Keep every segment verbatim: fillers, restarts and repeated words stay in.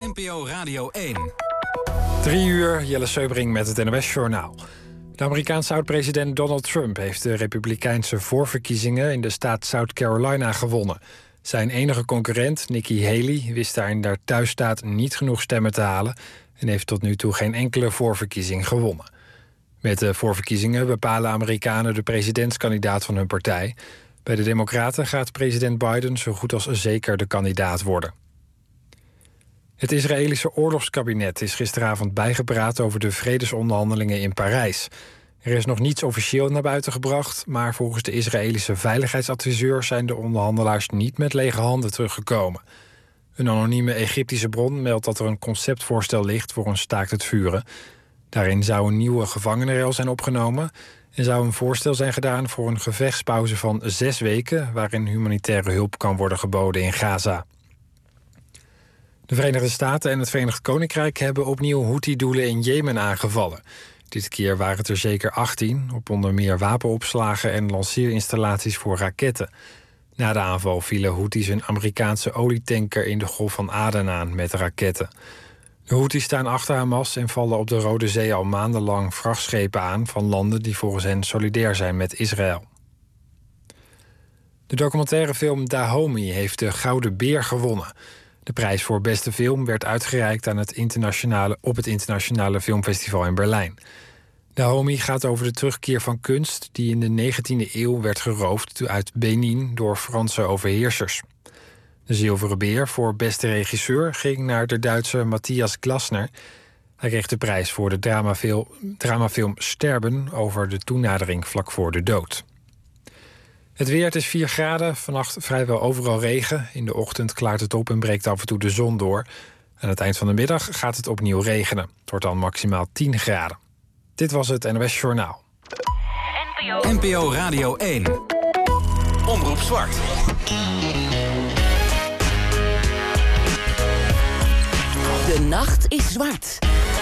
N P O Radio één. Drie uur, Jelle Seubring met het N O S-journaal. De Amerikaanse oud-president Donald Trump heeft de republikeinse voorverkiezingen in de staat South Carolina gewonnen. Zijn enige concurrent, Nikki Haley, wist daar in haar thuisstaat niet genoeg stemmen te halen en heeft tot nu toe geen enkele voorverkiezing gewonnen. Met de voorverkiezingen bepalen Amerikanen de presidentskandidaat van hun partij. Bij de Democraten gaat president Biden zo goed als zeker de kandidaat worden. Het Israëlische oorlogskabinet is gisteravond bijgepraat over de vredesonderhandelingen in Parijs. Er is nog niets officieel naar buiten gebracht, maar volgens de Israëlische veiligheidsadviseur zijn de onderhandelaars niet met lege handen teruggekomen. Een anonieme Egyptische bron meldt dat er een conceptvoorstel ligt voor een staakt het vuren. Daarin zou een nieuwe gevangenenruil zijn opgenomen en zou een voorstel zijn gedaan voor een gevechtspauze van zes weken, waarin humanitaire hulp kan worden geboden in Gaza. De Verenigde Staten en het Verenigd Koninkrijk hebben opnieuw Houthi-doelen in Jemen aangevallen. Dit keer waren het er zeker achttien, op onder meer wapenopslagen en lanceerinstallaties voor raketten. Na de aanval vielen Houthis een Amerikaanse olietanker in de Golf van Aden aan met raketten. De Houthis staan achter Hamas en vallen op de Rode Zee al maandenlang vrachtschepen aan van landen die volgens hen solidair zijn met Israël. De documentairefilm Dahomey heeft de Gouden Beer gewonnen. De prijs voor beste film werd uitgereikt aan het internationale, op het internationale filmfestival in Berlijn. Dahomey gaat over de terugkeer van kunst die in de negentiende eeuw werd geroofd uit Benin door Franse overheersers. De Zilveren Beer voor beste regisseur ging naar de Duitse Matthias Glasner. Hij kreeg de prijs voor de dramafilm, dramafilm Sterben over de toenadering vlak voor de dood. Het weer, het is vier graden, vannacht vrijwel overal regen. In de ochtend klaart het op en breekt af en toe de zon door. Aan het eind van de middag gaat het opnieuw regenen. Het wordt dan maximaal tien graden. Dit was het N O S Journaal. N P O Radio één. Omroep Zwart. De nacht is zwart.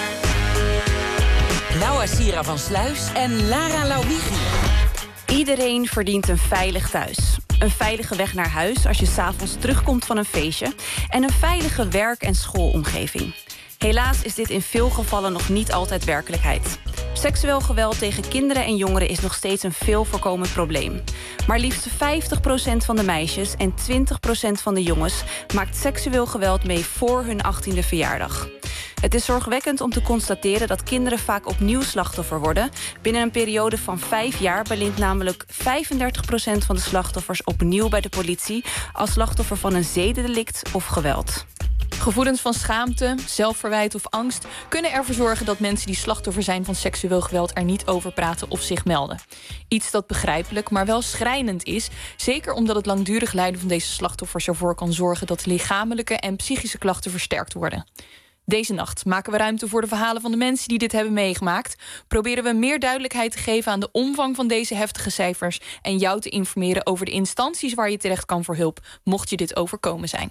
Noah Sira van Sluis en Lara Lauwigi. Iedereen verdient een veilig thuis. Een veilige weg naar huis als je 's avonds terugkomt van een feestje. En een veilige werk- en schoolomgeving. Helaas is dit in veel gevallen nog niet altijd werkelijkheid. Seksueel geweld tegen kinderen en jongeren is nog steeds een veel voorkomend probleem. Maar liefst vijftig procent van de meisjes en twintig procent van de jongens maakt seksueel geweld mee voor hun achttiende verjaardag. Het is zorgwekkend om te constateren dat kinderen vaak opnieuw slachtoffer worden. Binnen een periode van vijf jaar belint namelijk vijfendertig procent van de slachtoffers opnieuw bij de politie als slachtoffer van een zedendelict of geweld. Gevoelens van schaamte, zelfverwijt of angst kunnen ervoor zorgen dat mensen die slachtoffer zijn van seksueel geweld er niet over praten of zich melden. Iets dat begrijpelijk, maar wel schrijnend is, zeker omdat het langdurig lijden van deze slachtoffers ervoor kan zorgen dat lichamelijke en psychische klachten versterkt worden. Deze nacht maken we ruimte voor de verhalen van de mensen die dit hebben meegemaakt. Proberen we meer duidelijkheid te geven aan de omvang van deze heftige cijfers en jou te informeren over de instanties waar je terecht kan voor hulp, mocht je dit overkomen zijn.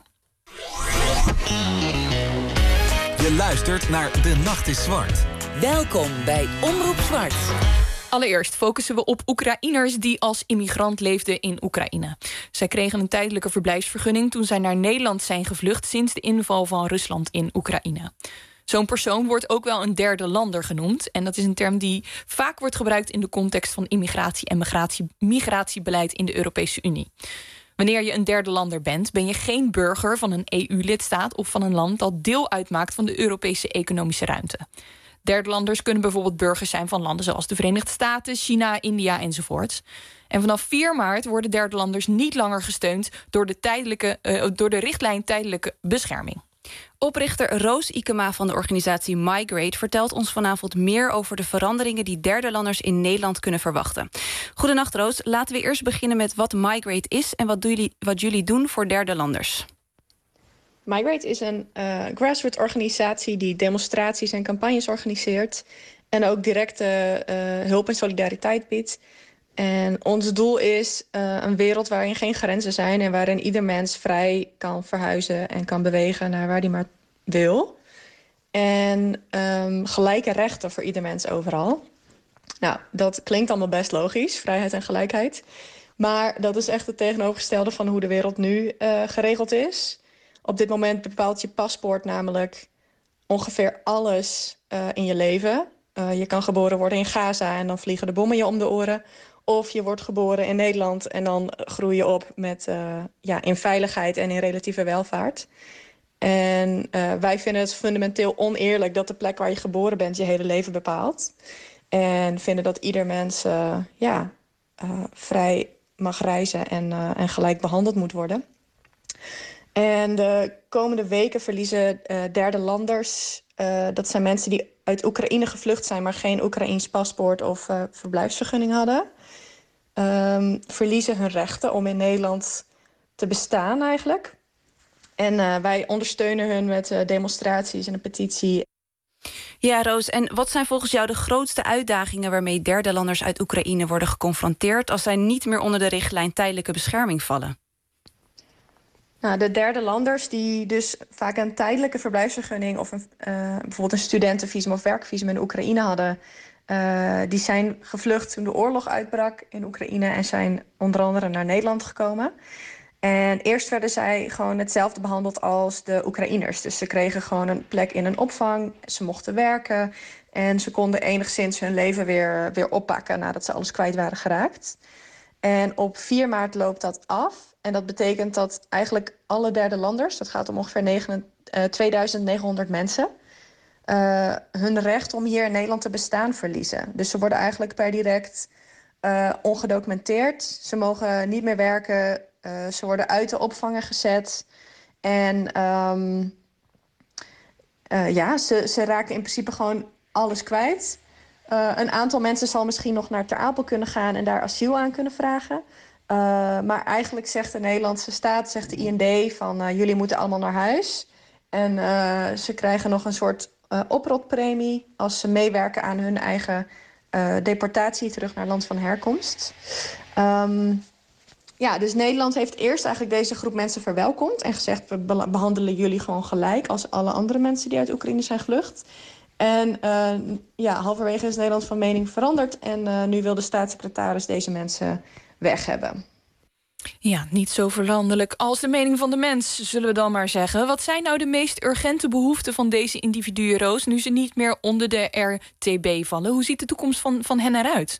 Je luistert naar De Nacht is Zwart. Welkom bij Omroep Zwart. Allereerst focussen we op Oekraïners die als immigrant leefden in Oekraïne. Zij kregen een tijdelijke verblijfsvergunning toen zij naar Nederland zijn gevlucht sinds de inval van Rusland in Oekraïne. Zo'n persoon wordt ook wel een derde lander genoemd. En dat is een term die vaak wordt gebruikt in de context van immigratie en migratie, migratiebeleid in de Europese Unie. Wanneer je een derde lander bent, ben je geen burger van een E U-lidstaat of van een land dat deel uitmaakt van de Europese economische ruimte. Derdelanders kunnen bijvoorbeeld burgers zijn van landen zoals de Verenigde Staten, China, India enzovoort. En vanaf vier maart worden derdelanders niet langer gesteund door de, tijdelijke, uh, door de richtlijn tijdelijke bescherming. Oprichter Roos Ikema van de organisatie Migrate vertelt ons vanavond meer over de veranderingen die derdelanders in Nederland kunnen verwachten. Goedenacht Roos, laten we eerst beginnen met wat Migrate is en wat, doen jullie, wat jullie doen voor derdelanders. Migrate is een uh, grassroots organisatie die demonstraties en campagnes organiseert en ook directe uh, hulp en solidariteit biedt. En ons doel is uh, een wereld waarin geen grenzen zijn en waarin ieder mens vrij kan verhuizen en kan bewegen naar waar hij maar wil. En um, gelijke rechten voor ieder mens overal. Nou, dat klinkt allemaal best logisch, vrijheid en gelijkheid. Maar dat is echt het tegenovergestelde van hoe de wereld nu uh, geregeld is. Op dit moment bepaalt je paspoort namelijk ongeveer alles uh, in je leven. Uh, je kan geboren worden in Gaza en dan vliegen de bommen je om de oren. Of je wordt geboren in Nederland en dan groei je op met, uh, ja, in veiligheid en in relatieve welvaart. En uh, wij vinden het fundamenteel oneerlijk dat de plek waar je geboren bent je hele leven bepaalt. En vinden dat ieder mens uh, ja, uh, vrij mag reizen en, uh, en gelijk behandeld moet worden. En de komende weken verliezen uh, derde landers. Uh, dat zijn mensen die uit Oekraïne gevlucht zijn, maar geen Oekraïens paspoort of uh, verblijfsvergunning hadden. Um, verliezen hun rechten om in Nederland te bestaan eigenlijk. En uh, wij ondersteunen hun met uh, demonstraties en een petitie. Ja, Roos, en wat zijn volgens jou de grootste uitdagingen waarmee derde landers uit Oekraïne worden geconfronteerd als zij niet meer onder de richtlijn tijdelijke bescherming vallen? Nou, de derde landers die dus vaak een tijdelijke verblijfsvergunning of een, uh, bijvoorbeeld een studentenvisum of werkvisum in Oekraïne hadden, uh, die zijn gevlucht toen de oorlog uitbrak in Oekraïne en zijn onder andere naar Nederland gekomen. En eerst werden zij gewoon hetzelfde behandeld als de Oekraïners. Dus ze kregen gewoon een plek in een opvang, ze mochten werken en ze konden enigszins hun leven weer, weer oppakken nadat ze alles kwijt waren geraakt. En op vier maart loopt dat af. En dat betekent dat eigenlijk alle derde landers, dat gaat om ongeveer tweeduizend negenhonderd mensen, uh, hun recht om hier in Nederland te bestaan verliezen. Dus ze worden eigenlijk per direct uh, ongedocumenteerd. Ze mogen niet meer werken. Uh, ze worden uit de opvangen gezet. En um, uh, ja, ze, ze raken in principe gewoon alles kwijt. Uh, een aantal mensen zal misschien nog naar Ter Apel kunnen gaan en daar asiel aan kunnen vragen. Uh, maar eigenlijk zegt de Nederlandse staat, zegt de I N D van uh, jullie moeten allemaal naar huis. En uh, ze krijgen nog een soort uh, oprotpremie als ze meewerken aan hun eigen uh, deportatie terug naar land van herkomst. Um, ja, dus Nederland heeft eerst eigenlijk deze groep mensen verwelkomd en gezegd we behandelen jullie gewoon gelijk als alle andere mensen die uit Oekraïne zijn gevlucht. En uh, ja, halverwege is Nederland van mening veranderd en uh, nu wil de staatssecretaris deze mensen weg hebben. Ja, niet zo veranderlijk als de mening van de mens, zullen we dan maar zeggen. Wat zijn nou de meest urgente behoeften van deze individuen, Roos, nu ze niet meer onder de R T B vallen? Hoe ziet de toekomst van, van hen eruit?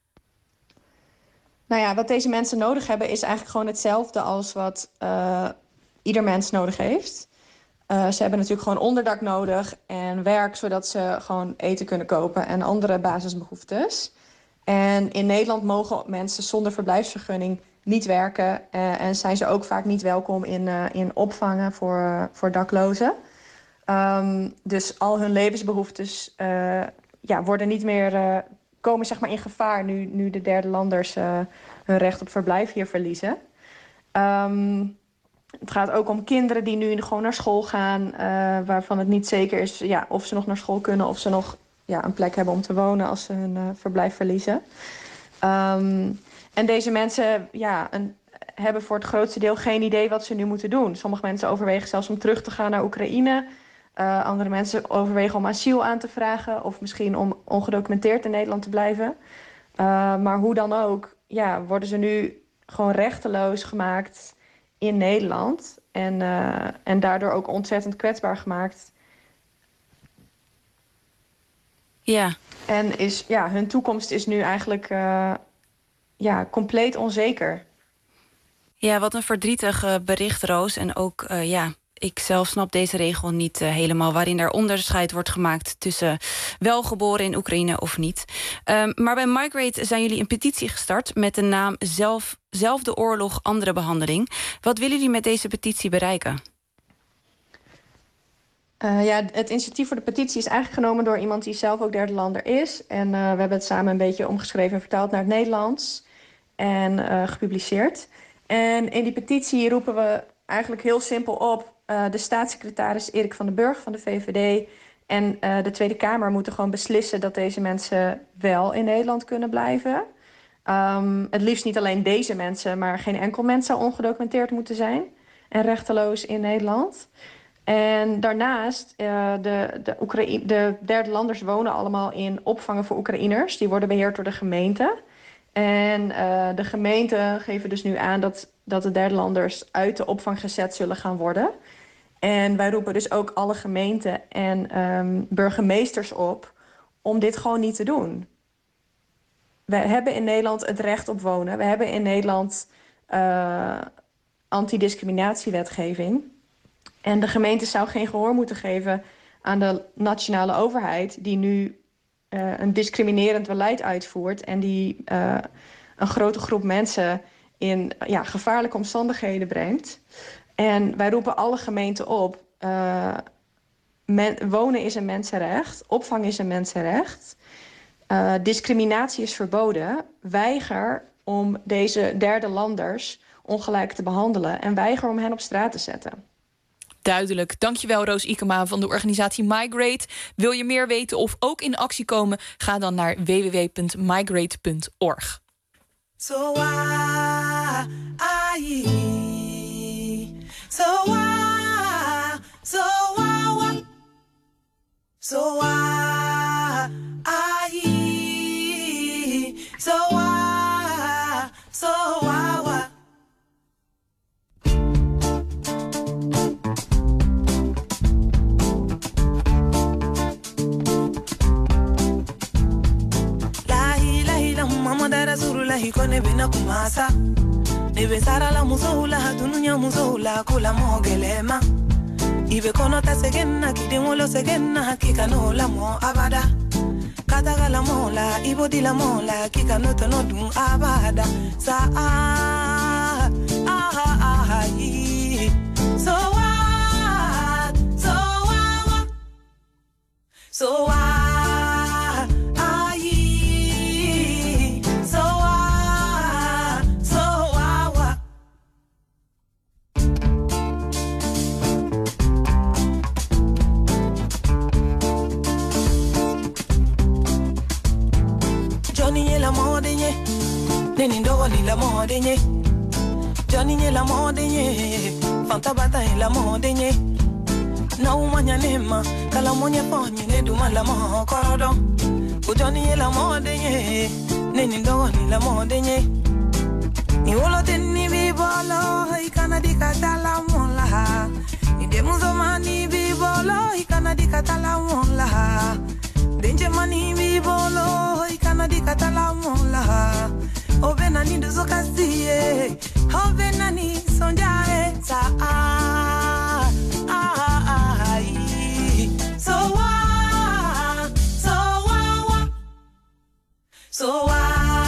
Nou ja, wat deze mensen nodig hebben is eigenlijk gewoon hetzelfde als wat uh, ieder mens nodig heeft. Uh, ze hebben natuurlijk gewoon onderdak nodig en werk, zodat ze gewoon eten kunnen kopen en andere basisbehoeftes. En in Nederland mogen mensen zonder verblijfsvergunning niet werken. Uh, en zijn ze ook vaak niet welkom in, uh, in opvangen voor, uh, voor daklozen. Um, dus al hun levensbehoeftes uh, ja, worden niet meer, uh, komen zeg maar in gevaar nu, nu de derde landers uh, hun recht op verblijf hier verliezen. Um, het gaat ook om kinderen die nu gewoon naar school gaan, uh, waarvan het niet zeker is ja, of ze nog naar school kunnen of ze nog ja, een plek hebben om te wonen als ze hun uh, verblijf verliezen. Um, en deze mensen ja, een, hebben voor het grootste deel geen idee wat ze nu moeten doen. Sommige mensen overwegen zelfs om terug te gaan naar Oekraïne. Uh, andere mensen overwegen om asiel aan te vragen of misschien om ongedocumenteerd in Nederland te blijven. Uh, maar hoe dan ook, ja, worden ze nu gewoon rechteloos gemaakt in Nederland. En, uh, en daardoor ook ontzettend kwetsbaar gemaakt. Ja. En is, ja, hun toekomst is nu eigenlijk uh, ja, compleet onzeker. Ja, wat een verdrietig uh, bericht, Roos. En ook, uh, ja, ik zelf snap deze regel niet uh, helemaal, waarin er onderscheid wordt gemaakt tussen welgeboren in Oekraïne of niet. Um, maar bij Migrate zijn jullie een petitie gestart met de naam zelf, Zelfde oorlog, andere behandeling. Wat willen jullie met deze petitie bereiken? Uh, ja, het initiatief voor de petitie is eigenlijk genomen door iemand die zelf ook derde lander is. En uh, we hebben het samen een beetje omgeschreven en vertaald naar het Nederlands en uh, gepubliceerd. En in die petitie roepen we eigenlijk heel simpel op. Uh, de staatssecretaris Erik van den Burg van de V V D en uh, de Tweede Kamer moeten gewoon beslissen dat deze mensen wel in Nederland kunnen blijven. Um, het liefst niet alleen deze mensen, maar geen enkel mens zou ongedocumenteerd moeten zijn en rechteloos in Nederland. En daarnaast, uh, de, de, Oekraïne, de derde landers wonen allemaal in opvangen voor Oekraïners. Die worden beheerd door de gemeente. En uh, de gemeenten geven dus nu aan dat, dat de derde landers uit de opvang gezet zullen gaan worden. En wij roepen dus ook alle gemeenten en um, burgemeesters op om dit gewoon niet te doen. We hebben in Nederland het recht op wonen. We hebben in Nederland uh, antidiscriminatiewetgeving. En de gemeente zou geen gehoor moeten geven aan de nationale overheid die nu uh, een discriminerend beleid uitvoert en die uh, een grote groep mensen in ja, gevaarlijke omstandigheden brengt. En wij roepen alle gemeenten op. Uh, men, wonen is een mensenrecht. Opvang is een mensenrecht. Uh, discriminatie is verboden. Weiger om deze derde landers ongelijk te behandelen. En weiger om hen op straat te zetten. Duidelijk. Dankjewel, Roos Ikema van de organisatie Migrate. Wil je meer weten of ook in actie komen? Ga dan naar w w w punt migrate punt org. So why, I, so why, so why, so why, I, so why, so why. Mama dara surula hikone bina kumasa Nebe sara la musoula dununya musoula kula mogelema Ibe kono ta segena kidimolo segena hakika no la mo abada Kataga la mola ibo di la mola kika no to no dun abada Sa ah ah ah ah So what so what So what Johnny la modenye Neni ndogo ni la modenye Johnny la modenye Fanta bata la modenye Na umanya nema Kala monye ponye ne duma la mo korodo Johnny la modenye Neni ndogo ni la modenye Ni wolo teni bibolo Ikana di katala mola Ni demuzo mani bibolo Ikana di katala mola Denje mani bibolo Ikana di katala mola Obena ni duzo kasiye Obena ni sonjare Sa ah ah ah So wa So wa wa So wa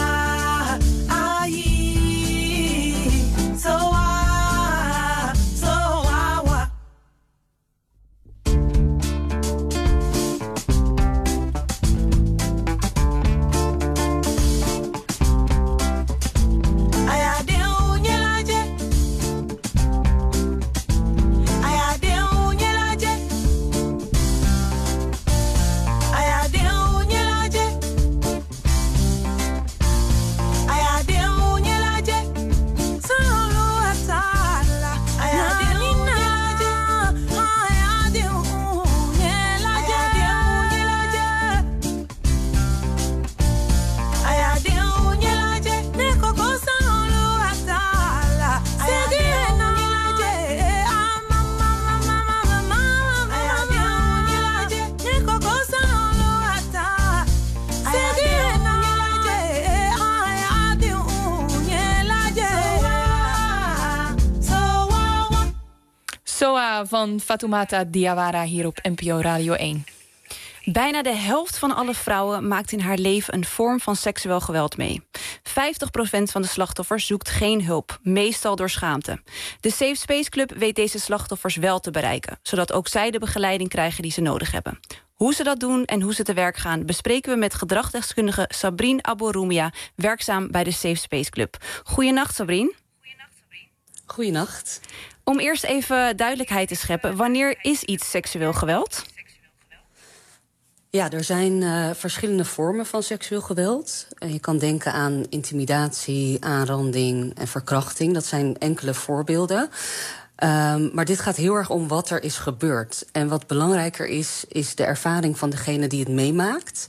van Fatoumata Diawara hier op N P O Radio één. Bijna de helft van alle vrouwen maakt in haar leven een vorm van seksueel geweld mee. vijftig procent van de slachtoffers zoekt geen hulp, meestal door schaamte. De Safe Space Club weet deze slachtoffers wel te bereiken, zodat ook zij de begeleiding krijgen die ze nodig hebben. Hoe ze dat doen en hoe ze te werk gaan bespreken we met gedragsdeskundige Sabrine Abouroumia, werkzaam bij de Safe Space Club. Goedenacht, Sabrine. Goedenacht. Om eerst even duidelijkheid te scheppen, wanneer is iets seksueel geweld? Ja, er zijn uh, verschillende vormen van seksueel geweld. Uh, je kan denken aan intimidatie, aanranding en verkrachting. Dat zijn enkele voorbeelden. Um, maar dit gaat heel erg om wat er is gebeurd. En wat belangrijker is, is de ervaring van degene die het meemaakt.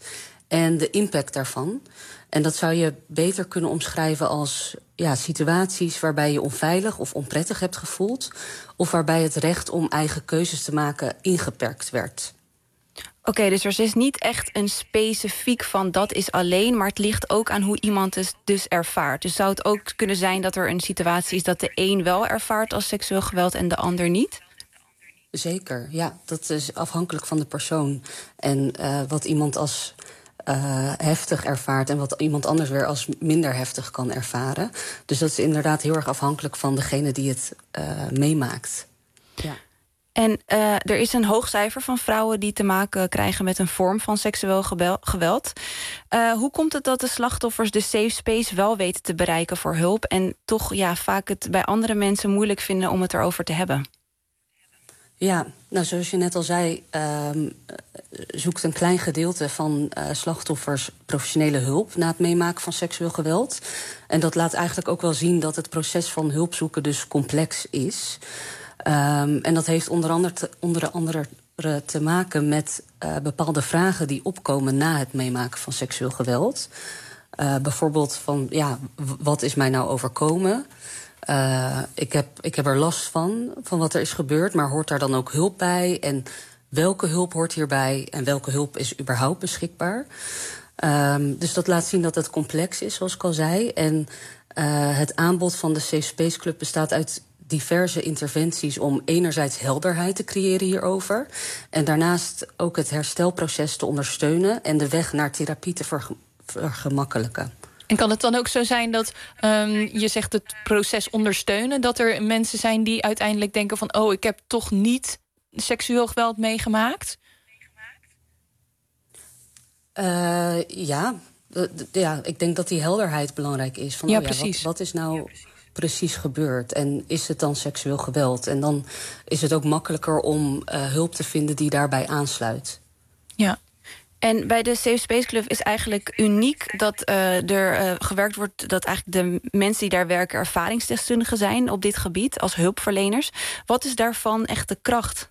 en de impact daarvan. En dat zou je beter kunnen omschrijven als ja, situaties waarbij je onveilig of onprettig hebt gevoeld, of waarbij het recht om eigen keuzes te maken ingeperkt werd. Oké, okay, dus er is niet echt een specifiek van dat is alleen, maar het ligt ook aan hoe iemand het dus ervaart. Dus zou het ook kunnen zijn dat er een situatie is dat de een wel ervaart als seksueel geweld en de ander niet? Zeker, ja. Dat is afhankelijk van de persoon. En uh, wat iemand als uh, heftig ervaart en wat iemand anders weer als minder heftig kan ervaren. Dus dat is inderdaad heel erg afhankelijk van degene die het uh, meemaakt. Ja. En uh, er is een hoog cijfer van vrouwen die te maken krijgen met een vorm van seksueel geweld. Uh, hoe komt het dat de slachtoffers de safe space wel weten te bereiken voor hulp en toch ja, vaak het bij andere mensen moeilijk vinden om het erover te hebben? Ja, nou zoals je net al zei, uh, zoekt een klein gedeelte van uh, slachtoffers professionele hulp na het meemaken van seksueel geweld. En dat laat eigenlijk ook wel zien dat het proces van hulp zoeken dus complex is. Um, en dat heeft onder andere te, onder andere te maken met uh, bepaalde vragen die opkomen na het meemaken van seksueel geweld. Uh, bijvoorbeeld van, ja, wat is mij nou overkomen? Uh, ik, heb, ik heb er last van, van wat er is gebeurd, maar hoort daar dan ook hulp bij? En welke hulp hoort hierbij en welke hulp is überhaupt beschikbaar? Um, dus dat laat zien dat het complex is, zoals ik al zei. En uh, het aanbod van de Safe Space Club bestaat uit diverse interventies om enerzijds helderheid te creëren hierover en daarnaast ook het herstelproces te ondersteunen en de weg naar therapie te verge- vergemakkelijken. En kan het dan ook zo zijn dat um, je zegt het proces ondersteunen, dat er mensen zijn die uiteindelijk denken van oh, ik heb toch niet seksueel geweld meegemaakt? Uh, ja, de, de, ja, ik denk dat die helderheid belangrijk is. Van, ja, oh ja, precies. Wat, wat is nou ja, precies. precies gebeurd? En is het dan seksueel geweld? En dan is het ook makkelijker om uh, hulp te vinden die daarbij aansluit. Ja. En bij de Safe Space Club is eigenlijk uniek dat uh, er uh, gewerkt wordt, dat eigenlijk de mensen die daar werken ervaringsdeskundigen zijn op dit gebied als hulpverleners. Wat is daarvan echt de kracht?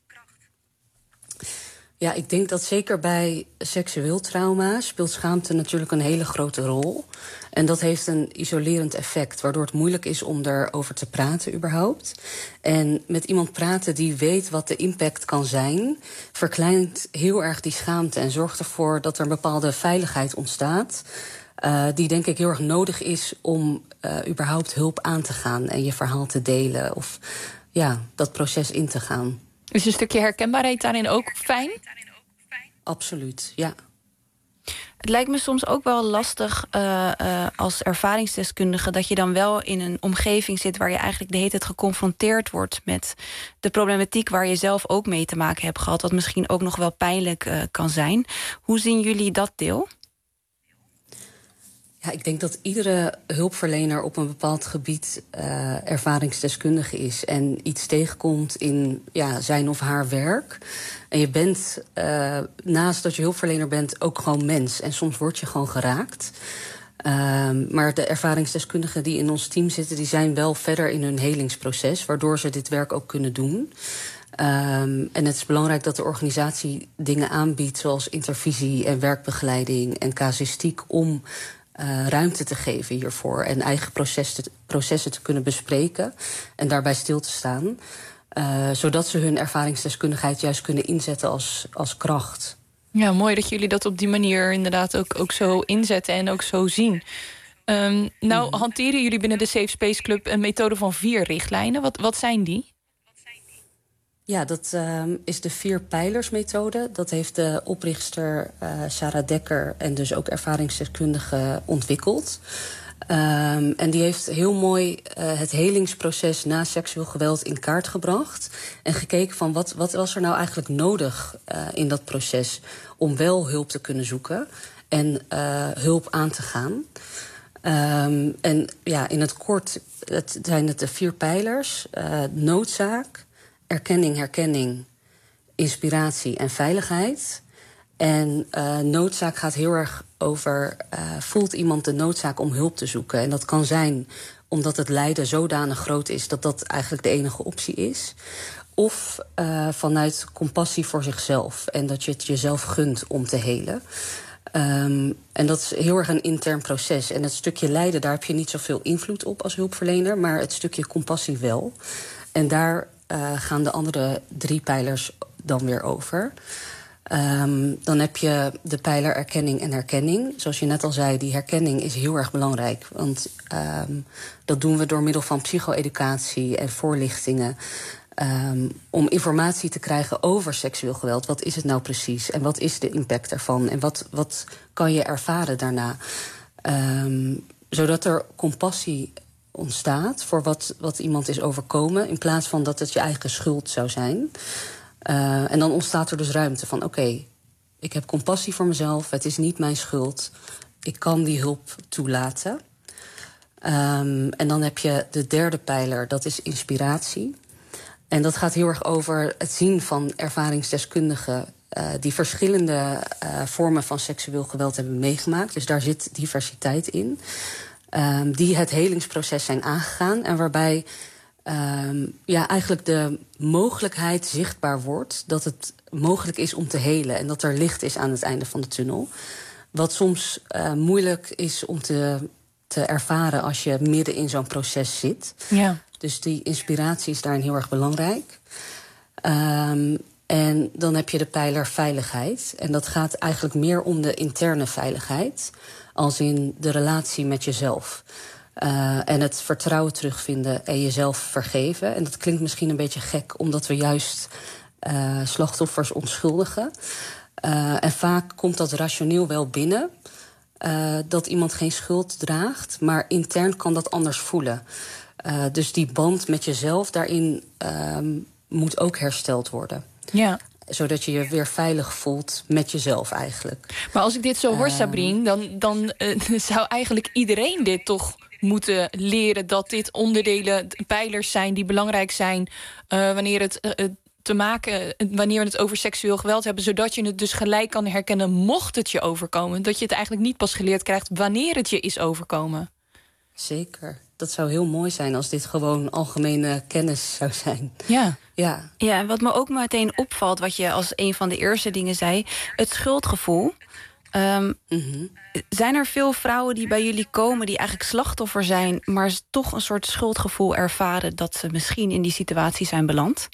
Ja, ik denk dat zeker bij seksueel trauma speelt schaamte natuurlijk een hele grote rol. En dat heeft een isolerend effect, waardoor het moeilijk is om erover te praten überhaupt. En met iemand praten die weet wat de impact kan zijn, verkleint heel erg die schaamte en zorgt ervoor dat er een bepaalde veiligheid ontstaat, Uh, die denk ik heel erg nodig is om uh, überhaupt hulp aan te gaan en je verhaal te delen of ja, dat proces in te gaan. Is een stukje herkenbaarheid daarin ook fijn? Absoluut, ja. Het lijkt me soms ook wel lastig uh, uh, als ervaringsdeskundige dat je dan wel in een omgeving zit waar je eigenlijk de hele tijd geconfronteerd wordt met de problematiek waar je zelf ook mee te maken hebt gehad, wat misschien ook nog wel pijnlijk uh, kan zijn. Hoe zien jullie dat deel? Ja, ik denk dat iedere hulpverlener op een bepaald gebied uh, ervaringsdeskundige is en iets tegenkomt in ja, zijn of haar werk. En je bent, uh, naast dat je hulpverlener bent, ook gewoon mens. En soms word je gewoon geraakt. Uh, maar de ervaringsdeskundigen die in ons team zitten, die zijn wel verder in hun helingsproces, waardoor ze dit werk ook kunnen doen. Um, en het is belangrijk dat de organisatie dingen aanbiedt, zoals intervisie en werkbegeleiding en casuïstiek, om Uh, ruimte te geven hiervoor en eigen processen te, processen te kunnen bespreken en daarbij stil te staan, uh, zodat ze hun ervaringsdeskundigheid juist kunnen inzetten als, als kracht. Ja, mooi dat jullie dat op die manier inderdaad ook, ook zo inzetten en ook zo zien. Um, nou, mm-hmm. hanteren jullie binnen de Safe Space Club een methode van vier richtlijnen. Wat, wat zijn die? Ja, dat uh, is de vier pijlersmethode. Dat heeft de oprichter uh, Sarah Dekker en dus ook ervaringsdeskundige ontwikkeld. Um, en die heeft heel mooi uh, het helingsproces na seksueel geweld in kaart gebracht. En gekeken van wat, wat was er nou eigenlijk nodig uh, in dat proces om wel hulp te kunnen zoeken en uh, hulp aan te gaan. Um, en ja, in het kort het zijn het de vier pijlers. Uh, noodzaak, erkenning, herkenning, inspiratie en veiligheid. En uh, noodzaak gaat heel erg over, uh, voelt iemand de noodzaak om hulp te zoeken? En dat kan zijn omdat het lijden zodanig groot is dat dat eigenlijk de enige optie is. Of uh, vanuit compassie voor zichzelf en dat je het jezelf gunt om te helen. Um, en dat is heel erg een intern proces. En het stukje lijden, daar heb je niet zoveel invloed op als hulpverlener, maar het stukje compassie wel. En daar uh, gaan de andere drie pijlers dan weer over. Um, dan heb je de pijler erkenning en herkenning. Zoals je net al zei, die herkenning is heel erg belangrijk. Want um, dat doen we door middel van psycho-educatie en voorlichtingen. Um, om informatie te krijgen over seksueel geweld. Wat is het nou precies? En wat is de impact ervan? En wat, wat kan je ervaren daarna? Um, zodat er compassie ontstaat voor wat, wat iemand is overkomen, in plaats van dat het je eigen schuld zou zijn. Uh, en dan ontstaat er dus ruimte van, oké, okay, ik heb compassie voor mezelf, het is niet mijn schuld, ik kan die hulp toelaten. Um, en dan heb je de derde pijler, dat is inspiratie. En dat gaat heel erg over het zien van ervaringsdeskundigen uh, die verschillende uh, vormen van seksueel geweld hebben meegemaakt. Dus daar zit diversiteit in. Um, die het helingsproces zijn aangegaan en waarbij um, ja, eigenlijk de mogelijkheid zichtbaar wordt dat het mogelijk is om te helen en dat er licht is aan het einde van de tunnel. Wat soms uh, moeilijk is om te, te ervaren als je midden in zo'n proces zit. Ja. Dus die inspiratie is daarin heel erg belangrijk. Um, en dan heb je de pijler veiligheid. En dat gaat eigenlijk meer om de interne veiligheid, als in de relatie met jezelf. Uh, en het vertrouwen terugvinden en jezelf vergeven. En dat klinkt misschien een beetje gek, omdat we juist uh, slachtoffers onschuldigen. Uh, en vaak komt dat rationeel wel binnen, uh, dat iemand geen schuld draagt, maar intern kan dat anders voelen. Uh, dus die band met jezelf, daarin uh, moet ook hersteld worden. Ja. Zodat je je weer veilig voelt met jezelf eigenlijk. Maar als ik dit zo hoor, Uh, Sabrine, dan, dan uh, zou eigenlijk iedereen dit toch moeten leren, dat dit onderdelen, pijlers zijn die belangrijk zijn uh, wanneer het uh, te maken, wanneer we het over seksueel geweld hebben, zodat je het dus gelijk kan herkennen mocht het je overkomen. Dat je het eigenlijk niet pas geleerd krijgt wanneer het je is overkomen. Zeker. Dat zou heel mooi zijn als dit gewoon algemene kennis zou zijn. Ja. Ja. Ja, en wat me ook meteen opvalt, wat je als een van de eerste dingen zei, het schuldgevoel. Um, mm-hmm. Zijn er veel vrouwen die bij jullie komen die eigenlijk slachtoffer zijn, maar toch een soort schuldgevoel ervaren dat ze misschien in die situatie zijn beland?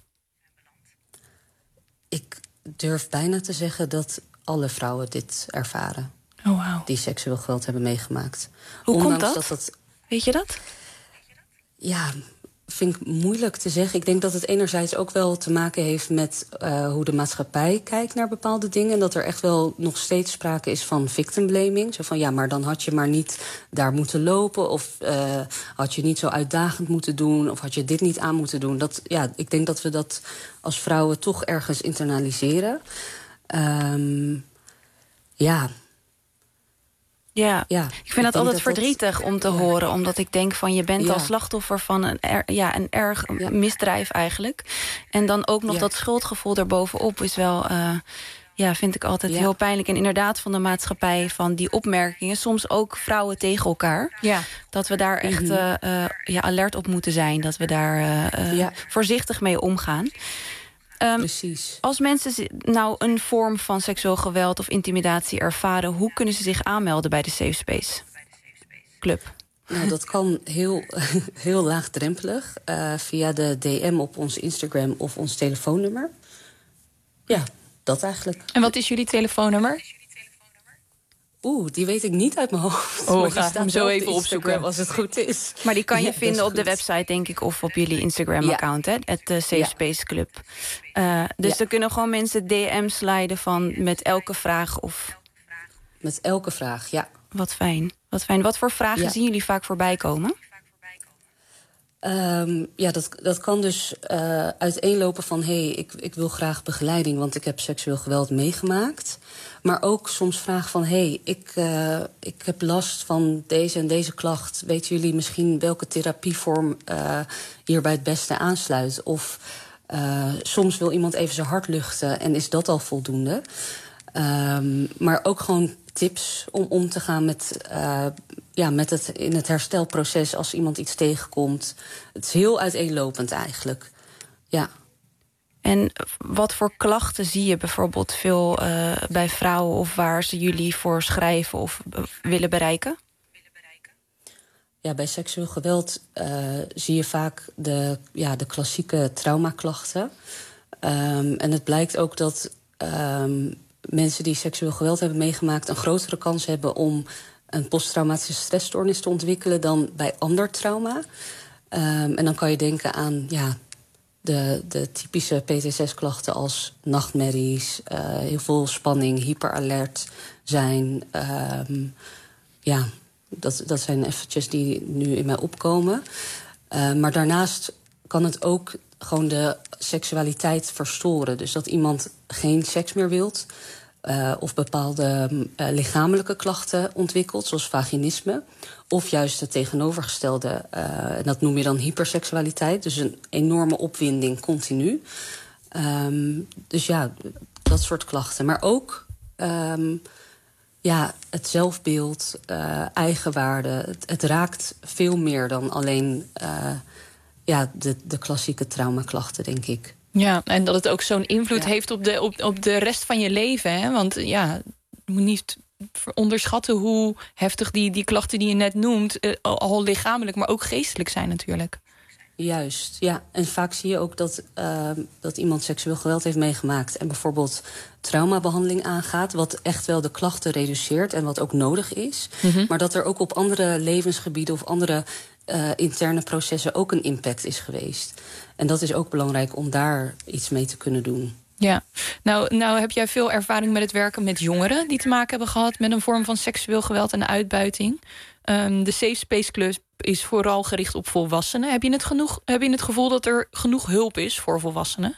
Ik durf bijna te zeggen dat alle vrouwen dit ervaren. Oh, wow. Die seksueel geweld hebben meegemaakt. Hoe Ondanks komt dat? dat het, Weet je dat? Ja, vind ik moeilijk te zeggen. Ik denk dat het enerzijds ook wel te maken heeft met uh, hoe de maatschappij kijkt naar bepaalde dingen. En dat er echt wel nog steeds sprake is van victim blaming. Zo van, ja, maar dan had je maar niet daar moeten lopen. Of uh, had je niet zo uitdagend moeten doen. Of had je dit niet aan moeten doen. Dat, ja, ik denk dat we dat als vrouwen toch ergens internaliseren. Um, ja... Ja, ja, ik vind het altijd verdrietig dat... om te ja. horen. Omdat ik denk van je bent ja. al slachtoffer van een, er, ja, een erg ja. misdrijf eigenlijk. En dan ook nog ja. dat schuldgevoel erbovenop is wel... Uh, ja, vind ik altijd ja. heel pijnlijk. En inderdaad van de maatschappij, van die opmerkingen. Soms ook vrouwen tegen elkaar. Ja. Dat we daar echt uh, uh, ja, alert op moeten zijn. Dat we daar uh, uh, ja. voorzichtig mee omgaan. Um, Precies. Als mensen nou een vorm van seksueel geweld of intimidatie ervaren, hoe kunnen ze zich aanmelden bij de Safe Space Club? Nou, dat kan heel, heel laagdrempelig uh, via de D M op ons Instagram of ons telefoonnummer. Ja, dat eigenlijk. En wat is jullie telefoonnummer? Oeh, die weet ik niet uit mijn hoofd. Oh, ga hem zo even opzoeken als het goed is. Maar die kan je ja, vinden op de website, denk ik, of op jullie Instagram-account, ja. Het uh, Safe Space Club. Uh, dus ja. er kunnen gewoon mensen D M sliden van met elke vraag of... Met elke vraag, ja. Wat fijn, wat fijn. Wat voor vragen ja. zien jullie vaak voorbij komen? Um, ja, dat, dat kan dus uh, uiteenlopen van... hé, hey, ik, ik wil graag begeleiding, want ik heb seksueel geweld meegemaakt. Maar ook soms vragen van... hé, hey, ik, uh, ik heb last van deze en deze klacht. Weten jullie misschien welke therapievorm uh, hierbij het beste aansluit? Of uh, soms wil iemand even zijn hart luchten en is dat al voldoende? Um, maar ook gewoon tips om om te gaan met, uh, ja, met het in het herstelproces als iemand iets tegenkomt. Het is heel uiteenlopend eigenlijk. Ja. En wat voor klachten zie je bijvoorbeeld veel uh, bij vrouwen... of waar ze jullie voor schrijven of uh, willen bereiken? Ja, bij seksueel geweld uh, zie je vaak de, ja, de klassieke traumaklachten. Um, en het blijkt ook dat um, mensen die seksueel geweld hebben meegemaakt... een grotere kans hebben om een posttraumatische stressstoornis te ontwikkelen... dan bij ander trauma. Um, en dan kan je denken aan ja, de, de typische P T S S-klachten als nachtmerries... Uh, heel veel spanning, hyperalert zijn. Um, ja, dat, dat zijn eventjes die nu in mij opkomen. Uh, maar daarnaast kan het ook gewoon de seksualiteit verstoren. Dus dat iemand geen seks meer wilt... Uh, of bepaalde uh, lichamelijke klachten ontwikkelt, zoals vaginisme. Of juist het tegenovergestelde, uh, dat noem je dan hyperseksualiteit. Dus een enorme opwinding continu. Um, dus ja, dat soort klachten. Maar ook um, ja, het zelfbeeld, uh, eigenwaarde. Het, het raakt veel meer dan alleen uh, ja, de, de klassieke traumaklachten, denk ik. Ja, en dat het ook zo'n invloed ja. heeft op de, op, op de rest van je leven. Hè? Want ja, je moet niet onderschatten hoe heftig die, die klachten die je net noemt... Eh, al lichamelijk, maar ook geestelijk zijn natuurlijk. Juist, ja. En vaak zie je ook dat, uh, dat iemand seksueel geweld heeft meegemaakt... en bijvoorbeeld traumabehandeling aangaat... wat echt wel de klachten reduceert en wat ook nodig is. Mm-hmm. Maar dat er ook op andere levensgebieden of andere uh, interne processen... ook een impact is geweest. En dat is ook belangrijk om daar iets mee te kunnen doen. Ja, nou, nou heb jij veel ervaring met het werken met jongeren... die te maken hebben gehad met een vorm van seksueel geweld en uitbuiting. Um, de Safe Space Club is vooral gericht op volwassenen. Heb je, het genoeg, heb je het gevoel dat er genoeg hulp is voor volwassenen?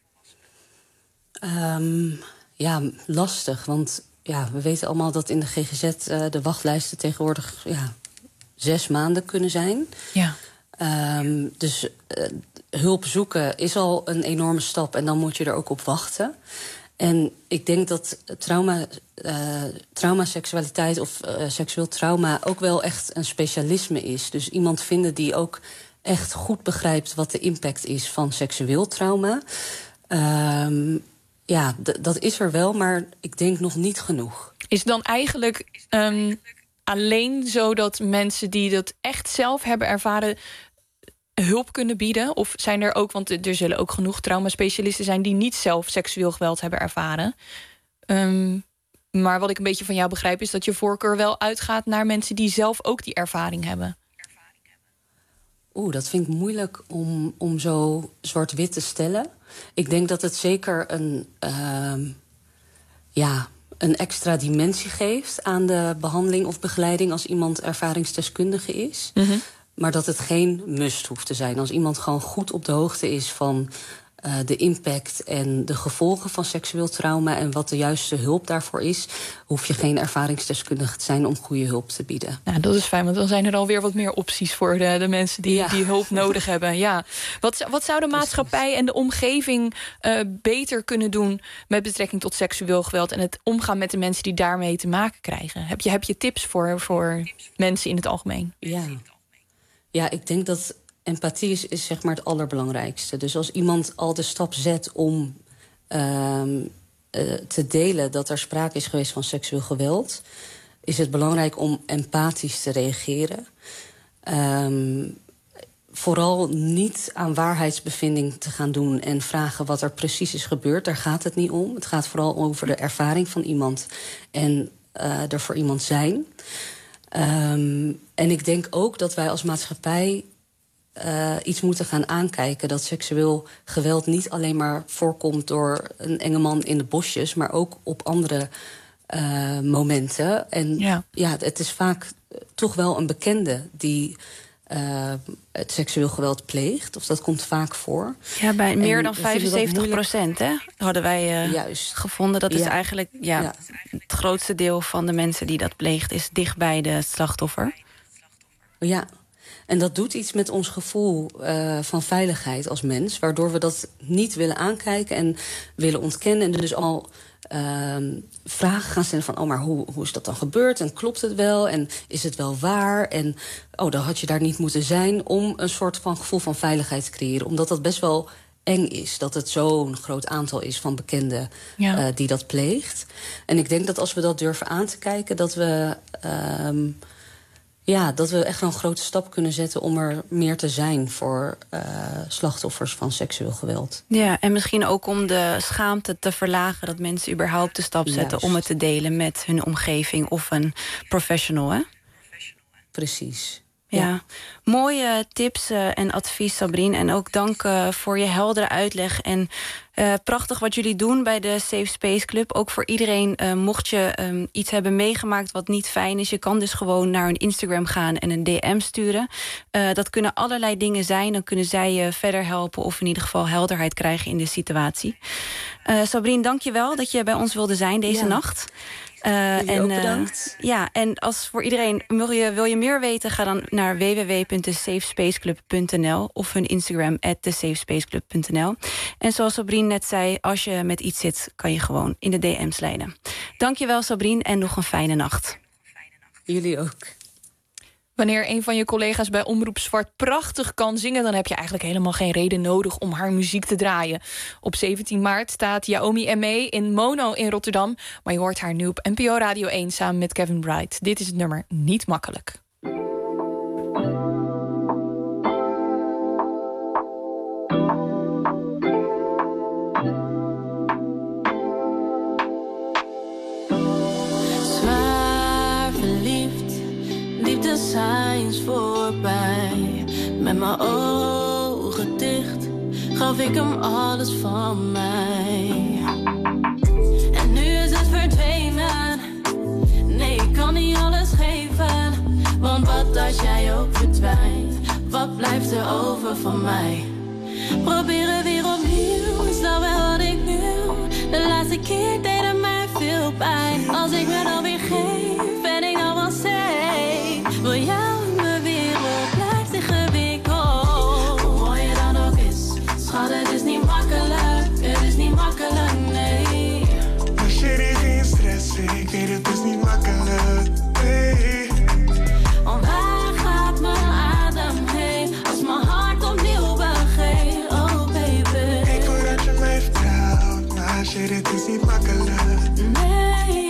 Um, ja, lastig. Want ja, we weten allemaal dat in de G G Z uh, de wachtlijsten tegenwoordig ja, zes maanden kunnen zijn. Ja. Um, dus uh, hulp zoeken is al een enorme stap en dan moet je er ook op wachten. En ik denk dat trauma, uh, traumaseksualiteit of uh, seksueel trauma ook wel echt een specialisme is. Dus iemand vinden die ook echt goed begrijpt wat de impact is van seksueel trauma. Um, ja, d- dat is er wel, maar ik denk nog niet genoeg. Is het dan eigenlijk um, alleen zo dat mensen die dat echt zelf hebben ervaren... hulp kunnen bieden? Of zijn er ook, want er zullen ook genoeg traumaspecialisten zijn... die niet zelf seksueel geweld hebben ervaren. Um, maar wat ik een beetje van jou begrijp... is dat je voorkeur wel uitgaat naar mensen... die zelf ook die ervaring hebben. Oeh, dat vind ik moeilijk om, om zo zwart-wit te stellen. Ik denk dat het zeker een, uh, ja, een extra dimensie geeft... aan de behandeling of begeleiding... als iemand ervaringsdeskundige is... Mm-hmm. Maar dat het geen must hoeft te zijn. Als iemand gewoon goed op de hoogte is van uh, de impact... en de gevolgen van seksueel trauma... en wat de juiste hulp daarvoor is... hoef je geen ervaringsdeskundige te zijn om goede hulp te bieden. Nou, dat is fijn, want dan zijn er alweer wat meer opties... voor de, de mensen die, ja. die hulp nodig hebben. Ja. Wat, wat zou de maatschappij en de omgeving uh, beter kunnen doen... met betrekking tot seksueel geweld... en het omgaan met de mensen die daarmee te maken krijgen? Heb je, heb je tips voor, voor mensen in het algemeen? Ja. Ja, ik denk dat empathie is, is zeg maar het allerbelangrijkste. Dus als iemand al de stap zet om uh, uh, te delen... dat er sprake is geweest van seksueel geweld... is het belangrijk om empathisch te reageren. Um, vooral niet aan waarheidsbevinding te gaan doen... en vragen wat er precies is gebeurd. Daar gaat het niet om. Het gaat vooral over de ervaring van iemand... en uh, er voor iemand zijn... Um, en ik denk ook dat wij als maatschappij uh, iets moeten gaan aankijken... dat seksueel geweld niet alleen maar voorkomt door een enge man in de bosjes... maar ook op andere uh, momenten. En ja. ja, het is vaak toch wel een bekende die uh, het seksueel geweld pleegt. Of dat komt vaak voor. Ja, bij meer en dan vijfenzeventig procent hè, hadden wij uh, Juist. gevonden. Dat is ja. eigenlijk ja, ja. het grootste deel van de mensen die dat pleegt... is dicht bij de slachtoffer. Ja, en dat doet iets met ons gevoel uh, van veiligheid als mens... waardoor we dat niet willen aankijken en willen ontkennen... en dus allemaal uh, vragen gaan stellen van... oh, maar hoe, hoe is dat dan gebeurd en klopt het wel en is het wel waar... en oh, dan had je daar niet moeten zijn... om een soort van gevoel van veiligheid te creëren. Omdat dat best wel eng is. Dat het zo'n groot aantal is van bekenden ja. uh, die dat pleegt. En ik denk dat als we dat durven aan te kijken, dat we, um, ja, dat we echt wel een grote stap kunnen zetten om er meer te zijn voor uh, slachtoffers van seksueel geweld. Ja, en misschien ook om de schaamte te verlagen, dat mensen überhaupt de stap zetten Juist. om het te delen met hun omgeving of een professional, hè? Precies. Ja, Ja. mooie tips uh, en advies, Sabrine. En ook dank uh, voor je heldere uitleg. En uh, prachtig wat jullie doen bij de Safe Space Club. Ook voor iedereen, uh, mocht je um, iets hebben meegemaakt wat niet fijn is, je kan dus gewoon naar hun Instagram gaan en een D M sturen. Uh, dat kunnen allerlei dingen zijn. Dan kunnen zij je verder helpen of in ieder geval helderheid krijgen in de situatie. Uh, Sabrine, dank je wel dat je bij ons wilde zijn deze Ja. nacht. Uh, en, ook bedankt. Uh, ja, en als voor iedereen wil je, wil je meer weten, ga dan naar w w w punt de safe space club punt n l of hun Instagram at the safe space club punt n l. En zoals Sabrine net zei, als je met iets zit, kan je gewoon in de D M's leiden. Dankjewel, Sabrine, en nog een fijne nacht. Jullie ook. Wanneer een van je collega's bij Omroep Zwart prachtig kan zingen, dan heb je eigenlijk helemaal geen reden nodig om haar muziek te draaien. Op zeventien maart staat Yaomi M E in Mono in Rotterdam, maar je hoort haar nu op N P O Radio één samen met Kevin Bright. Dit is het nummer Niet Makkelijk. De signs voorbij. Met mijn ogen dicht gaf ik hem alles van mij. En nu is het verdwenen. Nee, ik kan niet alles geven. Want wat als jij ook verdwijnt? Wat blijft er over van mij? Proberen weer opnieuw, is dat wel wat ik wil? De laatste keer deed het mij veel pijn. Als ik me dan weer geef, ben ik dan wel safe. Wil jou in mijn wereld, blijft ingewikkeld. Hoe mooi je dan ook is, schat, het is niet makkelijk. Het is niet makkelijk, nee. Maar shit, geen stress, ik weet het is niet makkelijk, nee. Want waar gaat mijn adem heen, als mijn hart opnieuw begint, oh baby. Ik hoor dat je mij vertrouwt, maar shit, het is niet makkelijk. Nee.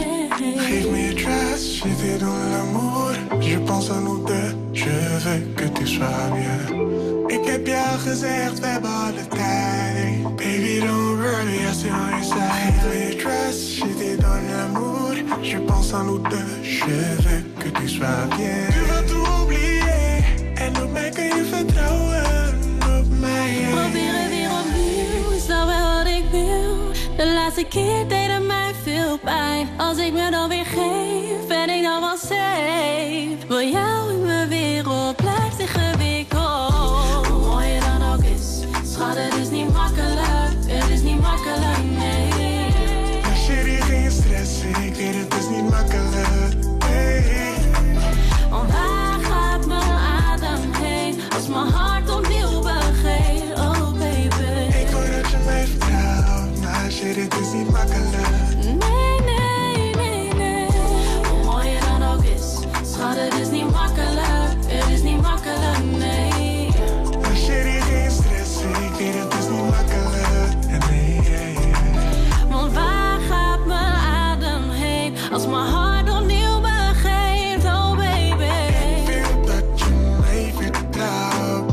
Geef me je trust, je fais dans l'amour. Je pense à nous deux, je veux que tu sois bien. Ik heb jou gezegd, we hebben alle tijd. Baby, don't worry, I still on your side. Geef me je trust, je fais dans l'amour. Je pense à nous deux, je veux que tu sois bien. Tu vas tout oublier, en op mij kan je vertrouwen, op mij. Proberen weer opnieuw, is dat wel wat ik wil? De laatste keer deed het mij veel pijn. Als ik me dan weer geef, ben ik dan wel safe. Wil jou in mijn wereld, blijft ingewikkeld. Hoe mooi je dan ook is, schat, het is niet makkelijk. Het is niet makkelijk, nee. Maar shit, geen stress, ik weet het is niet makkelijk, nee. Want waar gaat mijn adem heen, als mijn hart opnieuw begint, oh baby. Ik hoor dat je mij vertrouwt, maar shit, het is niet makkelijk. Nee, nee, nee, nee. Hoe mooi je dan ook is, schat, het is niet makkelijk. Het is niet makkelijk, nee. Maar shit, geen stress, ik weet het is niet makkelijk, nee, yeah, yeah. Want waar gaat mijn adem heen, als mijn hart opnieuw begint, oh baby. Ik wil dat je mij vertrouwt.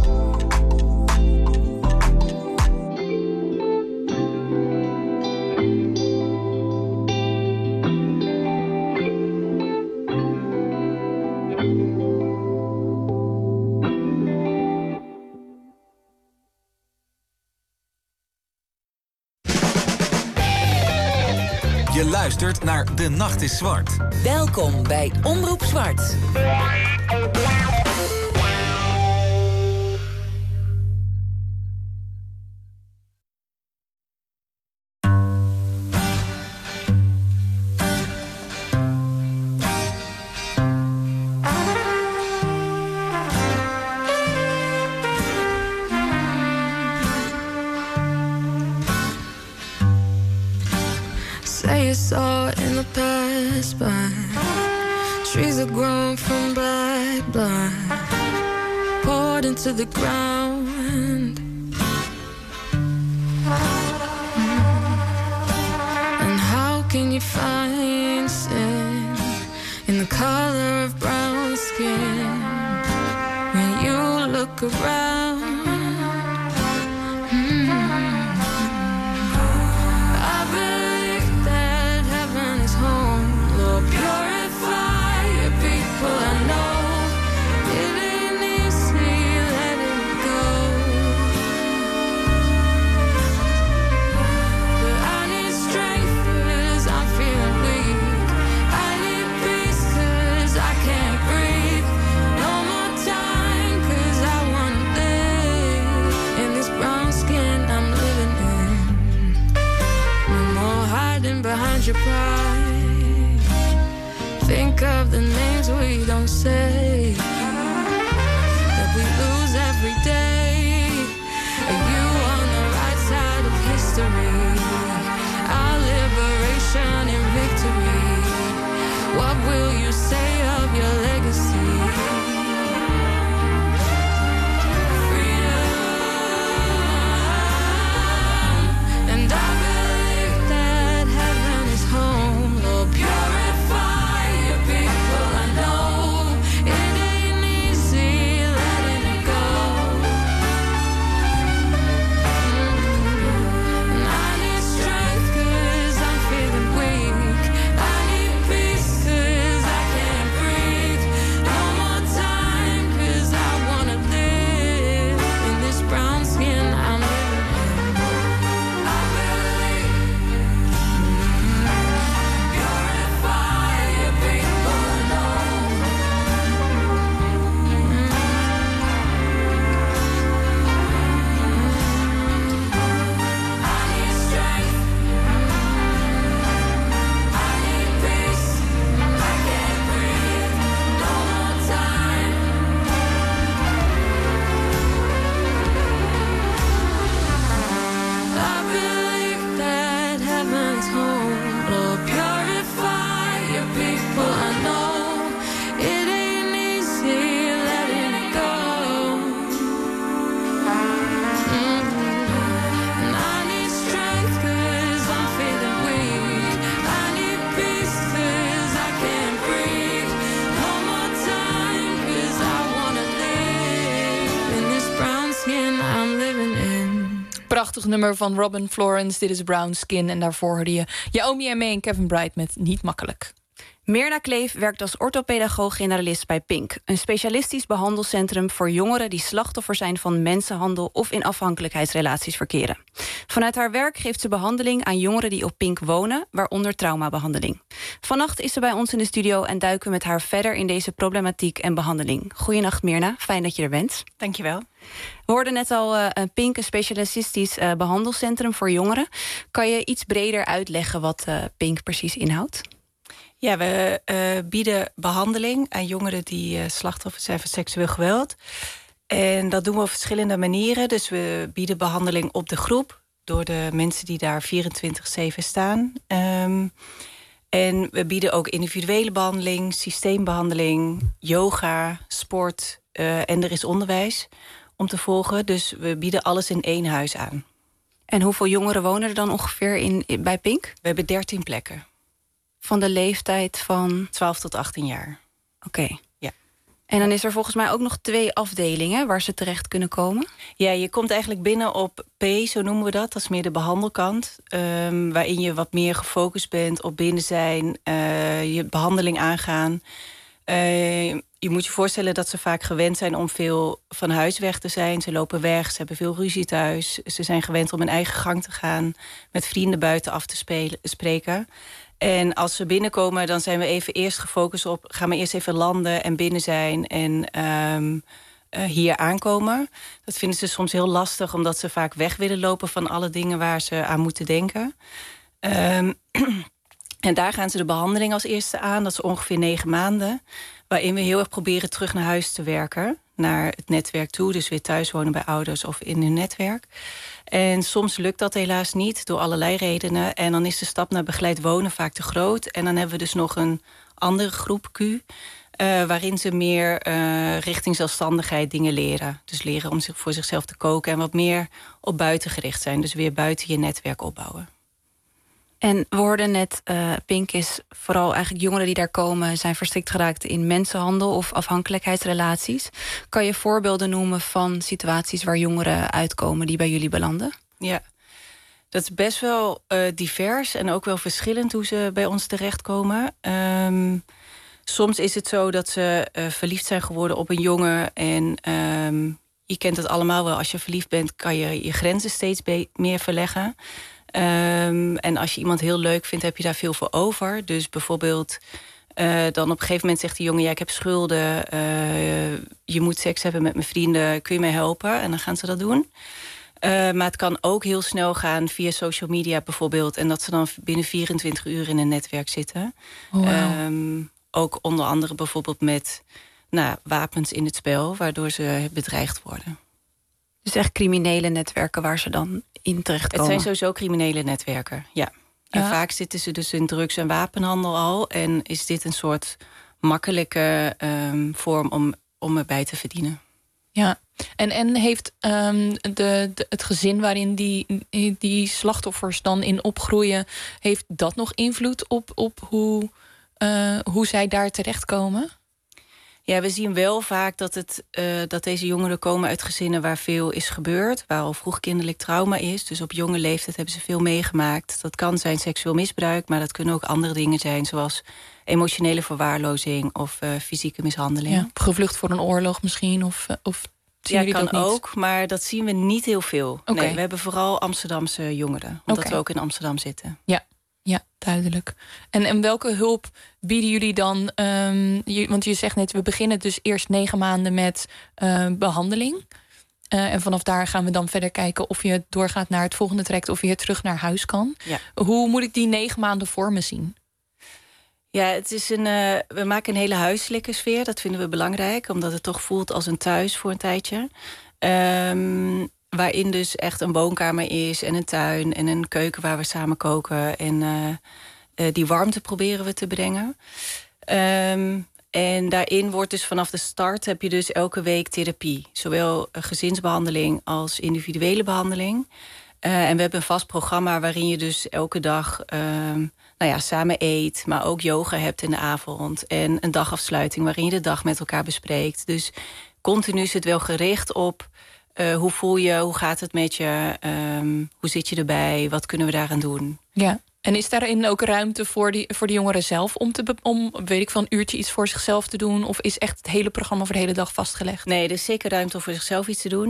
Je luistert naar De Nacht is Zwart. Welkom bij Omroep Zwart. Say it's all in the past, but trees are grown from black blood poured into the ground. can you find sin in the color of brown skin when you look around? Mm. I believe that heaven is home. Lord, purify your people. I know it ain't easy letting go, but I need strength 'cause I'm feeling weak. I need peace 'cause I can't breathe. No more time 'cause I wanna live in this brown skin I'm living in. No more hiding behind your pride. Think of the names we don't say, that we lose every day. Are you on the right side of history? Our liberation and victory. What will you say of your legacy? Freedom. And I believe that heaven is home. Lord, purify your people. I know it ain't easy letting it go. And I need strength 'cause I'm feeling weak. I need peace 'cause I can't breathe. No more time 'cause I wanna live in this brown skin I'm living in. I believe. Purify your people. I know. I need strength. I need peace. I can't breathe. No more time. I believe that heaven's home. Lord, purify your people. I know it ain't easy letting it go. Mm. And I need strength 'cause I'm feeling weak. I need peace 'cause I can't breathe. No more time 'cause I wanna live in this brown skin I'm living in. Prachtig nummer van Robin Florence. Dit is Brown Skin. En daarvoor hoorde je Yaomi M A en Kevin Bright met Niet Makkelijk. Myrna Kleef werkt als orthopedagoog-generalist bij Pink, een specialistisch behandelcentrum voor jongeren die slachtoffer zijn van mensenhandel of in afhankelijkheidsrelaties verkeren. Vanuit haar werk geeft ze behandeling aan jongeren die op Pink wonen, waaronder traumabehandeling. Vannacht is ze bij ons in de studio en duiken we met haar verder in deze problematiek en behandeling. Goedenacht Myrna, fijn dat je er bent. Dankjewel. We hoorden net al uh, een Pink, een specialistisch uh, behandelcentrum voor jongeren. Kan je iets breder uitleggen wat uh, Pink precies inhoudt? Ja, we uh, bieden behandeling aan jongeren die uh, slachtoffer zijn van seksueel geweld. En dat doen we op verschillende manieren. Dus we bieden behandeling op de groep door de mensen die daar vierentwintig zeven staan. Um, en we bieden ook individuele behandeling, systeembehandeling, yoga, sport uh, en er is onderwijs om te volgen. Dus we bieden alles in één huis aan. En hoeveel jongeren wonen er dan ongeveer in, in, bij Pink? We hebben dertien plekken. Van de leeftijd van? twaalf tot achttien jaar. Oké. Okay. Ja. En dan is er volgens mij ook nog twee afdelingen waar ze terecht kunnen komen? Ja, je komt eigenlijk binnen op P, zo noemen we dat. Dat is meer de behandelkant. Um, waarin je wat meer gefocust bent op binnen zijn, uh, je behandeling aangaan. Uh, je moet je voorstellen dat ze vaak gewend zijn om veel van huis weg te zijn. Ze lopen weg, ze hebben veel ruzie thuis. Ze zijn gewend om hun eigen gang te gaan, met vrienden buiten af te spelen, spreken. En als ze binnenkomen, dan zijn we even eerst gefocust op, gaan we eerst even landen en binnen zijn en um, uh, hier aankomen. Dat vinden ze soms heel lastig, omdat ze vaak weg willen lopen van alle dingen waar ze aan moeten denken. Um, en daar gaan ze de behandeling als eerste aan. Dat is ongeveer negen maanden. Waarin we heel erg proberen terug naar huis te werken. Naar het netwerk toe. Dus weer thuis wonen bij ouders of in hun netwerk. En soms lukt dat helaas niet door allerlei redenen. En dan is de stap naar begeleid wonen vaak te groot. En dan hebben we dus nog een andere groep Q. Uh, waarin ze meer uh, richting zelfstandigheid dingen leren. Dus leren om zich voor zichzelf te koken. En wat meer op buiten gericht zijn. Dus weer buiten je netwerk opbouwen. En we hoorden net, uh, Pink is vooral eigenlijk jongeren die daar komen... zijn verstrikt geraakt in mensenhandel of afhankelijkheidsrelaties. Kan je voorbeelden noemen van situaties waar jongeren uitkomen... die bij jullie belanden? Ja, dat is best wel uh, divers en ook wel verschillend hoe ze bij ons terechtkomen. Um, soms is het zo dat ze uh, verliefd zijn geworden op een jongen... en um, je kent het allemaal wel, als je verliefd bent... kan je je grenzen steeds meer verleggen... Um, en als je iemand heel leuk vindt, heb je daar veel voor over. Dus bijvoorbeeld, uh, dan op een gegeven moment zegt die jongen... ja, ik heb schulden, uh, je moet seks hebben met mijn vrienden... kun je mij helpen? En dan gaan ze dat doen. Uh, maar het kan ook heel snel gaan via social media bijvoorbeeld... en dat ze dan binnen vierentwintig uur in een netwerk zitten. Oh, wow. um, ook onder andere bijvoorbeeld met nou, wapens in het spel... waardoor ze bedreigd worden. Dus echt criminele netwerken waar ze dan in terechtkomen? Het zijn sowieso criminele netwerken, ja. En Ja. vaak zitten ze dus in drugs- en wapenhandel al... en is dit een soort makkelijke um, vorm om, om erbij te verdienen. Ja, en, en heeft um, de, de, het gezin waarin die, die slachtoffers dan in opgroeien... heeft dat nog invloed op, op hoe, uh, hoe zij daar terechtkomen? Ja, we zien wel vaak dat, het, uh, dat deze jongeren komen uit gezinnen waar veel is gebeurd. Waar al vroeg kinderlijk trauma is. Dus op jonge leeftijd hebben ze veel meegemaakt. Dat kan zijn seksueel misbruik, maar dat kunnen ook andere dingen zijn. Zoals emotionele verwaarlozing of uh, fysieke mishandeling. Ja, gevlucht voor een oorlog misschien? Of, of zien ja, jullie kan dat niet? ook, maar dat zien we niet heel veel. Okay. Nee, we hebben vooral Amsterdamse jongeren. Omdat Okay. we ook in Amsterdam zitten. Ja. Ja, duidelijk. En, en welke hulp bieden jullie dan? Um, je, want je zegt net, we beginnen dus eerst negen maanden met uh, behandeling. Uh, en vanaf daar gaan we dan verder kijken of je doorgaat naar het volgende traject... of je weer terug naar huis kan. Ja. Hoe moet ik die negen maanden voor me zien? Ja, het is een, uh, we maken een hele huiselijke sfeer. Dat vinden we belangrijk, omdat het toch voelt als een thuis voor een tijdje. Um, waarin dus echt een woonkamer is en een tuin en een keuken waar we samen koken. En uh, uh, die warmte proberen we te brengen. Um, en daarin wordt dus vanaf de start heb je dus elke week therapie. Zowel gezinsbehandeling als individuele behandeling. Uh, en we hebben een vast programma waarin je dus elke dag um, nou ja, samen eet. Maar ook yoga hebt in de avond. En een dagafsluiting waarin je de dag met elkaar bespreekt. Dus continu is het wel gericht op... Uh, hoe voel je, hoe gaat het met je, um, hoe zit je erbij, wat kunnen we daaraan doen? Ja, en is daarin ook ruimte voor die, voor de jongeren zelf... om, te be- om weet ik, van een uurtje iets voor zichzelf te doen? Of is echt het hele programma voor de hele dag vastgelegd? Nee, er is zeker ruimte om voor zichzelf iets te doen.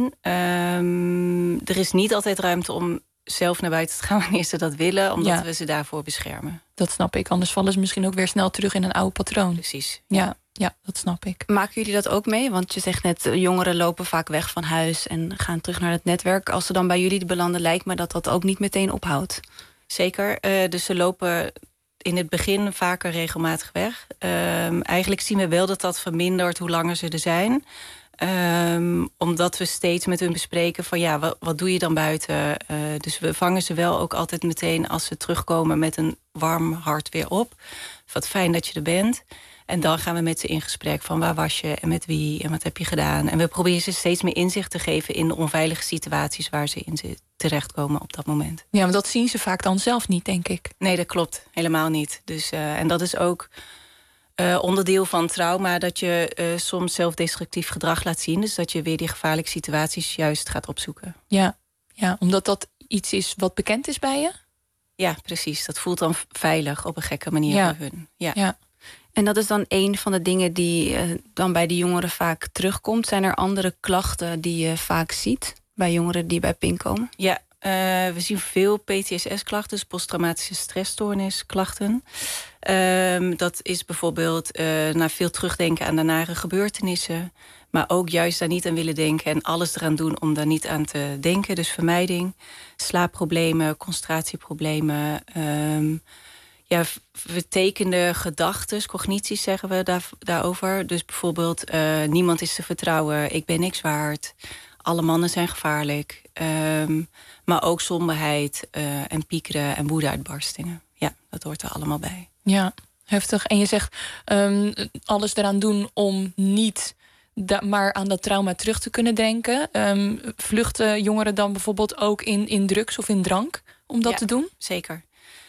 Um, er is niet altijd ruimte om zelf naar buiten te gaan wanneer ze dat willen... omdat Ja. we ze daarvoor beschermen. Dat snap ik, anders vallen ze misschien ook weer snel terug in een oude patroon. Precies. Ja, ja, dat snap ik. Maken jullie dat ook mee? Want je zegt net, jongeren lopen vaak weg van huis... en gaan terug naar het netwerk. Als ze dan bij jullie belanden, lijkt me dat dat ook niet meteen ophoudt. Zeker, uh, dus ze lopen in het begin vaker regelmatig weg. Um, eigenlijk zien we wel dat dat vermindert hoe langer ze er zijn... Um, omdat we steeds met hun bespreken van ja, wat, wat doe je dan buiten? Uh, dus we vangen ze wel ook altijd meteen als ze terugkomen met een warm hart weer op. Wat fijn dat je er bent. En dan gaan we met ze in gesprek van waar was je en met wie en wat heb je gedaan. En we proberen ze steeds meer inzicht te geven in de onveilige situaties waar ze in terechtkomen op dat moment. Ja, maar dat zien ze vaak dan zelf niet, denk ik. Nee, dat klopt. Helemaal niet. Dus, uh, en dat is ook... Uh, onderdeel van trauma dat je uh, soms zelfdestructief gedrag laat zien. Dus dat je weer die gevaarlijke situaties juist gaat opzoeken. Ja, ja, omdat dat iets is wat bekend is bij je? Ja, precies. Dat voelt dan veilig op een gekke manier ja. voor hun. Ja. ja. En dat is dan een van de dingen die uh, dan bij de jongeren vaak terugkomt. Zijn er andere klachten die je vaak ziet bij jongeren die bij Pink komen? Ja, uh, we zien veel P T S S-klachten, dus posttraumatische stressstoornisklachten. Um, dat is bijvoorbeeld uh, naar veel terugdenken aan de nare gebeurtenissen. Maar ook juist daar niet aan willen denken en alles eraan doen om daar niet aan te denken. Dus vermijding, slaapproblemen, concentratieproblemen. Um, ja, vertekende gedachten, cognities zeggen we daar, daarover. Dus bijvoorbeeld uh, niemand is te vertrouwen, ik ben niks waard. Alle mannen zijn gevaarlijk. Um, maar ook somberheid uh, en piekeren en woedeuitbarstingen. Ja, dat hoort er allemaal bij. Ja, heftig. En je zegt um, alles eraan doen om niet da- maar aan dat trauma terug te kunnen denken. Um, vluchten jongeren dan bijvoorbeeld ook in, in drugs of in drank om dat ja, te doen? Zeker.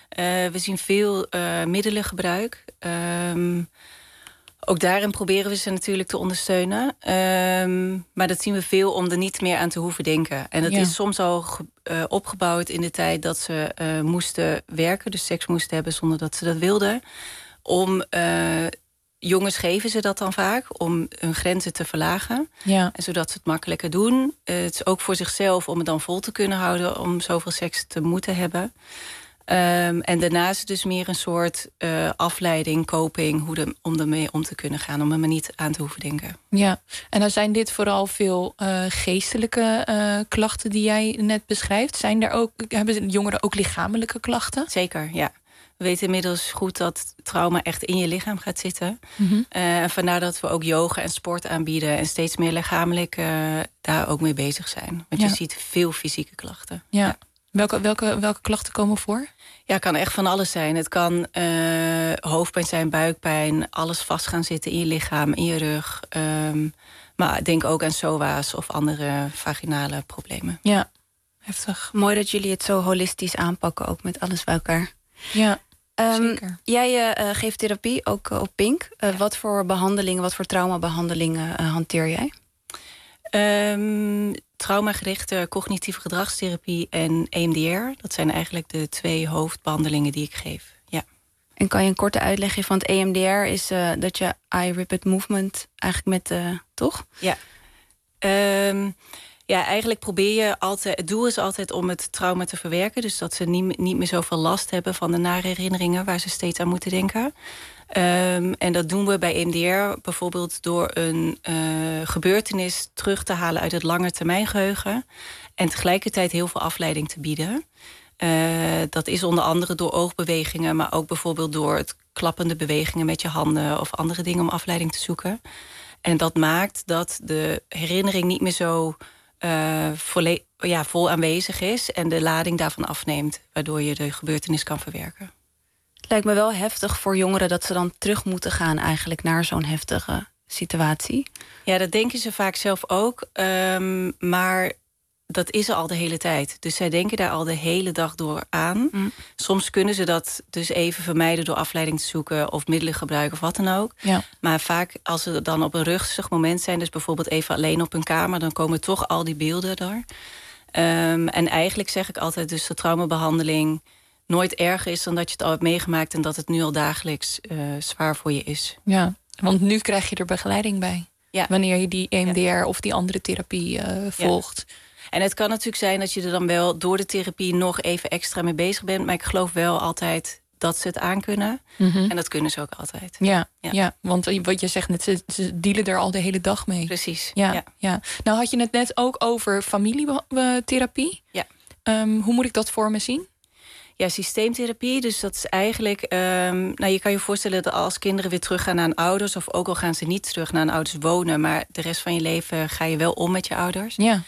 Uh, we zien veel uh, middelengebruik. Um, ook daarin proberen we ze natuurlijk te ondersteunen. Um, maar dat zien we veel om er niet meer aan te hoeven denken. En dat ja. is soms al ge, uh, opgebouwd in de tijd dat ze uh, moesten werken. Dus seks moesten hebben zonder dat ze dat wilden. Om... Uh, Jongens geven ze dat dan vaak om hun grenzen te verlagen. Ja. En zodat ze het makkelijker doen. Uh, het is ook voor zichzelf om het dan vol te kunnen houden... om zoveel seks te moeten hebben. Um, en daarnaast dus meer een soort uh, afleiding, coping... Hoe de, om ermee om te kunnen gaan, om er maar niet aan te hoeven denken. Ja, en dan zijn dit vooral veel uh, geestelijke uh, klachten die jij net beschrijft. Zijn er ook, hebben jongeren ook lichamelijke klachten? Zeker, ja. We weten inmiddels goed dat trauma echt in je lichaam gaat zitten. Mm-hmm. Uh, en vandaar dat we ook yoga en sport aanbieden... en steeds meer lichamelijk uh, daar ook mee bezig zijn. Want ja. je ziet veel fysieke klachten. Ja. Ja. Welke, welke, welke klachten komen voor? Ja, het kan echt van alles zijn. Het kan uh, hoofdpijn zijn, buikpijn... alles vast gaan zitten in je lichaam, in je rug. Um, maar denk ook aan S O A's of andere vaginale problemen. Ja, heftig. Mooi dat jullie het zo holistisch aanpakken, ook met alles bij elkaar. Ja. Um, Zeker. Jij uh, geeft therapie, ook uh, op Pink. Uh, ja. Wat voor behandelingen, wat voor traumabehandelingen uh, hanteer jij? Um, traumagerichte cognitieve gedragstherapie en E M D R. Dat zijn eigenlijk de twee hoofdbehandelingen die ik geef. Ja. En kan je een korte uitleg geven? Want E M D R is uh, dat je eye rapid movement eigenlijk met, uh, toch? Ja. Um, Ja, eigenlijk probeer je altijd... Het doel is altijd om het trauma te verwerken. Dus dat ze niet, niet meer zoveel last hebben van de nare herinneringen... waar ze steeds aan moeten denken. Um, en dat doen we bij E M D R bijvoorbeeld door een uh, gebeurtenis terug te halen... uit het langetermijngeheugen. En tegelijkertijd heel veel afleiding te bieden. Uh, dat is onder andere door oogbewegingen... maar ook bijvoorbeeld door het klappende bewegingen met je handen... of andere dingen om afleiding te zoeken. En dat maakt dat de herinnering niet meer zo... Uh, volle- ja, vol aanwezig is en de lading daarvan afneemt... waardoor je de gebeurtenis kan verwerken. Het lijkt me wel heftig voor jongeren dat ze dan terug moeten gaan... eigenlijk naar zo'n heftige situatie. Ja, dat denken ze vaak zelf ook. Um, maar dat is er al de hele tijd. Dus zij denken daar al de hele dag door aan. Mm. Soms kunnen ze dat dus even vermijden door afleiding te zoeken... of middelen gebruiken of wat dan ook. Ja. Maar vaak als ze dan op een rustig moment zijn... dus bijvoorbeeld even alleen op hun kamer... dan komen toch al die beelden daar. Um, en eigenlijk zeg ik altijd dus dat traumabehandeling... nooit erger is dan dat je het al hebt meegemaakt... en dat het nu al dagelijks uh, zwaar voor je is. Ja, want nu krijg je er begeleiding bij. Ja. Wanneer je die E M D R ja. of die andere therapie uh, volgt. Ja. En het kan natuurlijk zijn dat je er dan wel door de therapie... nog even extra mee bezig bent. Maar ik geloof wel altijd dat ze het aankunnen. Mm-hmm. En dat kunnen ze ook altijd. Ja, ja. ja, want wat je zegt net, ze, ze dealen er al de hele dag mee. Precies, ja, ja. ja. Nou had je het net ook over familietherapie. Ja. Um, hoe moet ik dat voor me zien? Ja, systeemtherapie. Dus dat is eigenlijk... Um, nou, je kan je voorstellen dat als kinderen weer teruggaan naar hun ouders... of ook al gaan ze niet terug naar hun ouders wonen... maar de rest van je leven ga je wel om met je ouders. Ja.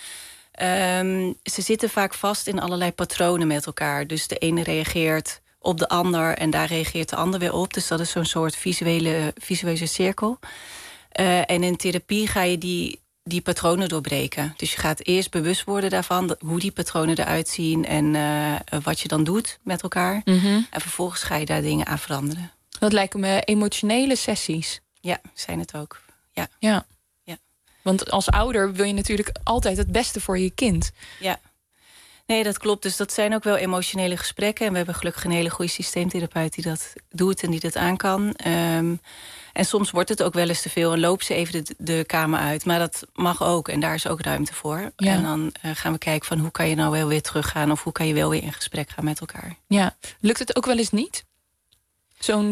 Um, ze zitten vaak vast in allerlei patronen met elkaar. Dus de ene reageert op de ander en daar reageert de ander weer op. Dus dat is zo'n soort visuele, visuele cirkel. Uh, en in therapie ga je die, die patronen doorbreken. Dus je gaat eerst bewust worden daarvan... hoe die patronen eruit zien en uh, wat je dan doet met elkaar. Mm-hmm. En vervolgens ga je daar dingen aan veranderen. Dat lijken me emotionele sessies. Ja, zijn het ook. Ja. Ja. Want als ouder wil je natuurlijk altijd het beste voor je kind. Ja, nee, dat klopt. Dus dat zijn ook wel emotionele gesprekken. En we hebben gelukkig een hele goede systeemtherapeut die dat doet en die dat aan kan. Um, en soms wordt het ook wel eens te veel en loopt ze even de, de kamer uit. Maar dat mag ook en daar is ook ruimte voor. Ja. En dan uh, gaan we kijken van hoe kan je nou wel weer teruggaan... of hoe kan je wel weer in gesprek gaan met elkaar. Ja, lukt het ook wel eens niet? Zo'n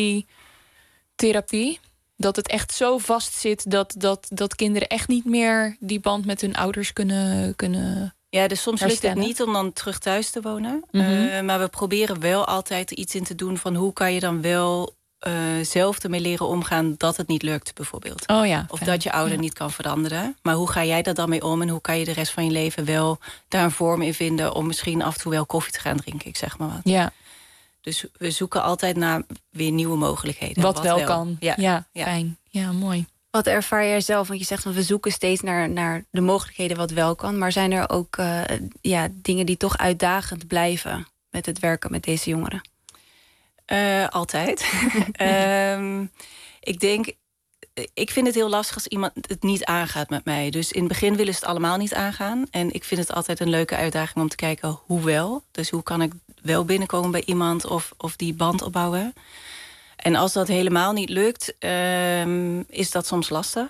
familietherapie... dat het echt zo vast zit dat, dat, dat kinderen echt niet meer... die band met hun ouders kunnen, kunnen Ja, dus soms herstellen. lukt het niet om dan terug thuis te wonen. Mm-hmm. Uh, maar we proberen wel altijd er iets in te doen... van hoe kan je dan wel uh, zelf ermee leren omgaan... dat het niet lukt, bijvoorbeeld. Oh ja, of fijn. dat je ouder ja. niet kan veranderen. Maar hoe ga jij daar dan mee om... en hoe kan je de rest van je leven wel daar een vorm in vinden... om misschien af en toe wel koffie te gaan drinken, ik zeg maar wat. Ja. Dus we zoeken altijd naar weer nieuwe mogelijkheden. Wat, wat wel, wel kan. Ja. Ja, ja, fijn. Ja, mooi. Wat ervaar jij zelf? Want je zegt van we zoeken steeds naar, naar de mogelijkheden wat wel kan. Maar zijn er ook uh, ja, dingen die toch uitdagend blijven? met het werken met deze jongeren? Uh, altijd. um, ik denk, ik vind het heel lastig als iemand het niet aangaat met mij. Dus in het begin willen ze het allemaal niet aangaan. En ik vind het altijd een leuke uitdaging om te kijken hoe wel. Dus hoe kan ik wel binnenkomen bij iemand of, of die band opbouwen. En als dat helemaal niet lukt, um, is dat soms lastig.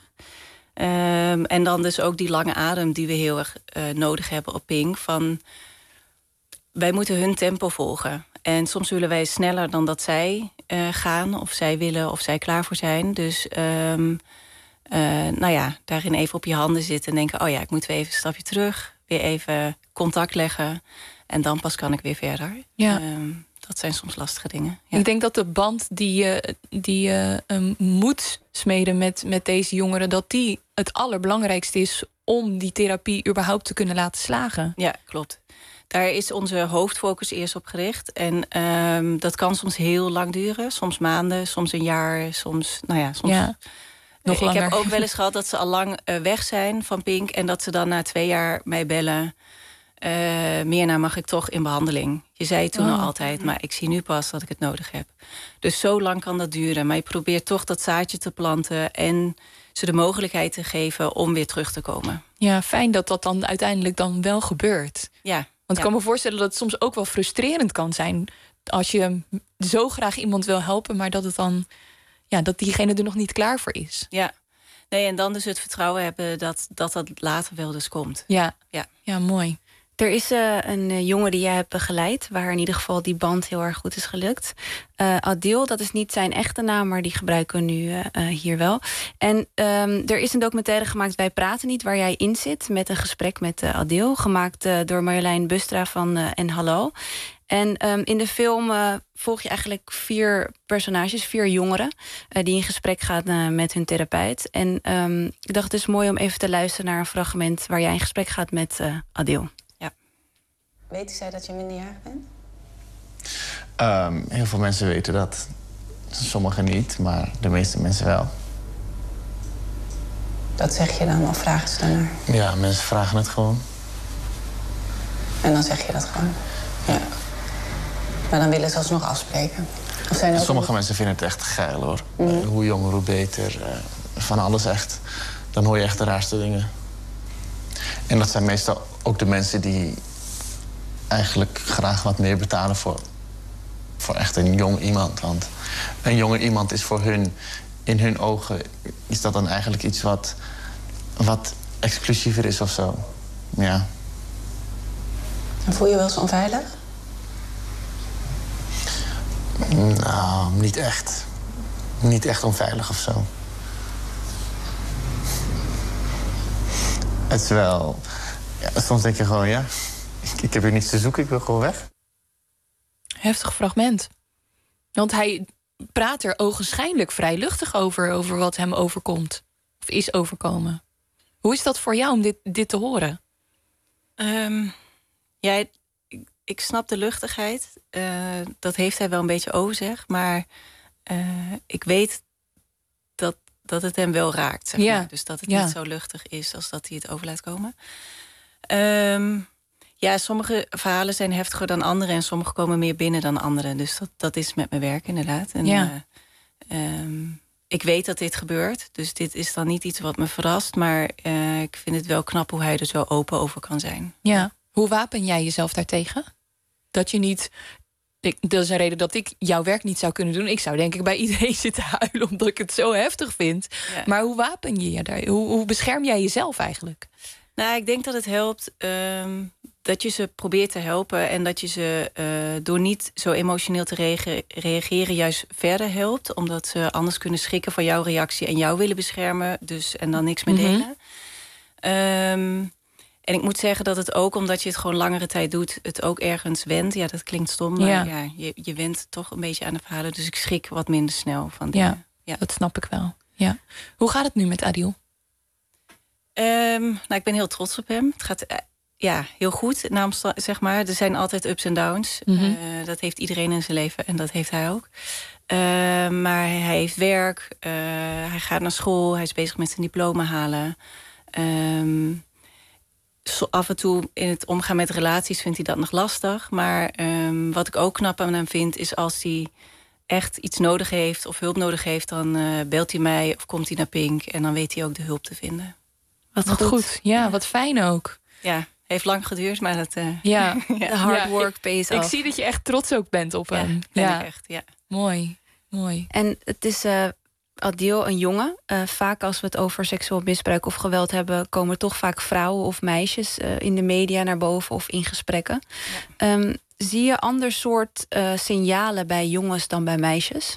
Um, en dan dus ook die lange adem die we heel erg uh, nodig hebben op Pink. Van, wij moeten hun tempo volgen. En soms willen wij sneller dan dat zij uh, gaan. Of zij willen of zij klaar voor zijn. Dus um, uh, nou ja, daarin even op je handen zitten en denken... oh ja, ik moet weer even een stapje terug. Weer even contact leggen. En dan pas kan ik weer verder. Ja. Um, dat zijn soms lastige dingen. Ja. Ik denk dat de band die je, die je um, moet smeden met, met deze jongeren... dat die het allerbelangrijkste is om die therapie überhaupt te kunnen laten slagen. Ja, klopt. Daar is onze hoofdfocus eerst op gericht. En um, dat kan soms heel lang duren. Soms maanden, soms een jaar, soms... Nou ja, soms... Ja, nog ik langer. heb ook wel eens gehad dat ze al lang uh, weg zijn van Pink... en dat ze dan na twee jaar mij bellen... Uh, Mirna, mag ik toch in behandeling? Je zei toen oh. al altijd, maar ik zie nu pas dat ik het nodig heb. Dus zo lang kan dat duren. Maar je probeert toch dat zaadje te planten... en ze de mogelijkheid te geven om weer terug te komen. Ja, fijn dat dat dan uiteindelijk dan wel gebeurt. Ja. Want ik ja. kan me voorstellen dat het soms ook wel frustrerend kan zijn... als je zo graag iemand wil helpen... maar dat het dan, ja, dat diegene er nog niet klaar voor is. Ja. Nee, en dan dus het vertrouwen hebben dat dat, dat later wel dus komt. Ja, ja. ja mooi. Er is uh, een uh, jongen die jij hebt begeleid... waar in ieder geval die band heel erg goed is gelukt. Uh, Adil, dat is niet zijn echte naam... maar die gebruiken we nu uh, uh, hier wel. En um, er is een documentaire gemaakt... Wij praten niet, waar jij in zit... met een gesprek met uh, Adil. Gemaakt uh, door Marjolein Bustra van uh, En Hallo. En um, in de film uh, volg je eigenlijk vier personages... vier jongeren uh, die in gesprek gaan uh, met hun therapeut. En um, ik dacht het is mooi om even te luisteren... naar een fragment waar jij in gesprek gaat met uh, Adil. Weten zij dat je minderjarig bent? Um, heel veel mensen weten dat. Sommigen niet, maar de meeste mensen wel. Dat zeg je dan of vragen ze dan naar? Ja, mensen vragen het gewoon. En dan zeg je dat gewoon? Ja. Maar dan willen ze alsnog afspreken? Of zijn er Sommige ook... mensen vinden het echt geil, hoor. Mm. Uh, hoe jonger, hoe beter. Uh, van alles echt. Dan hoor je echt de raarste dingen. En dat zijn meestal ook de mensen die... eigenlijk graag wat meer betalen voor, voor echt een jong iemand. Want een jonge iemand is voor hun, in hun ogen... is dat dan eigenlijk iets wat, wat exclusiever is of zo. Ja. En voel je wel eens onveilig? Nou, niet echt. Niet echt onveilig of zo. Het is wel... Ja, soms denk je gewoon, ja... Ik heb hier niets te zoeken, ik wil gewoon weg. Heftig fragment. Want hij praat er ogenschijnlijk vrij luchtig over... over wat hem overkomt. Of is overkomen. Hoe is dat voor jou om dit, dit te horen? Um, ja, ik, ik snap de luchtigheid. Uh, dat heeft hij wel een beetje over zich. Maar uh, ik weet dat, dat het hem wel raakt. Zeg ja. maar. Dus dat het ja. niet zo luchtig is als dat hij het over laat komen. Um, Ja, sommige verhalen zijn heftiger dan andere... en sommige komen meer binnen dan andere. Dus dat, dat is met mijn werk inderdaad. En, ja. uh, um, ik weet dat dit gebeurt. Dus dit is dan niet iets wat me verrast. Maar uh, ik vind het wel knap hoe hij er zo open over kan zijn. Ja. Hoe wapen jij jezelf daartegen? Dat je niet... Ik, dat is een reden dat ik jouw werk niet zou kunnen doen. Ik zou denk ik bij iedereen zitten huilen... omdat ik het zo heftig vind. Ja. Maar hoe wapen je je daar? Hoe, hoe bescherm jij jezelf eigenlijk? Nou, ik denk dat het helpt um, dat je ze probeert te helpen... en dat je ze uh, door niet zo emotioneel te reage- reageren... juist verder helpt. Omdat ze anders kunnen schrikken van jouw reactie... en jou willen beschermen, dus, en dan niks meer delen. Mm-hmm. Um, en ik moet zeggen dat het ook, omdat je het gewoon langere tijd doet... het ook ergens wendt. Ja, dat klinkt stom, maar ja. Ja, je, je wendt toch een beetje aan de verhalen. Dus ik schrik wat minder snel van dingen. Ja, ja. Dat snap ik wel. Ja. Hoe gaat het nu met Adil? Um, nou, ik ben heel trots op hem. Het gaat uh, ja, heel goed, namens, zeg maar. Er zijn altijd ups en downs. Mm-hmm. Uh, dat heeft iedereen in zijn leven en dat heeft hij ook. Uh, maar hij heeft werk, uh, hij gaat naar school... hij is bezig met zijn diploma halen. Um, zo af en toe in het omgaan met relaties vindt hij dat nog lastig. Maar um, wat ik ook knap aan hem vind, is als hij echt iets nodig heeft of hulp nodig heeft, dan uh, belt hij mij of komt hij naar Pink en dan weet hij ook de hulp te vinden. Wat, wat goed. goed. Ja, ja, wat fijn ook. Ja, heeft lang geduurd, maar dat... Uh, ja, ja. de hard work ja, pays ik, off. Ik zie dat je echt trots ook bent op ja, hem. Ben ja, ik echt, ja. Mooi, mooi. En het is uh, Adil, een jongen. Uh, vaak als we het over seksueel misbruik of geweld hebben, komen toch vaak vrouwen of meisjes uh, in de media naar boven of in gesprekken. Ja. Um, zie je ander soort uh, signalen bij jongens dan bij meisjes?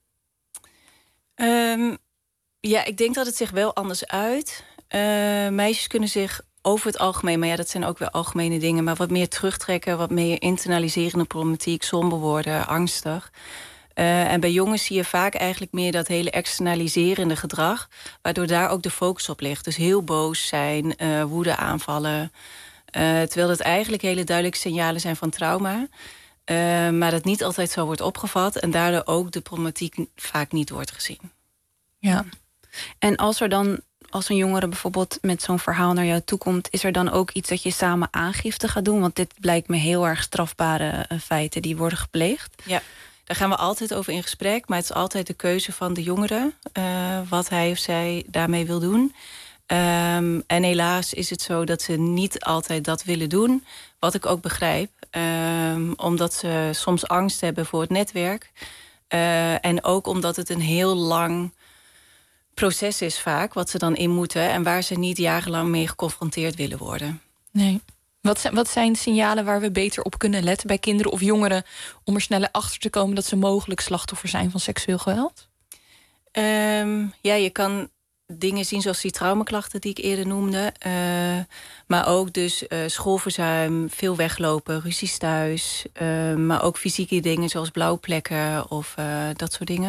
Um, ja, ik denk dat het zich wel anders uit. Uh, meisjes kunnen zich over het algemeen, maar ja, dat zijn ook weer algemene dingen, maar wat meer terugtrekken, wat meer internaliserende problematiek, somber worden, angstig. Uh, en bij jongens zie je vaak eigenlijk meer dat hele externaliserende gedrag, waardoor daar ook de focus op ligt. Dus heel boos zijn, uh, woede aanvallen. Uh, terwijl dat eigenlijk hele duidelijke signalen zijn van trauma. Uh, maar dat niet altijd zo wordt opgevat en daardoor ook de problematiek vaak niet wordt gezien. Ja. En als er dan, als een jongere bijvoorbeeld met zo'n verhaal naar jou toe komt, is er dan ook iets dat je samen aangifte gaat doen? Want dit blijkt me heel erg strafbare uh, feiten die worden gepleegd. Ja. Daar gaan we altijd over in gesprek, maar het is altijd de keuze van de jongere uh, wat hij of zij daarmee wil doen. Um, en helaas is het zo dat ze niet altijd dat willen doen, wat ik ook begrijp. Um, omdat ze soms angst hebben voor het netwerk. Uh, en ook omdat het een heel lang proces is vaak, wat ze dan in moeten en waar ze niet jarenlang mee geconfronteerd willen worden. Nee. Wat zijn, wat zijn signalen waar we beter op kunnen letten bij kinderen of jongeren om er sneller achter te komen dat ze mogelijk slachtoffer zijn van seksueel geweld? Um, ja, je kan dingen zien zoals die traumaklachten die ik eerder noemde. Uh, maar ook dus uh, schoolverzuim, veel weglopen, ruzies thuis. Uh, maar ook fysieke dingen zoals blauwplekken of uh, dat soort dingen.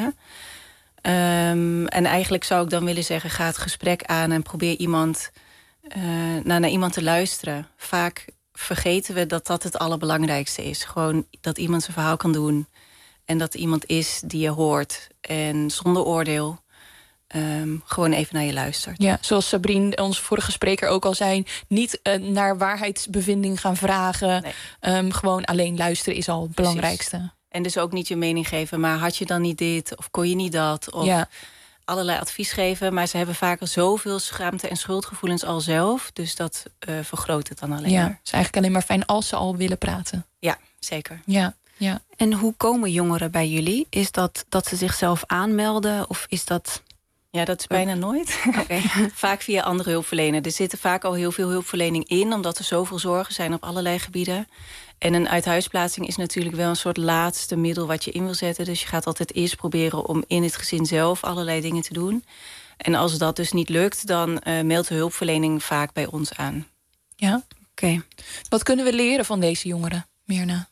Um, en eigenlijk zou ik dan willen zeggen, ga het gesprek aan en probeer iemand Uh, naar, naar iemand te luisteren. Vaak vergeten we dat dat het allerbelangrijkste is. Gewoon dat iemand zijn verhaal kan doen. En dat iemand is die je hoort. En zonder oordeel um, gewoon even naar je luistert. Ja, zoals Sabrine, onze vorige spreker, ook al zei, niet uh, naar waarheidsbevinding gaan vragen. Nee. Um, gewoon alleen luisteren is al het belangrijkste. Precies. En dus ook niet je mening geven. Maar had je dan niet dit? Of kon je niet dat? Of ja. allerlei advies geven, maar ze hebben vaker zoveel schaamte en schuldgevoelens al zelf. Dus dat uh, vergroot het dan alleen ja, maar. Het is eigenlijk alleen maar fijn als ze al willen praten. Ja, zeker. Ja, ja. En hoe komen jongeren bij jullie? Is dat dat ze zichzelf aanmelden of is dat... Ja, dat is bijna nooit. Okay. Vaak via andere hulpverleners. Er zitten vaak al heel veel hulpverlening in, omdat er zoveel zorgen zijn op allerlei gebieden. En een uithuisplaatsing is natuurlijk wel een soort laatste middel wat je in wil zetten. Dus je gaat altijd eerst proberen om in het gezin zelf allerlei dingen te doen. En als dat dus niet lukt, dan uh, meldt de hulpverlening vaak bij ons aan. Ja, oké. Okay. Wat kunnen we leren van deze jongeren, Mirna?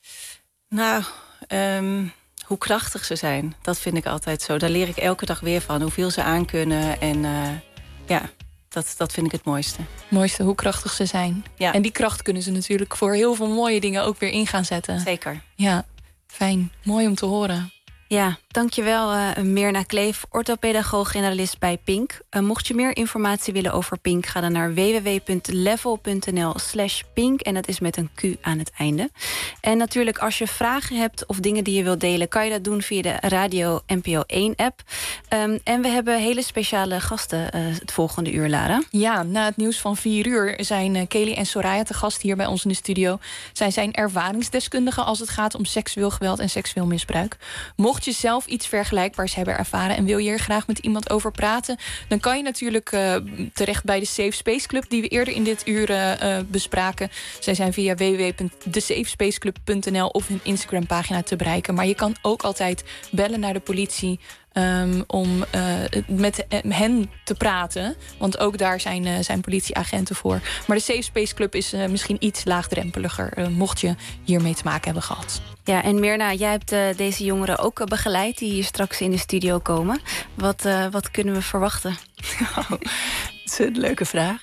Nou, um, hoe krachtig ze zijn, dat vind ik altijd zo. Daar leer ik elke dag weer van, hoeveel ze aankunnen. En uh, ja, dat, dat vind ik het mooiste. Mooiste, hoe krachtig ze zijn. Ja. En die kracht kunnen ze natuurlijk voor heel veel mooie dingen ook weer in gaan zetten. Zeker. Ja, fijn. Mooi om te horen. Ja, dankjewel uh, Mirna Kleef, orthopedagoog-generalist bij Pink. Uh, mocht je meer informatie willen over Pink, ga dan naar w w w punt level punt n l slash pink. En dat is met een Q aan het einde. En natuurlijk, als je vragen hebt of dingen die je wilt delen, kan je dat doen via de Radio N P O één app. Um, en we hebben hele speciale gasten uh, het volgende uur, Lara. Ja, na het nieuws van vier uur zijn uh, Kelly en Soraya te gast hier bij ons in de studio. Zij zijn ervaringsdeskundigen als het gaat om seksueel geweld en seksueel misbruik. Mocht Mocht je zelf iets vergelijkbaars hebben ervaren en wil je er graag met iemand over praten, dan kan je natuurlijk uh, terecht bij de Safe Space Club die we eerder in dit uur uh, bespraken. Zij zijn via w w w punt de safe space club punt n l of hun Instagram pagina te bereiken. Maar je kan ook altijd bellen naar de politie Um, om uh, met hen te praten. Want ook daar zijn, uh, zijn politieagenten voor. Maar de Safe Space Club is uh, misschien iets laagdrempeliger, uh, mocht je hiermee te maken hebben gehad. Ja, en Mirna, jij hebt uh, deze jongeren ook uh, begeleid die hier straks in de studio komen. Wat, uh, wat kunnen we verwachten? Oh, dat is een leuke vraag.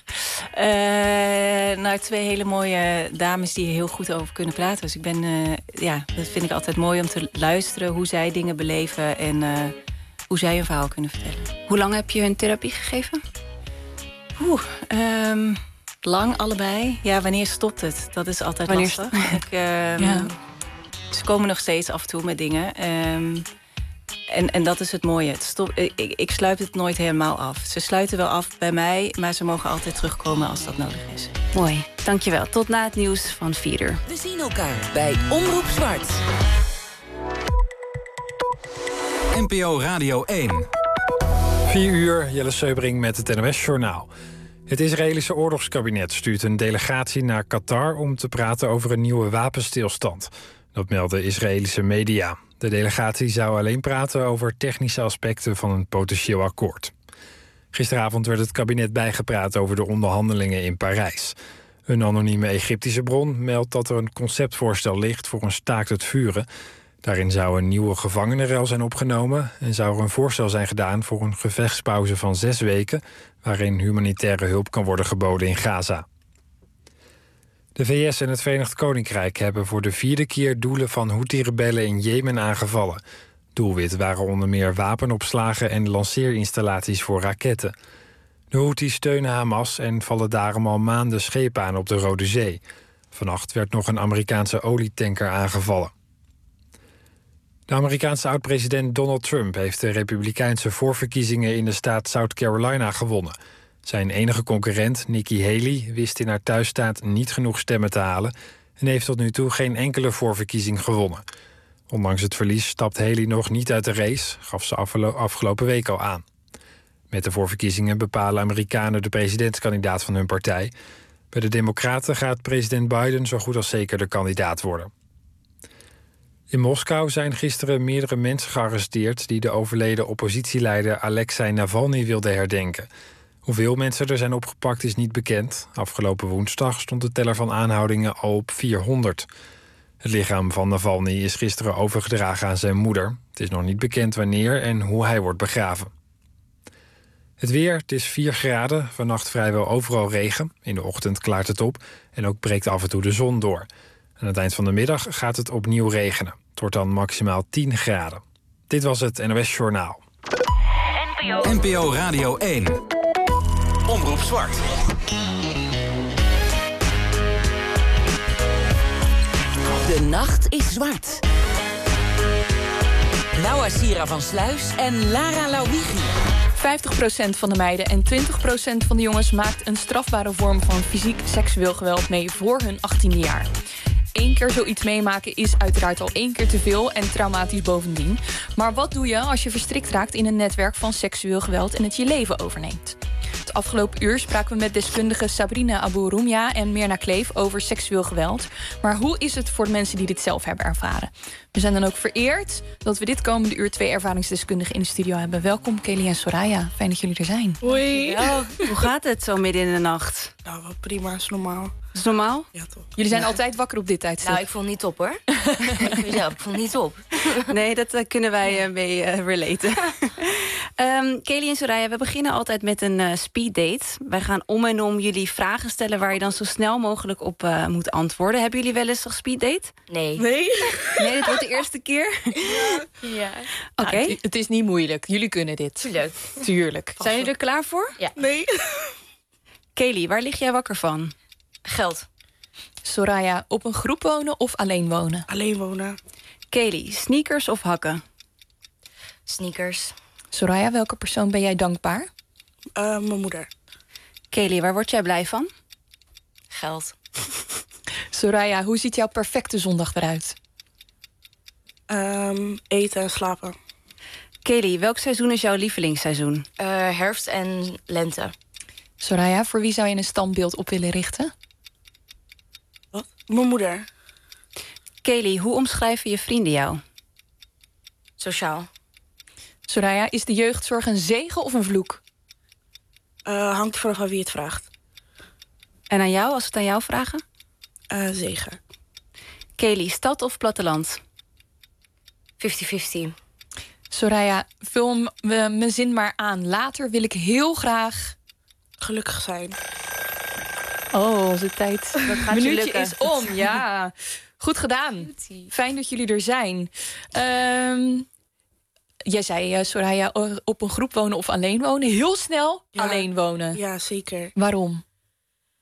Uh, nou, twee hele mooie dames die er heel goed over kunnen praten. Dus ik ben, uh, ja, dat vind ik altijd mooi om te luisteren hoe zij dingen beleven en uh, hoe zij een verhaal kunnen vertellen. Hoe lang heb je hun therapie gegeven? Oeh, um, Lang allebei. Ja, wanneer stopt het? Dat is altijd Wanneer lastig. Ik, ehm, Ja. Ze komen nog steeds af en toe met dingen. Ehm, en, en dat is het mooie. Het stop, ik, ik, ik sluit het nooit helemaal af. Ze sluiten wel af bij mij, maar ze mogen altijd terugkomen als dat nodig is. Mooi, dankjewel. Tot na het nieuws van vier uur. We zien elkaar bij Omroep Zwart. N P O Radio één. vier uur, Jelle Seubring met het N O S-journaal. Het Israëlische oorlogskabinet stuurt een delegatie naar Qatar om te praten over een nieuwe wapenstilstand. Dat melden Israëlische media. De delegatie zou alleen praten over technische aspecten van een potentieel akkoord. Gisteravond werd het kabinet bijgepraat over de onderhandelingen in Parijs. Een anonieme Egyptische bron meldt dat er een conceptvoorstel ligt voor een staakt het vuren. Daarin zou een nieuwe gevangenenruil zijn opgenomen en zou er een voorstel zijn gedaan voor een gevechtspauze van zes weken, waarin humanitaire hulp kan worden geboden in Gaza. De V S en het Verenigd Koninkrijk hebben voor de vierde keer doelen van Houthi-rebellen in Jemen aangevallen. Doelwit waren onder meer wapenopslagen en lanceerinstallaties voor raketten. De Houthis steunen Hamas en vallen daarom al maanden schepen aan op de Rode Zee. Vannacht werd nog een Amerikaanse olietanker aangevallen. De Amerikaanse oud-president Donald Trump heeft de republikeinse voorverkiezingen in de staat South Carolina gewonnen. Zijn enige concurrent, Nikki Haley, wist in haar thuisstaat niet genoeg stemmen te halen en heeft tot nu toe geen enkele voorverkiezing gewonnen. Ondanks het verlies stapt Haley nog niet uit de race, gaf ze afgelopen week al aan. Met de voorverkiezingen bepalen Amerikanen de presidentskandidaat van hun partij. Bij de Democraten gaat president Biden zo goed als zeker de kandidaat worden. In Moskou zijn gisteren meerdere mensen gearresteerd die de overleden oppositieleider Alexei Navalny wilden herdenken. Hoeveel mensen er zijn opgepakt is niet bekend. Afgelopen woensdag stond de teller van aanhoudingen al op vierhonderd. Het lichaam van Navalny is gisteren overgedragen aan zijn moeder. Het is nog niet bekend wanneer en hoe hij wordt begraven. Het weer, het is vier graden, vannacht vrijwel overal regen. In de ochtend klaart het op en ook breekt af en toe de zon door. Aan het eind van de middag gaat het opnieuw regenen. Het wordt dan maximaal tien graden. Dit was het N O S-journaal. N P O Radio één. Omroep Zwart. De nacht is zwart. Laura Sira van Sluis en Lara Lauwigi. vijftig procent van de meiden en twintig procent van de jongens maakt een strafbare vorm van fysiek seksueel geweld mee voor hun achttiende jaar. Eén keer zoiets meemaken is uiteraard al één keer te veel en traumatisch bovendien. Maar wat doe je als je verstrikt raakt in een netwerk van seksueel geweld en het je leven overneemt? Het afgelopen uur spraken we met deskundige Sabrina Abou-Roumia en Mirna Kleef over seksueel geweld. Maar hoe is het voor de mensen die dit zelf hebben ervaren? We zijn dan ook vereerd dat we dit komende uur twee ervaringsdeskundigen in de studio hebben. Welkom Kelly en Soraya, fijn dat jullie er zijn. Hoi. Hoe gaat het zo midden in de nacht? Nou, wel prima, is normaal. Is het normaal? Ja, toch. Jullie zijn Ja. altijd wakker op dit tijdstip? Nou, ik voel niet op hoor. Ja, ik voel niet op. Nee, dat uh, kunnen wij uh, mee uh, relaten. um, Kelly en Soraya, we beginnen altijd met een uh, speeddate. Wij gaan om en om jullie vragen stellen waar je dan zo snel mogelijk op uh, moet antwoorden. Hebben jullie wel eens een speeddate? Nee. Nee? Nee, dit wordt de eerste keer? Ja. Oké. Nou, het, het is niet moeilijk. Jullie kunnen dit. Tuurlijk. Tuurlijk. Zijn jullie er klaar voor? Ja. Nee. Kelly, waar lig jij wakker van? Geld. Soraya, op een groep wonen of alleen wonen? Alleen wonen. Kelly, sneakers of hakken? Sneakers. Soraya, welke persoon ben jij dankbaar? Uh, mijn moeder. Kelly, waar word jij blij van? Geld. Soraya, hoe ziet jouw perfecte zondag eruit? Um, eten en slapen. Kelly, welk seizoen is jouw lievelingsseizoen? Uh, herfst en lente. Soraya, voor wie zou je een standbeeld op willen richten? Wat? Mijn moeder. Kelly, hoe omschrijven je vrienden jou? Sociaal. Soraya, is de jeugdzorg een zegen of een vloek? Uh, hangt ervan af wie het vraagt. En aan jou, als we het aan jou vragen? Uh, zegen. Kelly, stad of platteland? vijftig vijftig. Soraya, vul m- mijn zin maar aan. Later wil ik heel graag... Gelukkig zijn. Oh, onze tijd. Dat gaat je minuutje lukken. is om, ja. Goed gedaan. Fijn dat jullie er zijn. Um, jij zei, uh, Soraya, op een groep wonen of alleen wonen. Heel snel Ja. alleen wonen. Ja, zeker. Waarom?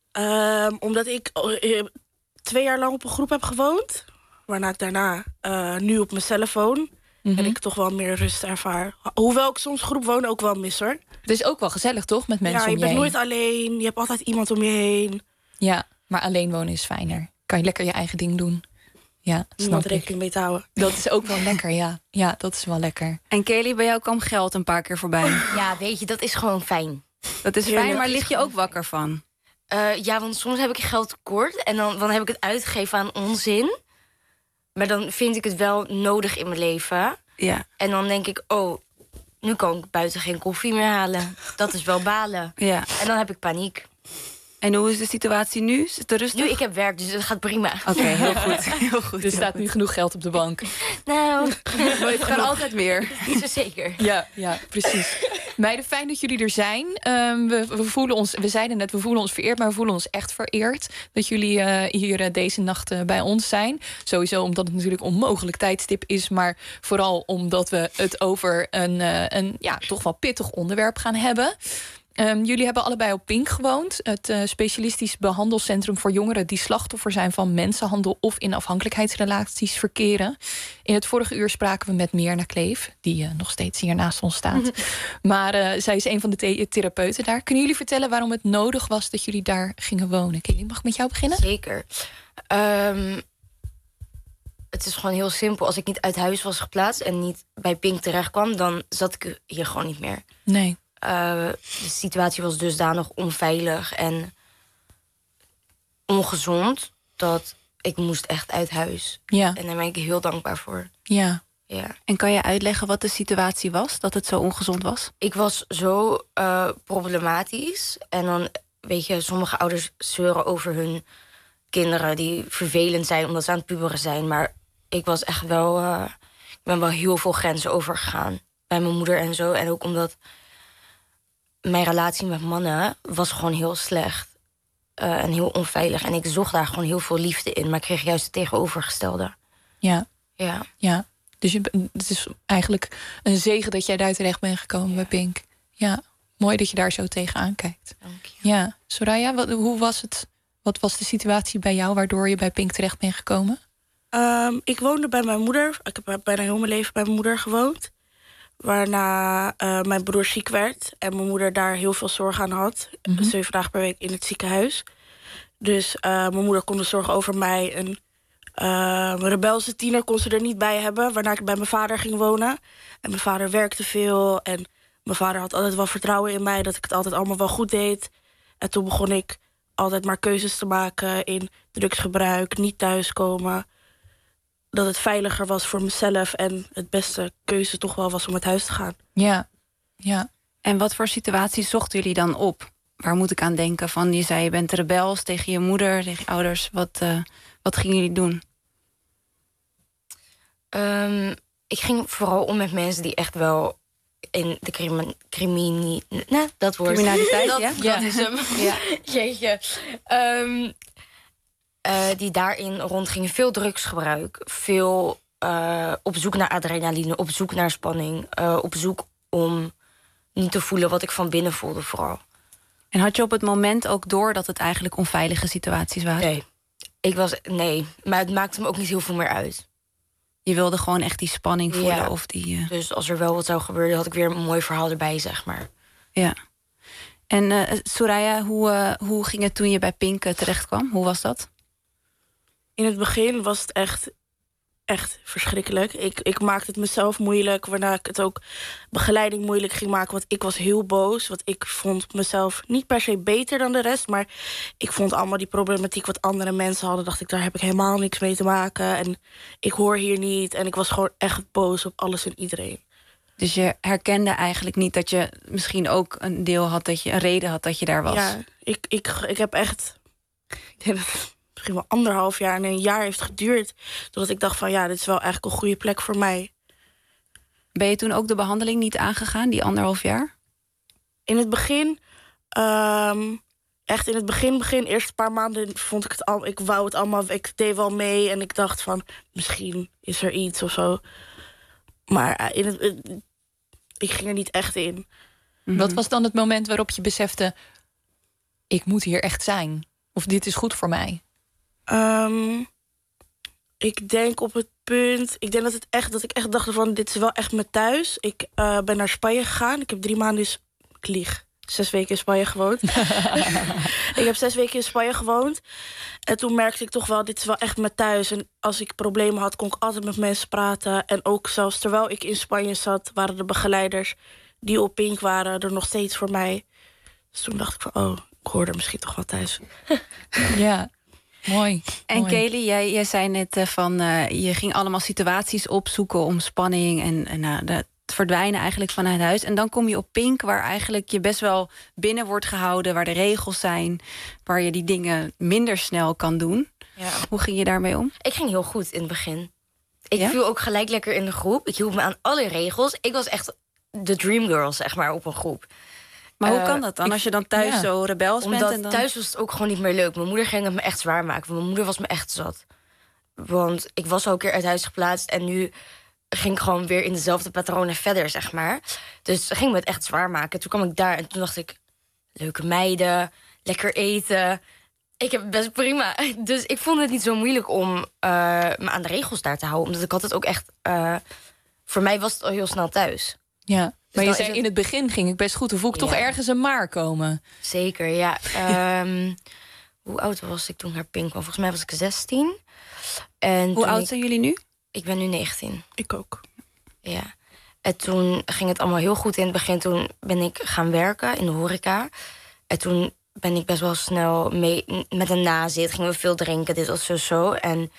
Um, omdat ik uh, twee jaar lang op een groep heb gewoond. Waarna ik daarna uh, nu op mijn telefoon. Mm-hmm. En ik toch wel meer rust ervaar. Hoewel ik soms groep wonen ook wel mis hoor. Het is ook wel gezellig toch, met mensen ja, om je je bent heen? nooit alleen. Je hebt altijd iemand om je heen. Ja, maar alleen wonen is fijner. Kan je lekker je eigen ding doen. Ja, Niemand snap ik. rekening mee te houden. Dat is ook wel lekker, ja. Ja, dat is wel lekker. En Kelly, bij jou kwam geld een paar keer voorbij. Ja, weet je, dat is gewoon fijn. Dat is Heerlijk. fijn, maar lig je ook wakker van? Uh, ja, want soms heb ik geld tekort en dan, dan heb ik het uitgegeven aan onzin. Maar dan vind ik het wel nodig in mijn leven. Ja. En dan denk ik, oh, nu kan ik buiten geen koffie meer halen. Dat is wel balen. Ja. En dan heb ik paniek. En hoe is de situatie nu? Is het rustig? Nu, ik heb werk, dus het gaat prima. Oké, okay, heel goed. Heel goed. Er staat nu genoeg geld op de bank. Nou, maar het kan altijd meer. Niet zo zeker. Ja, ja, precies. Meiden, fijn dat jullie er zijn. Um, we, we, voelen ons, we zeiden net, we voelen ons vereerd, maar we voelen ons echt vereerd dat jullie uh, hier uh, deze nacht uh, bij ons zijn. Sowieso omdat het natuurlijk onmogelijk tijdstip is, maar vooral omdat we het over een, uh, een ja, toch wel pittig onderwerp gaan hebben. Um, jullie hebben allebei op Pink gewoond. Het uh, specialistisch behandelcentrum voor jongeren die slachtoffer zijn van mensenhandel of in afhankelijkheidsrelaties verkeren. In het vorige uur spraken we met Mirna Kleef, die uh, nog steeds hier naast ons staat. Maar uh, zij is een van de the- therapeuten daar. Kunnen jullie vertellen waarom het nodig was dat jullie daar gingen wonen? Kelly, mag ik met jou beginnen? Zeker. Um, het is gewoon heel simpel. Als ik niet uit huis was geplaatst en niet bij Pink terecht kwam, dan zat ik hier gewoon niet meer. Nee. Uh, de situatie was dusdanig onveilig en ongezond dat ik moest echt uit huis. Ja. En daar ben ik heel dankbaar voor. Ja. Ja. En kan je uitleggen wat de situatie was, dat het zo ongezond was? Ik was zo uh, problematisch. En dan, weet je, sommige ouders zeuren over hun kinderen die vervelend zijn omdat ze aan het puberen zijn. Maar ik was echt wel, uh, ik ben wel heel veel grenzen overgegaan bij mijn moeder en zo. En ook omdat mijn relatie met mannen was gewoon heel slecht. Uh, en heel onveilig. En ik zocht daar gewoon heel veel liefde in. Maar ik kreeg juist het tegenovergestelde. Ja. Ja. Ja. Dus je, het is eigenlijk een zegen dat jij daar terecht bent gekomen, ja, bij Pink. Ja, mooi dat je daar zo tegenaan kijkt. Dank je. Ja. Soraya, wat, hoe was het? Wat was de situatie bij jou waardoor je bij Pink terecht bent gekomen? Um, ik woonde bij mijn moeder. Ik heb bijna heel mijn leven bij mijn moeder gewoond. Waarna uh, mijn broer ziek werd en mijn moeder daar heel veel zorg aan had. Mm-hmm. Zeven dagen per week in het ziekenhuis. Dus uh, mijn moeder kon de zorg over mij. Een uh, rebelse tiener kon ze er niet bij hebben. Waarna ik bij mijn vader ging wonen. En mijn vader werkte veel. En mijn vader had altijd wel vertrouwen in mij dat ik het altijd allemaal wel goed deed. En toen begon ik altijd maar keuzes te maken in drugsgebruik, niet thuiskomen. Dat het veiliger was voor mezelf en het beste keuze toch wel was om uit huis te gaan. Ja, ja. En wat voor situaties zochten jullie dan op? Waar moet ik aan denken? Van, je zei je bent rebels tegen je moeder, tegen je ouders. Wat, uh, wat gingen jullie doen? Um, ik ging vooral om met mensen die echt wel in de crimi... crimini, nou, dat woord. Criminaliteit, dat, ja? Dat ja. is hem. Ja. Jeetje. Um, Uh, die daarin rondgingen. Veel drugsgebruik. Veel uh, op zoek naar adrenaline. Op zoek naar spanning. Uh, op zoek om niet te voelen wat ik van binnen voelde vooral. En had je op het moment ook door dat het eigenlijk onveilige situaties waren? Nee. Ik was, nee. Maar het maakte me ook niet heel veel meer uit. Je wilde gewoon echt die spanning voelen? Ja. Of die, uh... Dus als er wel wat zou gebeuren, had ik weer een mooi verhaal erbij, zeg maar. Ja. En uh, Soraya, hoe, uh, hoe ging het toen je bij Pink uh, terecht kwam? Hoe was dat? In het begin was het echt, echt verschrikkelijk. Ik, ik maakte het mezelf moeilijk, waarna ik het ook begeleiding moeilijk ging maken. Want ik was heel boos, want ik vond mezelf niet per se beter dan de rest. Maar ik vond allemaal die problematiek wat andere mensen hadden. Dacht ik, daar heb ik helemaal niks mee te maken. En ik hoor hier niet. En ik was gewoon echt boos op alles en iedereen. Dus je herkende eigenlijk niet dat je misschien ook een deel had, dat je een reden had dat je daar was? Ja, ik, ik, ik heb echt... Ik denk dat misschien wel anderhalf jaar en een jaar heeft geduurd. Totdat ik dacht van ja, dit is wel eigenlijk een goede plek voor mij. Ben je toen ook de behandeling niet aangegaan, die anderhalf jaar? In het begin, um, echt in het begin, begin, eerste paar maanden vond ik het al. Ik wou het allemaal, ik deed wel mee en ik dacht van misschien is er iets of zo. Maar in het, ik ging er niet echt in. Mm-hmm. Wat was dan het moment waarop je besefte, ik moet hier echt zijn? Of dit is goed voor mij? Um, ik denk op het punt... Ik denk dat, het echt, dat ik echt dacht van... dit is wel echt mijn thuis. Ik uh, ben naar Spanje gegaan. Ik heb drie maanden... Dus, ik lieg. Zes weken in Spanje gewoond. Ik heb zes weken in Spanje gewoond. En toen merkte ik toch wel... dit is wel echt mijn thuis. En als ik problemen had... kon ik altijd met mensen praten. En ook zelfs terwijl ik in Spanje zat... waren de begeleiders die op Pink waren... er nog steeds voor mij. Dus toen dacht ik van... oh, ik hoorde misschien toch wel thuis. Ja. Mooi. En mooi. Kelly, jij, jij zei net uh, van... Uh, je ging allemaal situaties opzoeken om spanning... en, en uh, de, het verdwijnen eigenlijk vanuit huis. En dan kom je op Pink, waar eigenlijk je best wel binnen wordt gehouden... waar de regels zijn, waar je die dingen minder snel kan doen. Ja. Hoe ging je daarmee om? Ik ging heel goed in het begin. Ik Ja? viel ook gelijk lekker in de groep. Ik hield me aan alle regels. Ik was echt de dream girl, zeg maar, op een groep. Maar hoe Uh, kan dat dan, ik- als je dan thuis ja. zo rebels bent? Omdat En dan... thuis was het ook gewoon niet meer leuk. Mijn moeder ging het me echt zwaar maken. Want mijn moeder was me echt zat. Want ik was al een keer uit huis geplaatst... en nu ging ik gewoon weer in dezelfde patronen verder, zeg maar. Dus ze ging me het echt zwaar maken. Toen kwam ik daar en toen dacht ik... leuke meiden, lekker eten. Ik heb het best prima. Dus ik vond het niet zo moeilijk om uh, me aan de regels daar te houden. Omdat ik had het ook echt... Uh, voor mij was het al heel snel thuis. Ja. Maar dan je is zei, het- in het begin ging ik best goed. Dan voel ik toch Ja. ergens een maar komen. Zeker, ja. um, hoe oud was ik toen naar Pink kwam? Volgens mij was ik zestien. En Hoe toen oud ik- zijn jullie nu? Ik ben nu negentien. Ik ook. Ja. En toen ging het allemaal heel goed in het begin. Toen ben ik gaan werken in de horeca. En toen ben ik best wel snel mee met een nazit. Gingen we veel drinken, dit was zo zo. En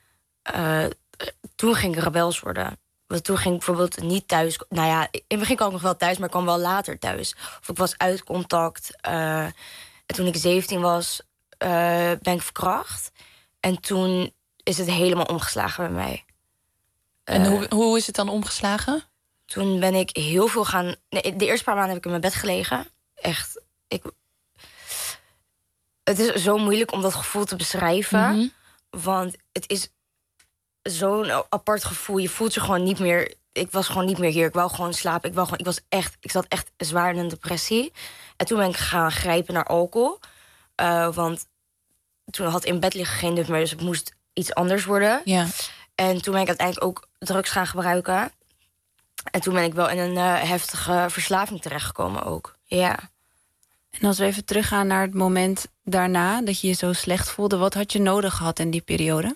uh, toen ging ik rebels worden. Want toen ging ik bijvoorbeeld niet thuis... Nou ja, in het begin kwam ik nog wel thuis, maar ik kwam wel later thuis. Of ik was uit contact. Uh, en toen ik zeventien was, uh, ben ik verkracht. En toen is het helemaal omgeslagen bij mij. En Uh, hoe, hoe is het dan omgeslagen? Toen ben ik heel veel gaan... Nee, de eerste paar maanden heb ik in mijn bed gelegen. Echt. Ik... Het is zo moeilijk om dat gevoel te beschrijven. Mhm. Want het is zo'n apart gevoel. Je voelt je gewoon niet meer... Ik was gewoon niet meer hier. Ik wou gewoon slapen. Ik, wou gewoon, ik, was echt, ik zat echt zwaar in een depressie. En toen ben ik gaan grijpen naar alcohol. Uh, want toen had in bed liggen geen nut meer. Dus het moest iets anders worden. Ja. En toen ben ik uiteindelijk ook drugs gaan gebruiken. En toen ben ik wel in een uh, heftige verslaving terechtgekomen ook. Ja. En als we even teruggaan naar het moment daarna... dat je je zo slecht voelde, wat had je nodig gehad in die periode?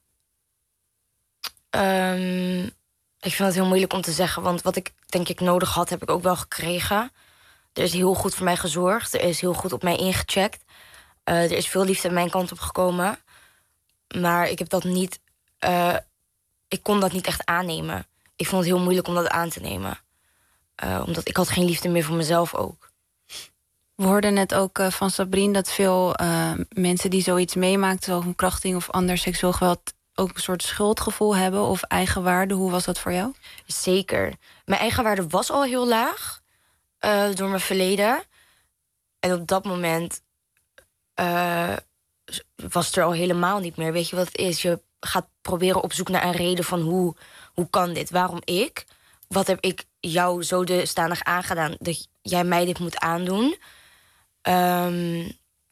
Um, ik vind het heel moeilijk om te zeggen. Want wat ik denk ik nodig had, heb ik ook wel gekregen. Er is heel goed voor mij gezorgd. Er is heel goed op mij ingecheckt. Uh, er is veel liefde aan mijn kant op gekomen. Maar ik heb dat niet... Uh, ik kon dat niet echt aannemen. Ik vond het heel moeilijk om dat aan te nemen. Uh, omdat ik had geen liefde meer voor mezelf ook. We hoorden net ook uh, van Sabrine dat veel uh, mensen die zoiets meemaakten... zoals verkrachting of ander seksueel geweld... ook een soort schuldgevoel hebben of eigenwaarde. Hoe was dat voor jou? Zeker. Mijn eigenwaarde was al heel laag uh, door mijn verleden. En op dat moment uh, was het er al helemaal niet meer. Weet je wat het is? Je gaat proberen op zoek naar een reden van hoe, hoe kan dit? Waarom ik? Wat heb ik jou zo dusdanig aangedaan dat jij mij dit moet aandoen? Um,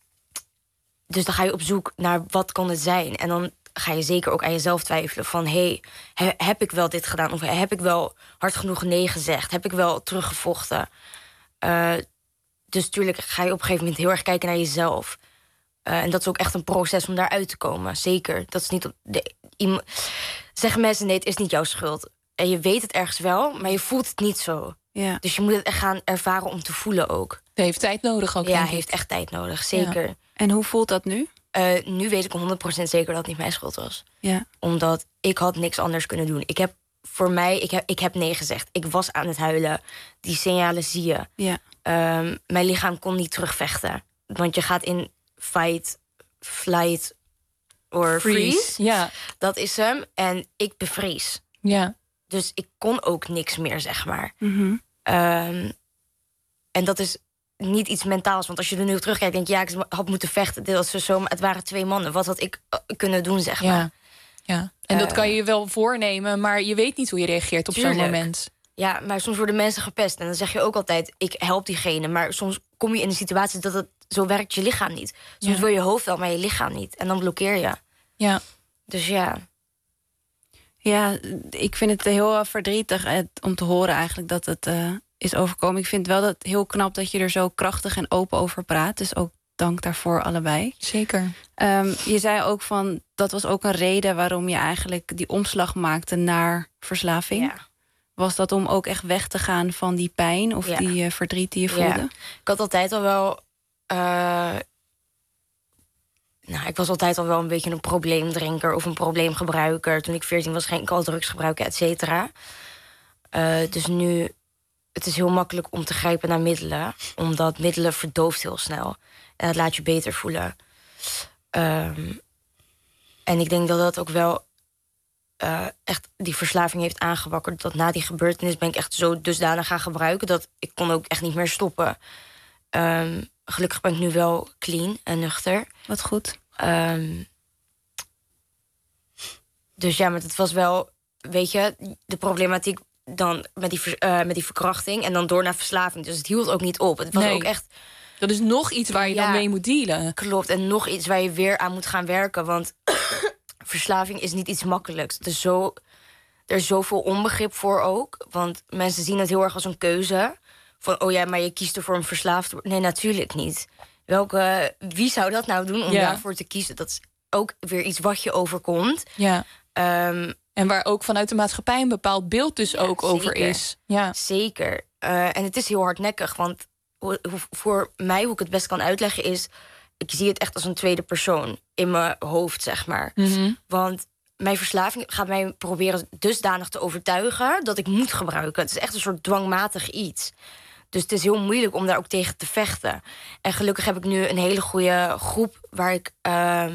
dus dan ga je op zoek naar wat kan het zijn. En dan ga je zeker ook aan jezelf twijfelen van... hé, hey, heb ik wel dit gedaan? Of heb ik wel hard genoeg nee gezegd? Heb ik wel teruggevochten? Uh, dus natuurlijk ga je op een gegeven moment heel erg kijken naar jezelf. Uh, en dat is ook echt een proces om daaruit te komen. Zeker. Dat is niet op de, iem, zeggen mensen, nee, het is niet jouw schuld. En je weet het ergens wel, maar je voelt het niet zo. Ja. Dus je moet het echt gaan ervaren om te voelen ook. Het heeft tijd nodig ook, Ja, denk ik. heeft echt tijd nodig, zeker. Ja. En hoe voelt dat nu? Uh, nu weet ik honderd procent zeker dat het niet mijn schuld was. Ja. Omdat ik had niks anders kunnen doen. Ik heb voor mij, ik heb, ik heb nee gezegd. Ik was aan het huilen. Die signalen zie je. Ja. Um, mijn lichaam kon niet terugvechten. Want je gaat in fight, flight or freeze. Freeze, ja. Dat is hem. En ik bevries. Ja. Dus ik kon ook niks meer, zeg maar. Mm-hmm. Um, en dat is niet iets mentaals. Want als je er nu op terugkijkt, denk je... ja, ik had moeten vechten. Dit was zo, maar het waren twee mannen. Wat had ik uh, kunnen doen, zeg maar. Ja. Ja. En dat Uh, kan je wel voornemen, maar je weet niet hoe je reageert op zo'n tuurlijk. moment. Ja, maar soms worden mensen gepest. En dan zeg je ook altijd, ik help diegene. Maar soms kom je in een situatie dat het zo werkt je lichaam niet. Soms Ja. wil je hoofd wel, maar je lichaam niet. En dan blokkeer je. Ja. Dus ja. Ja, ik vind het heel verdrietig eh, om te horen eigenlijk dat het uh, is overkomen. Ik vind wel dat heel knap dat je er zo krachtig en open over praat. Dus ook dank daarvoor allebei. Zeker. Um, je zei ook van, dat was ook een reden waarom je eigenlijk die omslag maakte naar verslaving. Ja. Was dat om ook echt weg te gaan van die pijn of Ja. die uh, verdriet die je voelde? Ja. Ik had altijd al wel... Uh, nou, ik was altijd al wel een beetje een probleemdrinker of een probleemgebruiker. Toen ik veertien was, ging ik al drugs gebruiken, et cetera. Uh, dus nu, het is heel makkelijk om te grijpen naar middelen. Omdat middelen verdooft heel snel. En dat laat je beter voelen. Um, en ik denk dat dat ook wel uh, echt die verslaving heeft aangewakkerd. Dat na die gebeurtenis ben ik echt zo dusdanig gaan gebruiken dat ik kon ook echt niet meer stoppen. Um, gelukkig ben ik nu wel clean en nuchter. Wat goed. Um, dus ja, maar het was wel, weet je, de problematiek dan met die, uh, met die verkrachting en dan door naar verslaving. Dus het hield ook niet op. Het was Nee. ook echt... Dat is nog iets waar je Ja. dan mee moet dealen. Klopt, en nog iets waar je weer aan moet gaan werken. Want verslaving is niet iets makkelijks. Het is zo, er is zoveel onbegrip voor ook. Want mensen zien het heel erg als een keuze. Van, oh ja, maar je kiest ervoor om verslaafd te worden. Nee, natuurlijk niet. Welke, wie zou dat nou doen om Ja. daarvoor te kiezen? Dat is ook weer iets wat je overkomt. Ja. Um, en waar ook vanuit de maatschappij een bepaald beeld dus ook over zeker. is. Ja. Zeker. Uh, en het is heel hardnekkig, want hoe, hoe, voor mij, hoe ik het best kan uitleggen, is... ik zie het echt als een tweede persoon in mijn hoofd, zeg maar. Mm-hmm. Want mijn verslaving gaat mij proberen dusdanig te overtuigen dat ik moet gebruiken. Het is echt een soort dwangmatig iets. Dus het is heel moeilijk om daar ook tegen te vechten. En gelukkig heb ik nu een hele goede groep waar ik... Uh,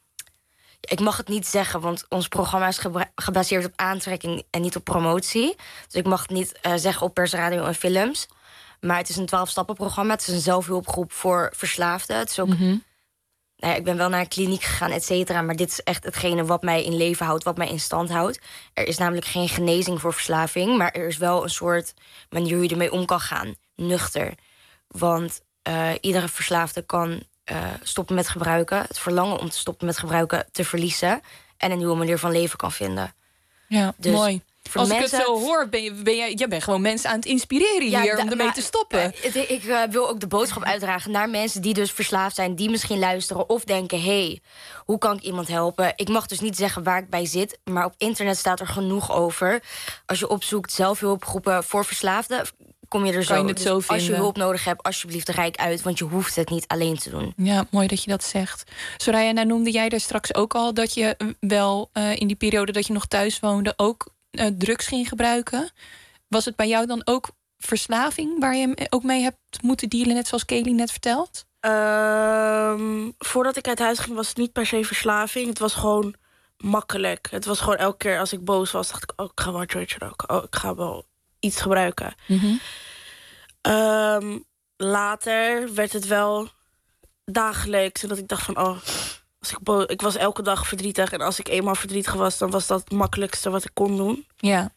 ik mag het niet zeggen, want ons programma is gebra- gebaseerd op aantrekking en niet op promotie. Dus ik mag het niet uh, zeggen op persradio en films. Maar het is een twaalf-stappen-programma. Het is een zelfhulpgroep voor verslaafden. Het is ook... Mm-hmm. Nou ja, ik ben wel naar een kliniek gegaan, et cetera. Maar dit is echt hetgene wat mij in leven houdt, wat mij in stand houdt. Er is namelijk geen genezing voor verslaving. Maar er is wel een soort manier hoe je ermee om kan gaan. Nuchter. Want uh, iedere verslaafde kan uh, stoppen met gebruiken. Het verlangen om te stoppen met gebruiken te verliezen. En een nieuwe manier van leven kan vinden. Ja, dus mooi. Als mensen, ik het zo hoor, ben je, ben je, je bent gewoon mensen aan het inspireren Ja, hier da- om ermee maar- te stoppen. Ik, ik uh, wil ook de boodschap uitdragen naar mensen die dus verslaafd zijn, die misschien luisteren of denken: hé, hey, hoe kan ik iemand helpen? Ik mag dus niet zeggen waar ik bij zit, maar op internet staat er genoeg over. Als je opzoekt zelfhulpgroepen voor verslaafden, kom je er Kan zo. je het Dus zo als je vinden. hulp nodig hebt, alsjeblieft rijk uit, want je hoeft het niet alleen te doen. Ja, mooi dat je dat zegt. Soraya, nou noemde jij er straks ook al dat je uh, wel uh, in die periode dat je nog thuis woonde ook uh, drugs ging gebruiken. Was het bij jou dan ook verslaving waar je ook mee hebt moeten dealen, net zoals Kelly net vertelt? Um, voordat ik uit huis ging was het niet per se verslaving. Het was gewoon makkelijk. Het was gewoon elke keer als ik boos was, dacht ik: oh, ik ga wel een jointje roken. Oh, ik ga wel iets gebruiken. Mm-hmm. Um, later werd het wel dagelijks. En dat ik dacht van, oh, als ik, bo- ik was elke dag verdrietig. En als ik eenmaal verdrietig was, dan was dat het makkelijkste wat ik kon doen. Ja.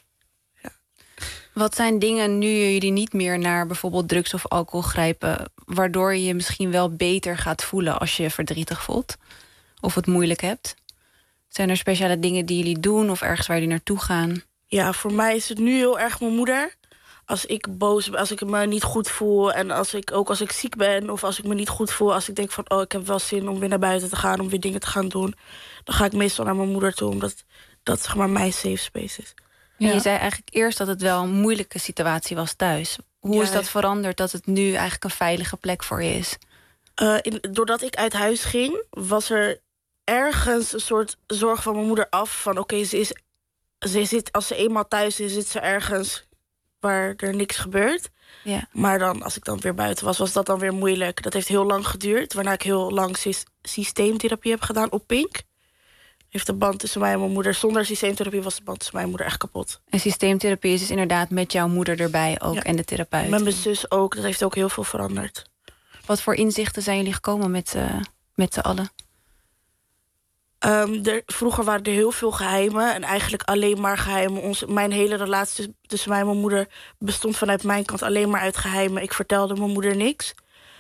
Wat zijn dingen nu jullie niet meer naar bijvoorbeeld drugs of alcohol grijpen, waardoor je je misschien wel beter gaat voelen als je je verdrietig voelt? Of het moeilijk hebt? Zijn er speciale dingen die jullie doen of ergens waar jullie naartoe gaan? Ja, voor mij is het nu heel erg mijn moeder. Als ik boos ben, als ik me niet goed voel. En als ik, ook als ik ziek ben of als ik me niet goed voel. Als ik denk van, oh, ik heb wel zin om weer naar buiten te gaan, om weer dingen te gaan doen. Dan ga ik meestal naar mijn moeder toe, omdat dat zeg maar mijn safe space is. Ja. En je zei eigenlijk eerst dat het wel een moeilijke situatie was thuis. Hoe Ja. is dat veranderd dat het nu eigenlijk een veilige plek voor je is? Uh, in, doordat ik uit huis ging, was er ergens een soort zorg van mijn moeder af. Van oké, okay, ze is, ze zit, als ze eenmaal thuis is, zit ze ergens waar er niks gebeurt. Ja. Maar dan, als ik dan weer buiten was, was dat dan weer moeilijk. Dat heeft heel lang geduurd, waarna ik heel lang sy- systeemtherapie heb gedaan op Pink. Heeft de band tussen mij en mijn moeder. Zonder systeemtherapie was de band tussen mij en mijn moeder echt kapot. En systeemtherapie is dus inderdaad met jouw moeder erbij ook Ja. en de therapeut. Met mijn zus ook, dat heeft ook heel veel veranderd. Wat voor inzichten zijn jullie gekomen met, uh, met z'n allen? Um, er, vroeger waren er heel veel geheimen. En eigenlijk alleen maar geheimen. Ons, mijn hele relatie tussen mij en mijn moeder bestond vanuit mijn kant alleen maar uit geheimen. Ik vertelde mijn moeder niks.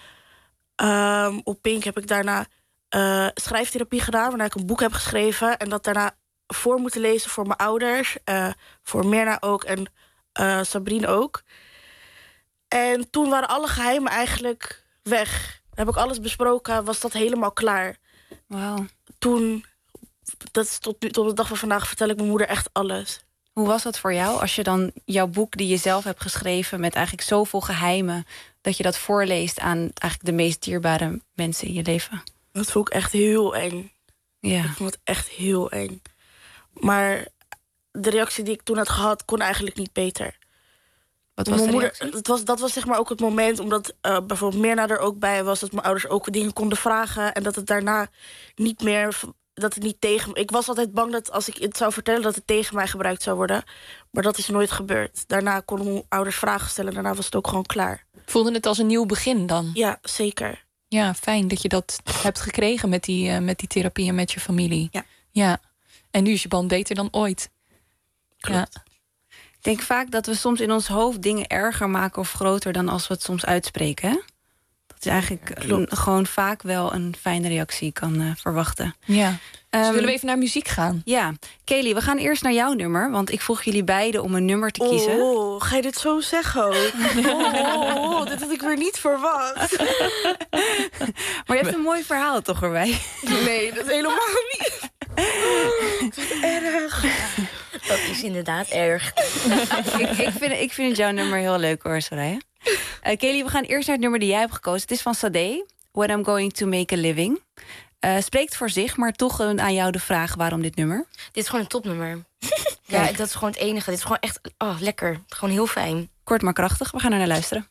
Um, op Pink heb ik daarna uh, schrijftherapie gedaan, waarna ik een boek heb geschreven. En dat daarna voor moeten lezen voor mijn ouders. Uh, voor Mirna ook en uh, Sabrine ook. En toen waren alle geheimen eigenlijk weg. Heb ik alles besproken, was dat helemaal klaar. Wauw. Toen, dat is tot, nu, tot de dag van vandaag, vertel ik mijn moeder echt alles. Hoe was dat voor jou als je dan jouw boek die je zelf hebt geschreven met eigenlijk zoveel geheimen, dat je dat voorleest aan eigenlijk de meest dierbare mensen in je leven? Dat vond ik echt heel eng. Ja. Ik vond het echt heel eng. Maar de reactie die ik toen had gehad, kon eigenlijk niet beter. Wat was mijn de moeder, reactie? het was, dat was zeg maar ook het moment, omdat uh, bijvoorbeeld Mirna er ook bij was, dat mijn ouders ook dingen konden vragen en dat het daarna niet meer, dat het niet tegen. Ik was altijd bang dat als ik het zou vertellen dat het tegen mij gebruikt zou worden, maar dat is nooit gebeurd. Daarna konden mijn ouders vragen stellen, daarna was het ook gewoon klaar. Voelde het als een nieuw begin dan? Ja, zeker. Ja, fijn dat je dat hebt gekregen met die, uh, met die therapie en met je familie. Ja. Ja. En nu is je band beter dan ooit. Klopt. Ja. Ik denk vaak dat we soms in ons hoofd dingen erger maken of groter dan als we het soms uitspreken. Hè? Dat is eigenlijk een, gewoon vaak wel een fijne reactie kan uh, verwachten. Ja. Dus Um, willen we even naar muziek gaan? Ja. Kelly, we gaan eerst naar jouw nummer, want ik vroeg jullie beiden om een nummer te kiezen. Oh, ga je dit zo zeggen ook? Oh, oh, oh, dit had ik weer niet verwacht. Maar je hebt een mooi verhaal toch erbij? Nee, dat is helemaal niet. Oh, dat is erg. Dat is inderdaad erg. ik, ik, vind, ik vind het jouw nummer heel leuk hoor, Soraya. Uh, Kelly, we gaan eerst naar het nummer die jij hebt gekozen. Het is van Sade, When I'm Going to Make a Living. Uh, spreekt voor zich, maar toch uh, aan jou de vraag waarom dit nummer? Dit is gewoon een topnummer. Ja, dat is gewoon het enige. Dit is gewoon echt oh, lekker. Gewoon heel fijn. Kort maar krachtig, we gaan er naar luisteren.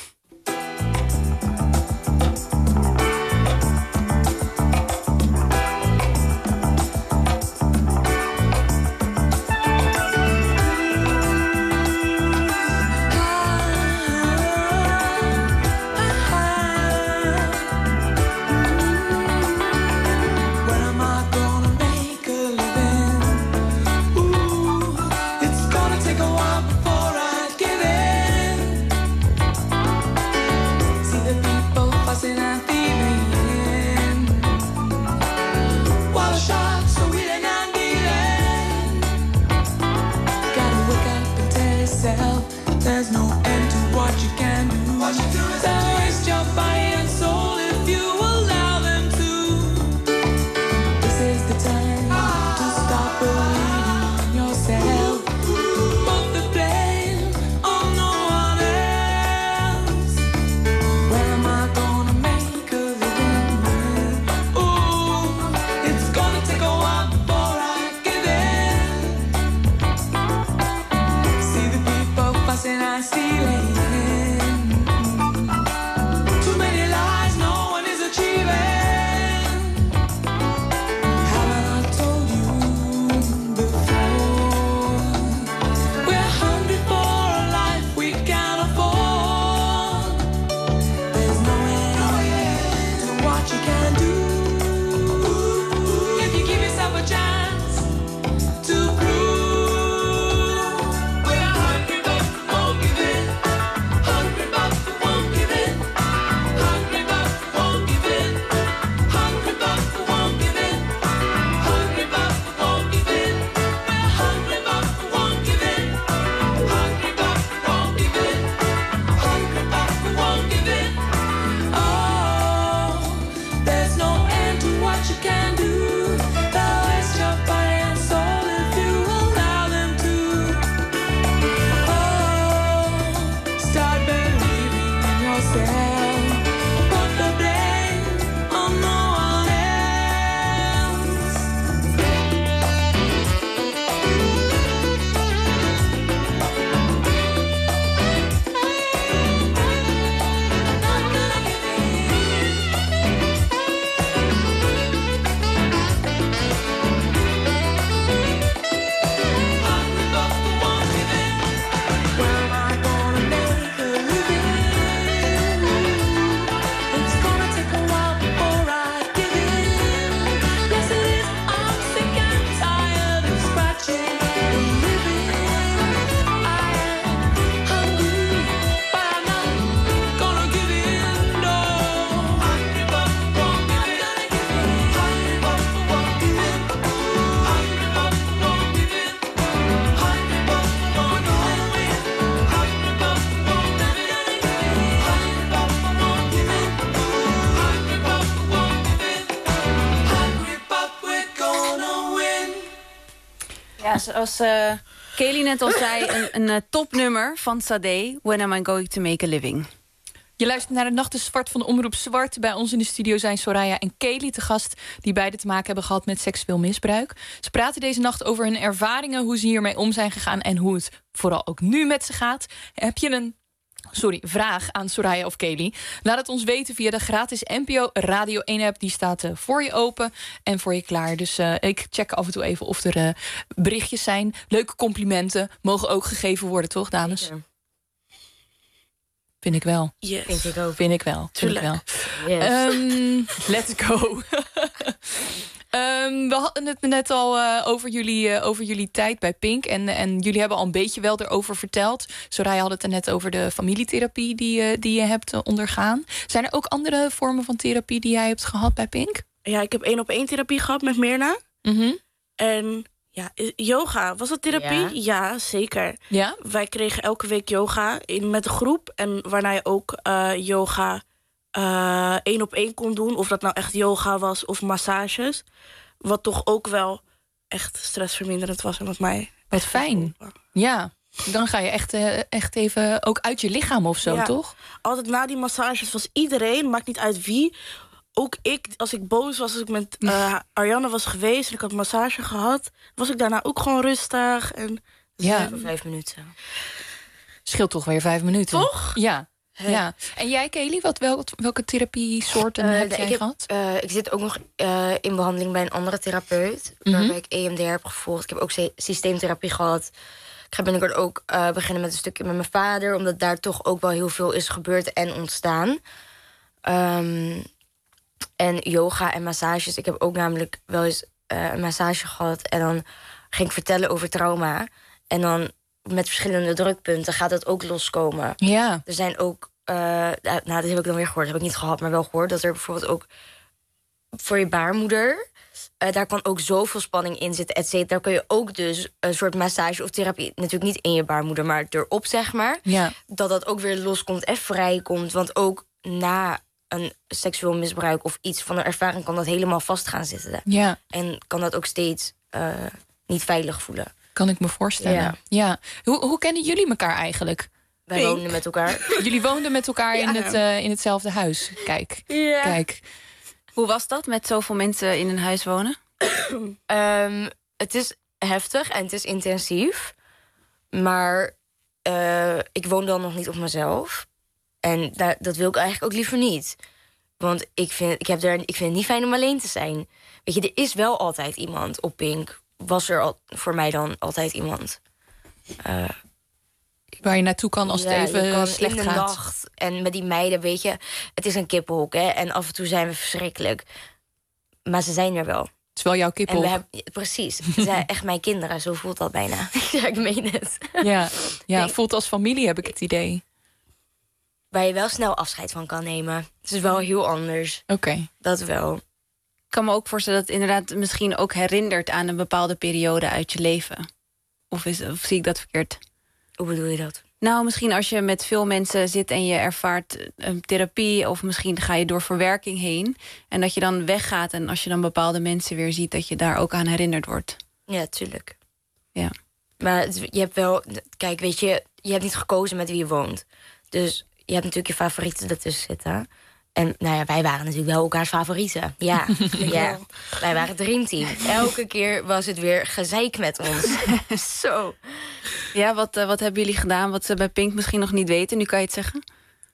There's no end to what you can do. What you do is they'll waste your body and soul if you allow them to. This is the time ah. to stop believing in yourself. Put the blame on no one else. Where am I gonna make a living? Ooh, it's gonna take a while before I give in. See the people fussing and stealing. Too many lies, no one is achieving. Haven't I told you before? We're hungry for a life we can't afford. There's no end to what you can do. If you give yourself a chance to prove. We're hungry but we won't give in. Hungry but we won't give in. Hungry but we won't give in. Hungry but we won't give in. Hungry but we won't give in. We're hungry but we won't give in. Hungry but we won't give in. Hungry but we won't give in. Oh, there's no end to what you can do. They'll waste your body and soul if you allow them to. Oh, start believing in yourself. Put the blame on no one else. Hungry but we won't give in. Where am I gonna make a living? zoals uh, Kelly net al zei, een, een uh, topnummer van Sade, When Am I Going to Make a Living. Je luistert naar de Nacht is Zwart van de Omroep Zwart. Bij ons in de studio zijn Soraya en Kelly te gast, die beide te maken hebben gehad met seksueel misbruik. Ze praten deze nacht over hun ervaringen, hoe ze hiermee om zijn gegaan en hoe het vooral ook nu met ze gaat. Heb je een Sorry, vraag aan Soraya of Kelly? Laat het ons weten via de gratis N P O Radio één app. Die staat uh, voor je open en voor je klaar. Dus uh, ik check af en toe even of er uh, berichtjes zijn. Leuke complimenten mogen ook gegeven worden, toch, dames? Zeker. Vind ik wel. Yes. Vind ik ook. Vind ik wel. Vind ik wel. Yes. Um, let's go. Um, we hadden het net al uh, over, jullie, uh, over jullie tijd bij Pink. En, en jullie hebben al een beetje wel erover verteld. Soraya had het er net over de familietherapie die, uh, die je hebt uh, ondergaan. Zijn er ook andere vormen van therapie die jij hebt gehad bij Pink? Ja, ik heb één op één therapie gehad met Mirna. Mm-hmm. En ja, yoga, was dat therapie? Ja, ja zeker. Ja? Wij kregen elke week yoga in, met een groep. En waarna je ook uh, yoga uh, één op één kon doen. Of dat nou echt yoga was of massages. Wat toch ook wel echt stressverminderend was. En wat mij wat fijn. Ja, dan ga je echt, uh, echt even ook uit je lichaam of zo, ja, toch? Altijd na die massages was iedereen, maakt niet uit wie. Ook ik, als ik boos was, als ik met uh, Ariane was geweest en ik had massage gehad, was ik daarna ook gewoon rustig. En ja, voor vijf minuten. Scheelt toch weer vijf minuten. Toch? Ja. Ja. En jij, Kelly, wat, wel, welke therapie-soorten uh, heb jij ik gehad? Heb, uh, ik zit ook nog uh, in behandeling bij een andere therapeut. Mm-hmm. Waarbij ik E M D R heb gevolgd. Ik heb ook systeemtherapie gehad. Ik ga binnenkort ook uh, beginnen met een stukje met mijn vader. Omdat daar toch ook wel heel veel is gebeurd en ontstaan. Um, en yoga en massages. Ik heb ook namelijk wel eens uh, een massage gehad. En dan ging ik vertellen over trauma. En dan met verschillende drukpunten gaat het ook loskomen. Ja. Er zijn ook, uh, nou, dat heb ik dan weer gehoord, heb ik niet gehad, maar wel gehoord, dat er bijvoorbeeld ook voor je baarmoeder, uh, daar kan ook zoveel spanning in zitten, et cetera. Daar kun je ook dus een soort massage of therapie, natuurlijk niet in je baarmoeder, maar erop, zeg maar. Ja. Dat dat ook weer loskomt en vrijkomt. Want ook na een seksueel misbruik of iets van een ervaring kan dat helemaal vast gaan zitten. Ja. En kan dat ook steeds uh, niet veilig voelen. Kan ik me voorstellen. Ja. Ja. Hoe, hoe kennen jullie elkaar eigenlijk? Wij Pink. woonden met elkaar. Jullie woonden met elkaar ja. in, het, uh, in hetzelfde huis. Kijk. Ja. Kijk. Hoe was dat met zoveel mensen in een huis wonen? um, het is heftig en het is intensief. Maar uh, ik woon dan nog niet op mezelf. En daar, dat wil ik eigenlijk ook liever niet. Want ik vind, ik, heb daar, ik vind het niet fijn om alleen te zijn. Weet je, er is wel altijd iemand op Pink. Was er al, voor mij dan altijd iemand. Uh, Waar je naartoe kan als ja, het even je kan slecht in de gaat. Nacht. En met die meiden, weet je, het is een kippenhok, hè. En af en toe zijn we verschrikkelijk. Maar ze zijn er wel. Het is wel jouw kippenhok. En we hebben, precies. Ze zijn echt mijn kinderen, zo voelt dat bijna. Ja, ik meen het. Ja, ja nee. Voelt als familie, heb ik het idee. Waar je wel snel afscheid van kan nemen. Het is wel heel anders. Oké. Okay. Dat wel. Ik kan me ook voorstellen dat het inderdaad misschien ook herinnert aan een bepaalde periode uit je leven. Of, is, of zie ik dat verkeerd? Hoe bedoel je dat? Nou, misschien als je met veel mensen zit en je ervaart een therapie, of misschien ga je door verwerking heen en dat je dan weggaat en als je dan bepaalde mensen weer ziet, dat je daar ook aan herinnerd wordt. Ja, tuurlijk. Ja. Maar je hebt wel, kijk, weet je, je hebt niet gekozen met wie je woont. Dus je hebt natuurlijk je favorieten ertussen zitten. En nou ja, wij waren natuurlijk wel elkaars favorieten. Ja, ja. Wij waren dreamteam. Elke keer was het weer gezeik met ons. Zo. Ja, wat, uh, wat hebben jullie gedaan wat ze bij Pink misschien nog niet weten? Nu kan je het zeggen.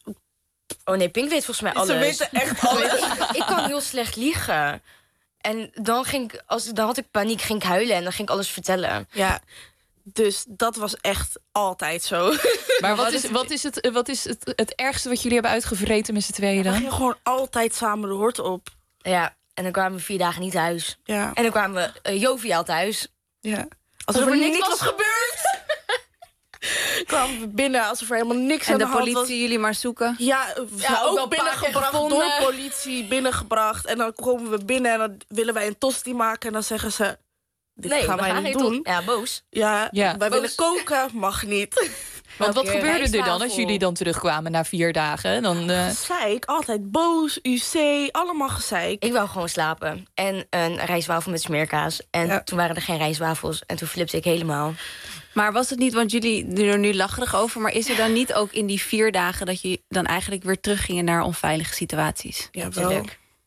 Oh nee, Pink weet volgens mij alles. Ze weten echt alles. Ik kan heel slecht liegen. En dan, ging ik, als, dan had ik paniek, ging ik huilen en dan ging ik alles vertellen. Ja, dus dat was echt altijd zo. Maar wat is, wat is, het, wat is het, het ergste wat jullie hebben uitgevreten met z'n tweeën dan? We gingen gewoon altijd samen de hort op. Ja, en dan kwamen we vier dagen niet thuis. Ja. En dan kwamen we uh, joviaal thuis. Ja. Alsof er niks was gebeurd. Kwamen we binnen alsof er helemaal niks en aan de hand was. En de politie jullie maar zoeken? Ja, we ja ook, ook binnengebracht door politie, binnengebracht. En dan komen we binnen en dan willen wij een tosti maken. En dan zeggen ze, dit nee, gaan wij gaan niet doen. Tot, ja, boos. Ja, ja. wij boos. willen koken, mag niet. Want wat Elke keer gebeurde er dan rijstwafel. als jullie dan terugkwamen na vier dagen? Dan, uh... Gezeik, altijd boos, U C, allemaal gezeik. Ik wou gewoon slapen. En een rijstwafel met smeerkaas. En ja. toen waren er geen rijstwafels. En toen flipte ik helemaal. Maar was het niet, want jullie doen er nu lacherig over... maar is er dan niet ook in die vier dagen... dat je dan eigenlijk weer teruggingen naar onveilige situaties? Ja, wel.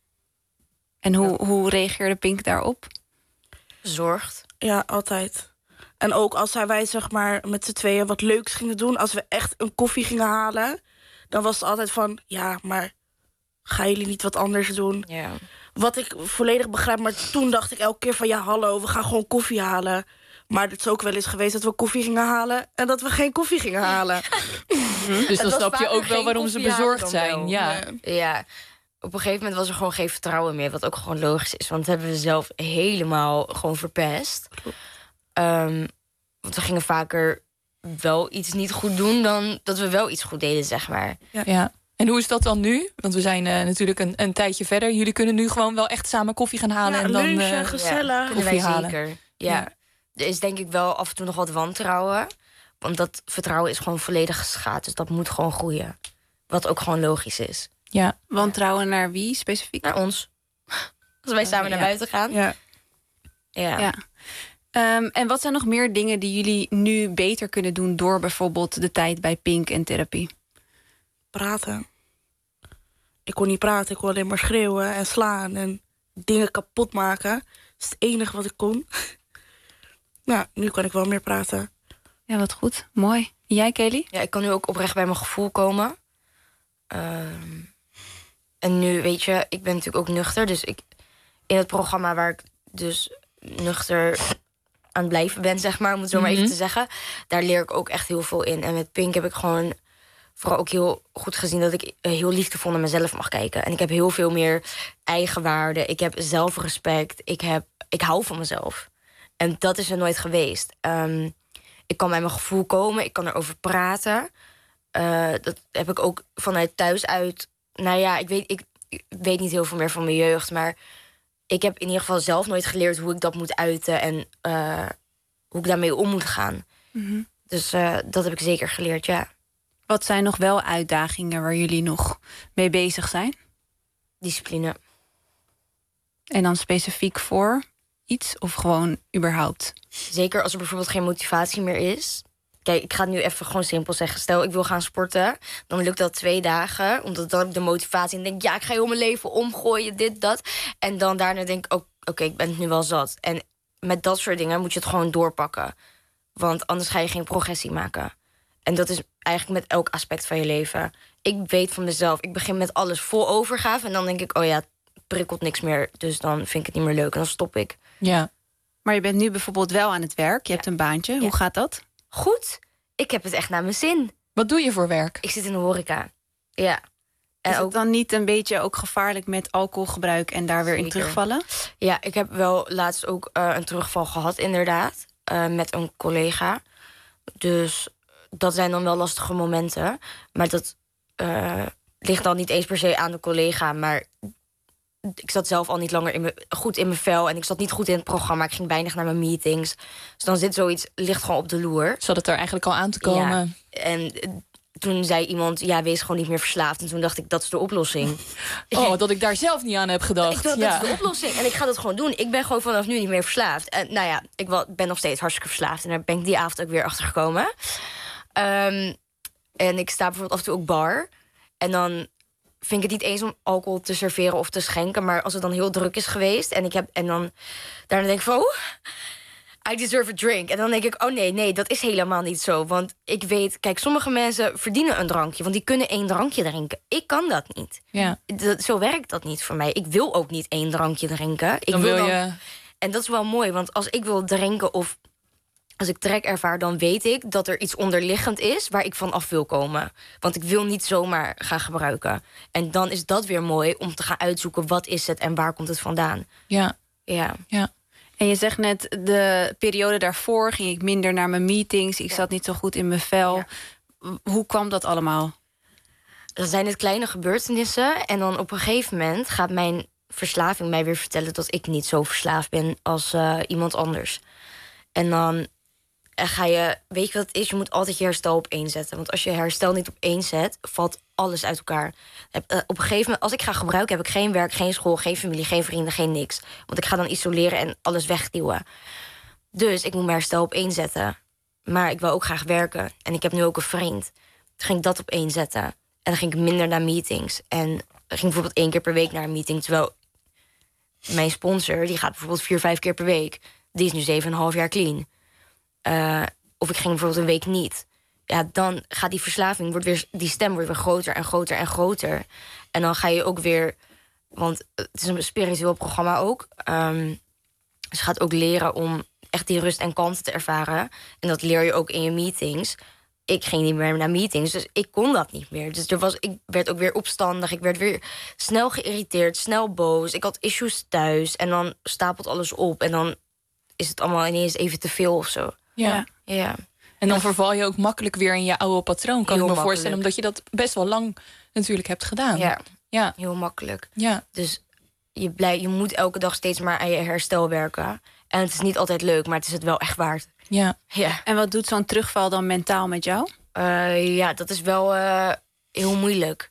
En hoe, ja. hoe reageerde Pink daarop? Bezorgd. Ja, altijd. En ook als wij zeg maar met z'n tweeën wat leuks gingen doen... als we echt een koffie gingen halen... dan was het altijd van, ja, maar gaan jullie niet wat anders doen? Ja. Wat ik volledig begrijp, maar toen dacht ik elke keer van... ja, hallo, we gaan gewoon koffie halen. Maar het is ook wel eens geweest dat we koffie gingen halen... en dat we geen koffie gingen halen. Dus dan snap je ook wel waarom ze bezorgd zijn. Ja. ja, op een gegeven moment was er gewoon geen vertrouwen meer... wat ook gewoon logisch is, want dat hebben we zelf helemaal gewoon verpest... Um, want we gingen vaker wel iets niet goed doen... dan dat we wel iets goed deden, zeg maar. Ja. ja. En hoe is dat dan nu? Want we zijn uh, natuurlijk een, een tijdje verder. Jullie kunnen nu gewoon wel echt samen koffie gaan halen... Ja, en dan lunchen, uh, gezellig. Ja, koffie wij halen. Zeker. Ja. ja. Er is denk ik wel af en toe nog wat wantrouwen. Want dat vertrouwen is gewoon volledig geschaad. Dus dat moet gewoon groeien. Wat ook gewoon logisch is. Ja, wantrouwen naar wie specifiek? Naar ons. Als wij samen uh, naar ja. buiten gaan. Ja. Ja. ja. Um, en wat zijn nog meer dingen die jullie nu beter kunnen doen... door bijvoorbeeld de tijd bij Pink en therapie? Praten. Ik kon niet praten, ik kon alleen maar schreeuwen en slaan... en dingen kapot maken. Dat is het enige wat ik kon. Nou, nu kan ik wel meer praten. Ja, wat goed. Mooi. En jij, Kelly? Ja, ik kan nu ook oprecht bij mijn gevoel komen. Um, en nu, weet je, ik ben natuurlijk ook nuchter. Dus ik, in het programma waar ik dus nuchter aan het blijven ben, zeg maar... om het zo maar Mm-hmm. even te zeggen... daar leer ik ook echt heel veel in. En met Pink heb ik gewoon vooral ook heel goed gezien... dat ik heel liefdevol naar mezelf mag kijken. En ik heb heel veel meer eigenwaarde. Ik heb zelfrespect. Ik, heb, ik hou van mezelf. En dat is er nooit geweest. Um, ik kan bij mijn gevoel komen. Ik kan erover praten. Uh, dat heb ik ook vanuit thuis uit... Nou ja, ik weet, ik, ik weet niet heel veel meer van mijn jeugd... maar ik heb in ieder geval zelf nooit geleerd hoe ik dat moet uiten... en uh, hoe ik daarmee om moet gaan. Mm-hmm. Dus uh, dat heb ik zeker geleerd, ja. Wat zijn nog wel uitdagingen waar jullie nog mee bezig zijn? Discipline. En dan specifiek voor iets of gewoon überhaupt? Zeker als er bijvoorbeeld geen motivatie meer is. Kijk, ik ga het nu even gewoon simpel zeggen. Stel, ik wil gaan sporten. Dan lukt dat twee dagen. Omdat dan heb ik de motivatie. En denk ja, ik ga heel mijn leven omgooien, dit, dat. En dan daarna denk ik, oké, okay, ik ben het nu wel zat. En met dat soort dingen moet je het gewoon doorpakken. Want anders ga je geen progressie maken. En dat is eigenlijk met elk aspect van je leven. Ik weet van mezelf, ik begin met alles vol overgave. En dan denk ik, oh ja, het prikkelt niks meer. Dus dan vind ik het niet meer leuk en dan stop ik. Ja. Maar je bent nu bijvoorbeeld wel aan het werk. Je ja. hebt een baantje. Ja. Hoe gaat dat? Goed. Ik heb het echt naar mijn zin. Wat doe je voor werk? Ik zit in de horeca. Ja. En is het ook dan niet een beetje ook gevaarlijk met alcoholgebruik en daar weer Zeker. in terugvallen? Ja, ik heb wel laatst ook uh, een terugval gehad, inderdaad. Uh, met een collega. Dus dat zijn dan wel lastige momenten. Maar dat uh, ligt dan niet eens per se aan de collega. Maar ik zat zelf al niet langer in me, goed in mijn vel. En ik zat niet goed in het programma. Ik ging weinig naar mijn meetings. Dus dan zit zoiets, ligt gewoon op de loer. Zat het er eigenlijk al aan te komen? Ja, en toen zei iemand, ja, wees gewoon niet meer verslaafd. En toen dacht ik, dat is de oplossing. Oh, dat ik daar zelf niet aan heb gedacht. Ik dacht, ja. dat is de oplossing. En ik ga dat gewoon doen. Ik ben gewoon vanaf nu niet meer verslaafd. En nou ja, ik ben nog steeds hartstikke verslaafd. En daar ben ik die avond ook weer achter gekomen. Um, en ik sta bijvoorbeeld af en toe ook bar. En dan vind ik het niet eens om alcohol te serveren of te schenken. Maar als het dan heel druk is geweest. En, ik heb, en dan daarna denk ik van, oh, I deserve a drink. En dan denk ik, oh nee, nee, dat is helemaal niet zo. Want ik weet, kijk, sommige mensen verdienen een drankje. Want die kunnen één drankje drinken. Ik kan dat niet. Ja. Dat, zo werkt dat niet voor mij. Ik wil ook niet één drankje drinken. Ik dan wil dan, je... En dat is wel mooi, want als ik wil drinken of als ik trek ervaar, dan weet ik dat er iets onderliggend is waar ik van af wil komen. Want ik wil niet zomaar gaan gebruiken. En dan is dat weer mooi om te gaan uitzoeken wat is het en waar komt het vandaan. Ja. Ja. Ja. En je zegt net, de periode daarvoor ging ik minder naar mijn meetings. Ik ja. zat niet zo goed in mijn vel. Ja. Hoe kwam dat allemaal? Dan zijn het kleine gebeurtenissen. En dan op een gegeven moment gaat mijn verslaving mij weer vertellen dat ik niet zo verslaafd ben als uh, iemand anders. En dan En ga je, weet je wat het is? Je moet altijd je herstel op één zetten. Want als je herstel niet op één zet, valt alles uit elkaar. Op een gegeven moment, als ik ga gebruiken, heb ik geen werk, geen school, geen familie, geen vrienden, geen niks. Want ik ga dan isoleren en alles wegduwen. Dus ik moet mijn herstel op één zetten. Maar ik wil ook graag werken. En ik heb nu ook een vriend. Toen ging ik dat op één zetten. En dan ging ik minder naar meetings. En ik ging bijvoorbeeld één keer per week naar een meeting. Terwijl mijn sponsor, die gaat bijvoorbeeld vier, vijf keer per week. Die is nu zeven en een half jaar clean. Uh, of ik ging bijvoorbeeld een week niet. Ja, dan gaat die verslaving, wordt weer, die stem wordt weer groter en groter en groter. En dan ga je ook weer, want het is een spiritueel programma ook. Um, dus je gaat ook leren om echt die rust en kalmte te ervaren. En dat leer je ook in je meetings. Ik ging niet meer naar meetings, dus ik kon dat niet meer. Dus er was, ik werd ook weer opstandig. Ik werd weer snel geïrriteerd, snel boos. Ik had issues thuis en dan stapelt alles op. En dan is het allemaal ineens even te veel of zo. Ja. ja. En dan verval je ook makkelijk weer in je oude patroon, kan Heel ik me makkelijk. voorstellen. Omdat je dat best wel lang natuurlijk hebt gedaan. Ja, ja. heel makkelijk. Ja. Dus je, blij, je moet elke dag steeds maar aan je herstel werken. En het is niet altijd leuk, maar het is het wel echt waard. Ja. Ja. En wat doet zo'n terugval dan mentaal met jou? Uh, ja, dat is wel uh, heel moeilijk.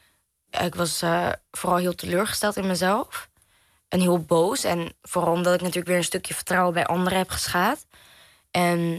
Ik was uh, vooral heel teleurgesteld in mezelf. En heel boos. En vooral omdat ik natuurlijk weer een stukje vertrouwen bij anderen heb geschaad. En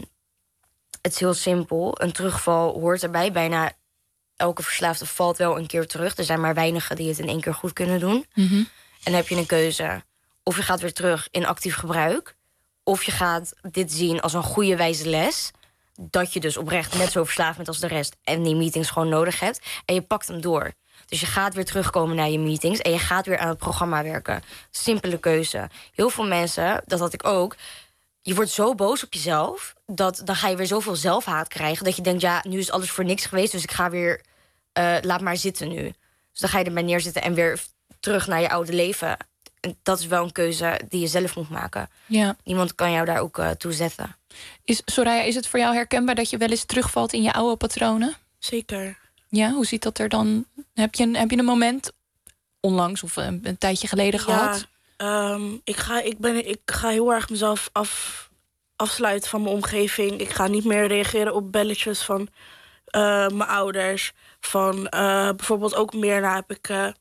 het is heel simpel. Een terugval hoort erbij. Bijna elke verslaafde valt wel een keer terug. Er zijn maar weinigen die het in één keer goed kunnen doen. Mm-hmm. En dan heb je een keuze. Of je gaat weer terug in actief gebruik. Of je gaat dit zien als een goede wijze les. Dat je dus oprecht net zo verslaafd bent als de rest. En die meetings gewoon nodig hebt. En je pakt hem door. Dus je gaat weer terugkomen naar je meetings. En je gaat weer aan het programma werken. Simpele keuze. Heel veel mensen, dat had ik ook. Je wordt zo boos op jezelf. Dat dan ga je weer zoveel zelfhaat krijgen. Dat je denkt, ja, nu is alles voor niks geweest. Dus ik ga weer, uh, laat maar zitten nu. Dus dan ga je erbij neerzitten en weer terug naar je oude leven. En dat is wel een keuze die je zelf moet maken. Ja. Niemand kan jou daar ook uh, toe zetten. Is, Soraya, is het voor jou herkenbaar dat je wel eens terugvalt in je oude patronen? Zeker. Ja, hoe ziet dat er dan? Heb je een, heb je een moment onlangs of een, een tijdje geleden gehad? Ja, um, ik, ga, ik, ben, ik ga heel erg mezelf af, afsluiten van mijn omgeving. Ik ga niet meer reageren op belletjes van uh, mijn ouders. Van uh, bijvoorbeeld ook meer na heb ik... Uh,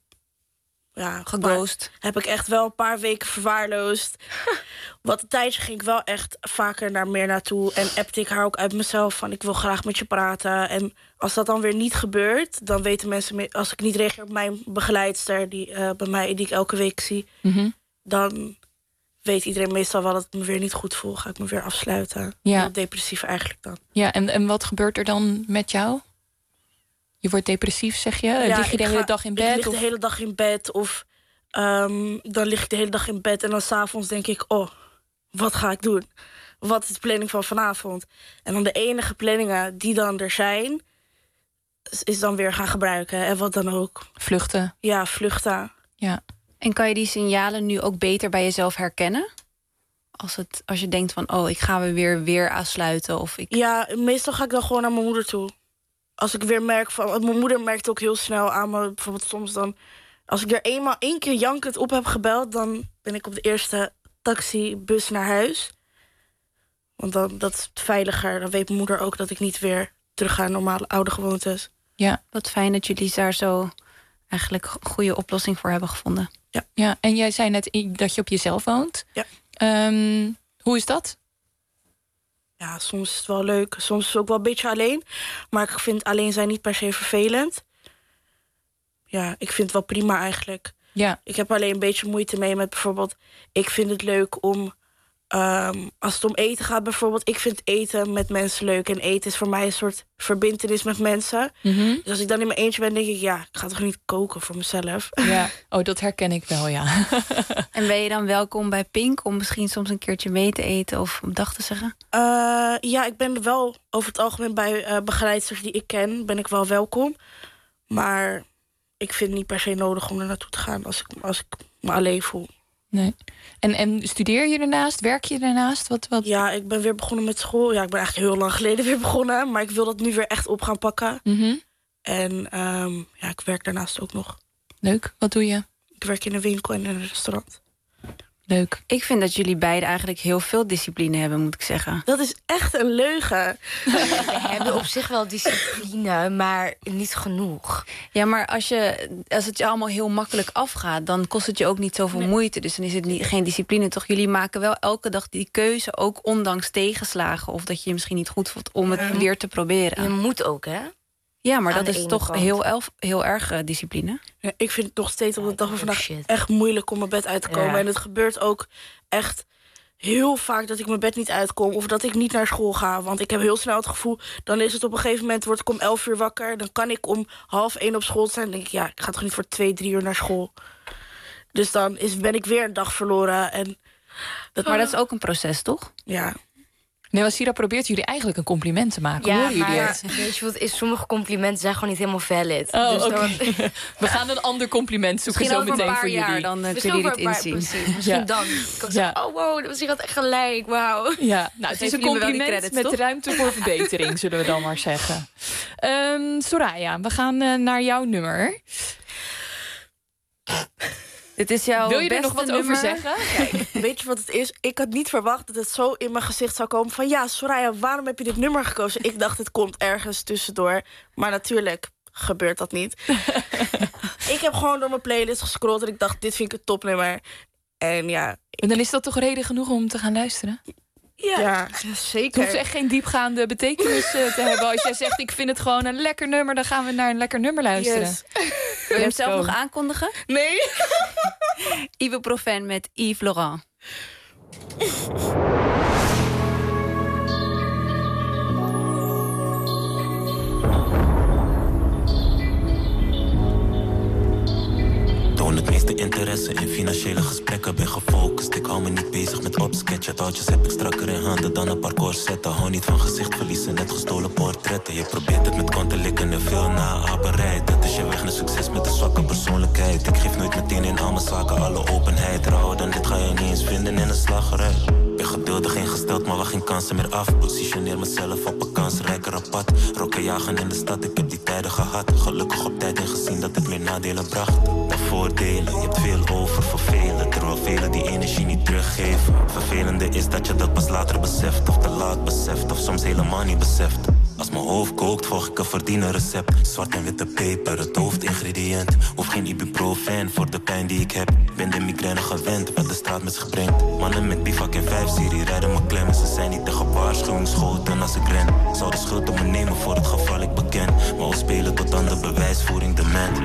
Ja, geghost. Heb ik echt wel een paar weken verwaarloosd. Wat een tijdje ging ik wel echt vaker naar meer naartoe. En appte ik haar ook uit mezelf van ik wil graag met je praten. En als dat dan weer niet gebeurt, dan weten mensen... als ik niet reageer op mijn begeleidster die, uh, bij mij, die ik elke week zie... Mm-hmm. dan weet iedereen meestal wel dat het me weer niet goed voelt. Ga ik me weer afsluiten. Ja. Heel depressief eigenlijk dan. Ja, en, en wat gebeurt er dan met jou? Je wordt depressief, zeg je? Ja, lig je de ik hele ga, dag in ik bed? lig Of? de hele dag in bed. Of um, dan lig ik de hele dag in bed. En dan 's avonds denk ik, oh, wat ga ik doen? Wat is de planning van vanavond? En dan de enige planningen die dan er zijn... is dan weer gaan gebruiken. En wat dan ook. Vluchten. Ja, vluchten. Ja. En kan je die signalen nu ook beter bij jezelf herkennen? Als, het, als je denkt van, oh, ik ga me weer, weer aansluiten. Of ik... Ja, meestal ga ik dan gewoon naar mijn moeder toe. Als ik weer merk van... Mijn moeder merkt ook heel snel aan me. Bijvoorbeeld soms dan... Als ik er eenmaal één keer jankend op heb gebeld... dan ben ik op de eerste taxibus naar huis. Want dan dat is veiliger. Dan weet mijn moeder ook dat ik niet weer terug ga naar normale oude gewoontes. Ja, wat fijn dat jullie daar zo eigenlijk een goede oplossing voor hebben gevonden. Ja. Ja, en jij zei net dat je op jezelf woont. Ja. Um, hoe is dat? Ja, soms is het wel leuk. Soms is het ook wel een beetje alleen. Maar ik vind alleen zijn niet per se vervelend. Ja, ik vind het wel prima eigenlijk. Ja. Ik heb alleen een beetje moeite mee met bijvoorbeeld... Ik vind het leuk om... Um, als het om eten gaat bijvoorbeeld... Ik vind eten met mensen leuk. En eten is voor mij een soort verbintenis met mensen. Mm-hmm. Dus als ik dan in mijn eentje ben, denk ik... Ja, ik ga toch niet koken voor mezelf. Ja, oh, dat herken ik wel, ja. En ben je dan welkom bij Pink... om misschien soms een keertje mee te eten of op dag te zeggen? Uh, ja, ik ben wel over het algemeen bij uh, begeleidsters die ik ken... ben ik wel welkom. Maar ik vind het niet per se nodig om er naartoe te gaan... als ik, als ik me alleen voel. Nee. En, en studeer je ernaast? Werk je ernaast? Wat, wat? Ja, ik ben weer begonnen met school. Ja, ik ben eigenlijk heel lang geleden weer begonnen. Maar ik wil dat nu weer echt op gaan pakken. Mm-hmm. En um, ja, ik werk daarnaast ook nog. Leuk. Wat doe je? Ik werk in een winkel en in een restaurant. Leuk. Ik vind dat jullie beiden eigenlijk heel veel discipline hebben, moet ik zeggen. Dat is echt een leugen. We hebben op zich wel discipline, maar niet genoeg. Ja, maar als, je, als het je allemaal heel makkelijk afgaat, dan kost het je ook niet zoveel nee. moeite. Dus dan is het niet, geen discipline. Toch, jullie maken wel elke dag die keuze, ook ondanks tegenslagen. Of dat je je misschien niet goed voelt om het ja. weer te proberen. Je moet ook, hè? Ja, maar Aan dat is toch heel, elf, heel erg uh, discipline. Ja, ik vind het nog steeds op de dag van vandaag shit. echt moeilijk om mijn bed uit te komen. Ja. En het gebeurt ook echt heel vaak dat ik mijn bed niet uitkom. Of dat ik niet naar school ga. Want ik heb heel snel het gevoel, dan is het op een gegeven moment, word ik om elf uur wakker. Dan kan ik om half één op school zijn. Dan denk ik, ja, ik ga toch niet voor twee, drie uur naar school. Dus dan is, ben ik weer een dag verloren. En dat, maar dat is ook een proces, toch? Ja. Nawasira probeert jullie eigenlijk een compliment te maken. Ja, Horen maar jullie het? weet je wat is? Sommige complimenten zijn gewoon niet helemaal valid. Oh, dus okay. dan... We gaan een ander compliment zoeken zo meteen voor jullie. Misschien over een paar jaar, dan uh, kunnen jullie het inzien. Precies, misschien ja. dan. Kan ik ja. zeggen, oh wow, Nawasira had echt gelijk, wauw. Ja, nou, het is een compliment credits, met toch? ruimte voor verbetering, zullen we dan maar zeggen. Um, Soraya, we gaan uh, naar jouw nummer. Dit is jouw Wil je er beste nog wat nummer? over zeggen? Kijk, weet je wat het is? Ik had niet verwacht dat het zo in mijn gezicht zou komen van ja, Soraya, waarom heb je dit nummer gekozen? Ik dacht, het komt ergens tussendoor. Maar natuurlijk gebeurt dat niet. Ik heb gewoon door mijn playlist gescrollt en ik dacht, dit vind ik een topnummer. En ja... Ik... En dan is dat toch reden genoeg om te gaan luisteren? Ja, ja, zeker. Het hoeft echt geen diepgaande betekenis uh, te hebben. Als jij zegt, ik vind het gewoon een lekker nummer, dan gaan we naar een lekker nummer luisteren. Yes. Wil je hem zelf nog aankondigen? Nee. Ibuprofen met Yves Laurent. Toon het meeste interesse in financiële gesprekken. Ben gefocust, ik hou me niet bezig met opsketchen. Touwtjes heb ik strakker in handen dan een paar corsetten. Hou niet van gezicht verliezen, net gestolen portretten. Je probeert het met kanten likken en veel naaperij. Dat is je weg naar succes met een zwakke persoonlijkheid. Ik geef nooit meteen in al mijn zaken alle openheid. Rauw dan dit ga je niet eens vinden in een slagerij. Ben geduldig ingesteld, maar wacht geen kansen meer af. Positioneer mezelf op een kansrijkere pad. Rokken jagen in de stad, ik heb die tijden gehad. Gelukkig op tijd ingezien dat het meer nadelen bracht. Dan voordelen, je hebt veel over voor velen. Terwijl velen die energie niet teruggeven. Vervelende is dat je dat pas later beseft. Of te laat beseft, of soms helemaal niet beseft. Als mijn hoofd kookt, volg ik een verdienen recept. Zwart en witte peper, het hoofdingrediënt. Hoef geen ibuprofen voor de pijn die ik heb. Ben de migraine gewend, wat de straat met zich brengt. Mannen met bivak en vijf serie rijden me klem. Ze zijn niet tegen waarschuwingsschoten als ik ren. Zou de schuld op me nemen voor het geval ik beken. Maar we spelen tot aan de bewijsvoering dement.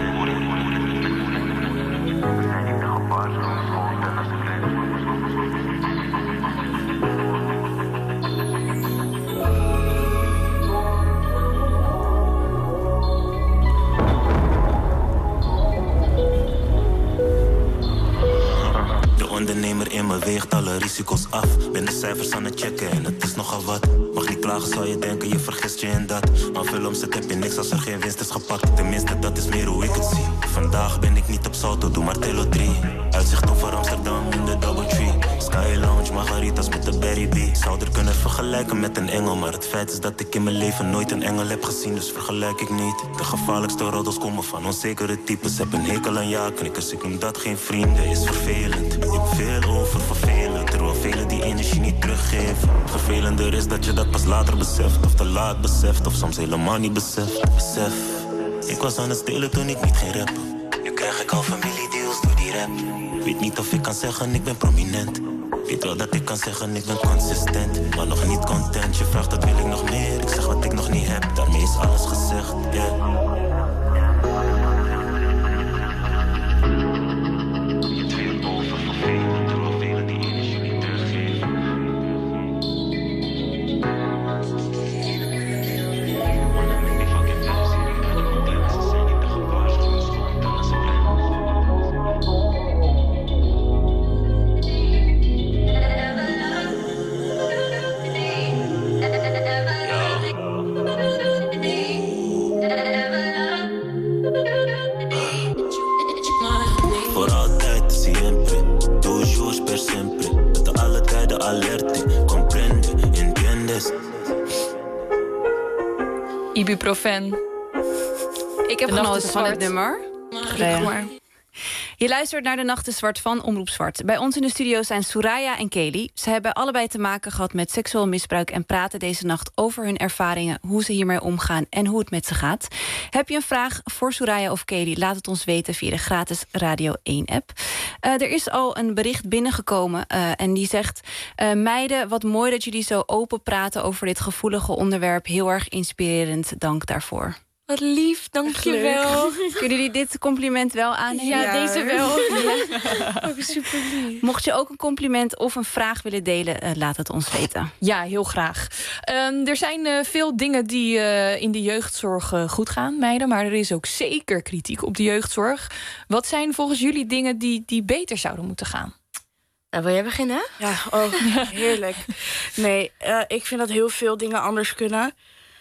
Ondernemer in me weegt alle risico's af. Ben de cijfers aan het checken en het is nogal wat. Mag niet klagen, zou je denken, je vergist je in dat. Maar veel omzet heb je niks als er geen winst is gepakt. Tenminste, dat is meer hoe ik het zie. Vandaag ben ik niet op Salto, doe maar Telo drie. Uitzicht over Amsterdam in de Double Tree. Sky Lounge, margaritas met de Berry B. Zou er kunnen vergelijken met een engel. Maar het feit is dat ik in mijn leven nooit een engel heb gezien. Dus vergelijk ik niet. De gevaarlijkste roddels komen van onzekere types. Heb een hekel aan ja-knikkers, ik noem dat geen vrienden. Is vervelend, ik heb veel over vervelen. Terwijl velen die energie niet teruggeven. Vervelender is dat je dat pas later beseft. Of te laat beseft, of soms helemaal niet beseft. Besef, ik was aan het stelen toen ik niet ging rappen. Nu krijg ik al familiedeals door die rap. Weet niet of ik kan zeggen ik ben prominent. Weet wel dat ik kan zeggen ik ben consistent. Maar nog niet content, je vraagt dat wil ik nog meer. Ik zeg wat ik nog niet heb, daarmee is alles gezegd, yeah. Ibuprofen. Ik heb genoten van het nummer. Ja. Je luistert naar De Nacht is Zwart van Omroep Zwart. Bij ons in de studio zijn Soraya en Kelly. Ze hebben allebei te maken gehad met seksueel misbruik en praten deze nacht over hun ervaringen, hoe ze hiermee omgaan en hoe het met ze gaat. Heb je een vraag voor Soraya of Kelly? Laat het ons weten via de gratis Radio één app. Uh, er is al een bericht binnengekomen uh, en die zegt: uh, meiden, wat mooi dat jullie zo open praten over dit gevoelige onderwerp. Heel erg inspirerend. Dank daarvoor. Wat lief, dankjewel. Kunnen jullie dit compliment wel aannemen? Ja, ja, deze wel. Ja. Ook super lief. Mocht je ook een compliment of een vraag willen delen, uh, laat het ons weten. Ja, heel graag. Um, er zijn uh, veel dingen die uh, in de jeugdzorg uh, goed gaan, meiden. Maar er is ook zeker kritiek op de jeugdzorg. Wat zijn volgens jullie dingen die, die beter zouden moeten gaan? Nou, wil jij beginnen? Ja, oh, heerlijk. Nee, uh, ik vind dat heel veel dingen anders kunnen.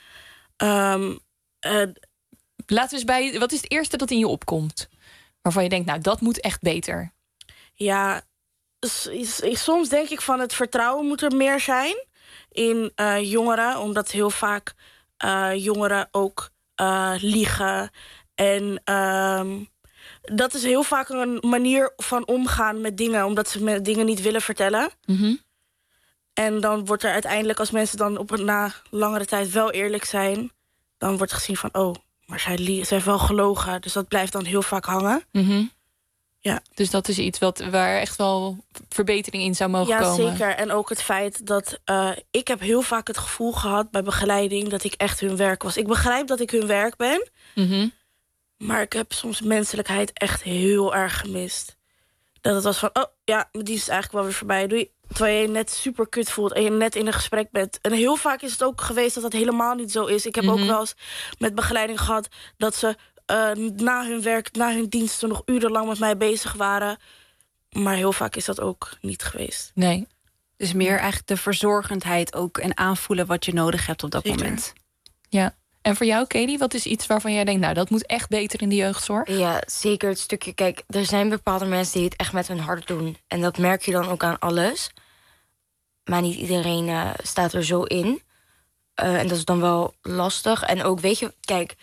Um, Uh, Laten we eens bij. Wat is het eerste dat in je opkomt? Waarvan je denkt, nou, dat moet echt beter. Ja, s- s- soms denk ik van het vertrouwen moet er meer zijn in uh, jongeren. Omdat heel vaak uh, jongeren ook uh, liegen. En um, dat is heel vaak een manier van omgaan met dingen. Omdat ze met dingen niet willen vertellen. Mm-hmm. En dan wordt er uiteindelijk, als mensen dan op een, na langere tijd wel eerlijk zijn, dan wordt gezien van, oh, maar zij, lie- zij heeft wel gelogen. Dus dat blijft dan heel vaak hangen. Mm-hmm. Ja. Dus dat is iets wat, waar echt wel verbetering in zou mogen ja, komen. Ja, zeker. En ook het feit dat uh, ik heb heel vaak het gevoel gehad bij begeleiding dat ik echt hun werk was. Ik begrijp dat ik hun werk ben. Mm-hmm. Maar ik heb soms menselijkheid echt heel erg gemist. Dat het was van, oh ja, mijn dienst is eigenlijk wel weer voorbij. Doei. Terwijl je je net super kut voelt en je net in een gesprek bent. En heel vaak is het ook geweest dat dat helemaal niet zo is. Ik heb Mm-hmm. ook wel eens met begeleiding gehad dat ze uh, na hun werk, na hun diensten nog urenlang met mij bezig waren. Maar heel vaak is dat ook niet geweest. Nee. Dus meer eigenlijk de verzorgendheid ook en aanvoelen wat je nodig hebt op dat Zeker. moment. Ja. En voor jou, Kelly, wat is iets waarvan jij denkt, nou, dat moet echt beter in de jeugdzorg? Ja, zeker het stukje. Kijk, er zijn bepaalde mensen die het echt met hun hart doen. En dat merk je dan ook aan alles. Maar niet iedereen uh, staat er zo in. Uh, en dat is dan wel lastig. En ook, weet je, kijk,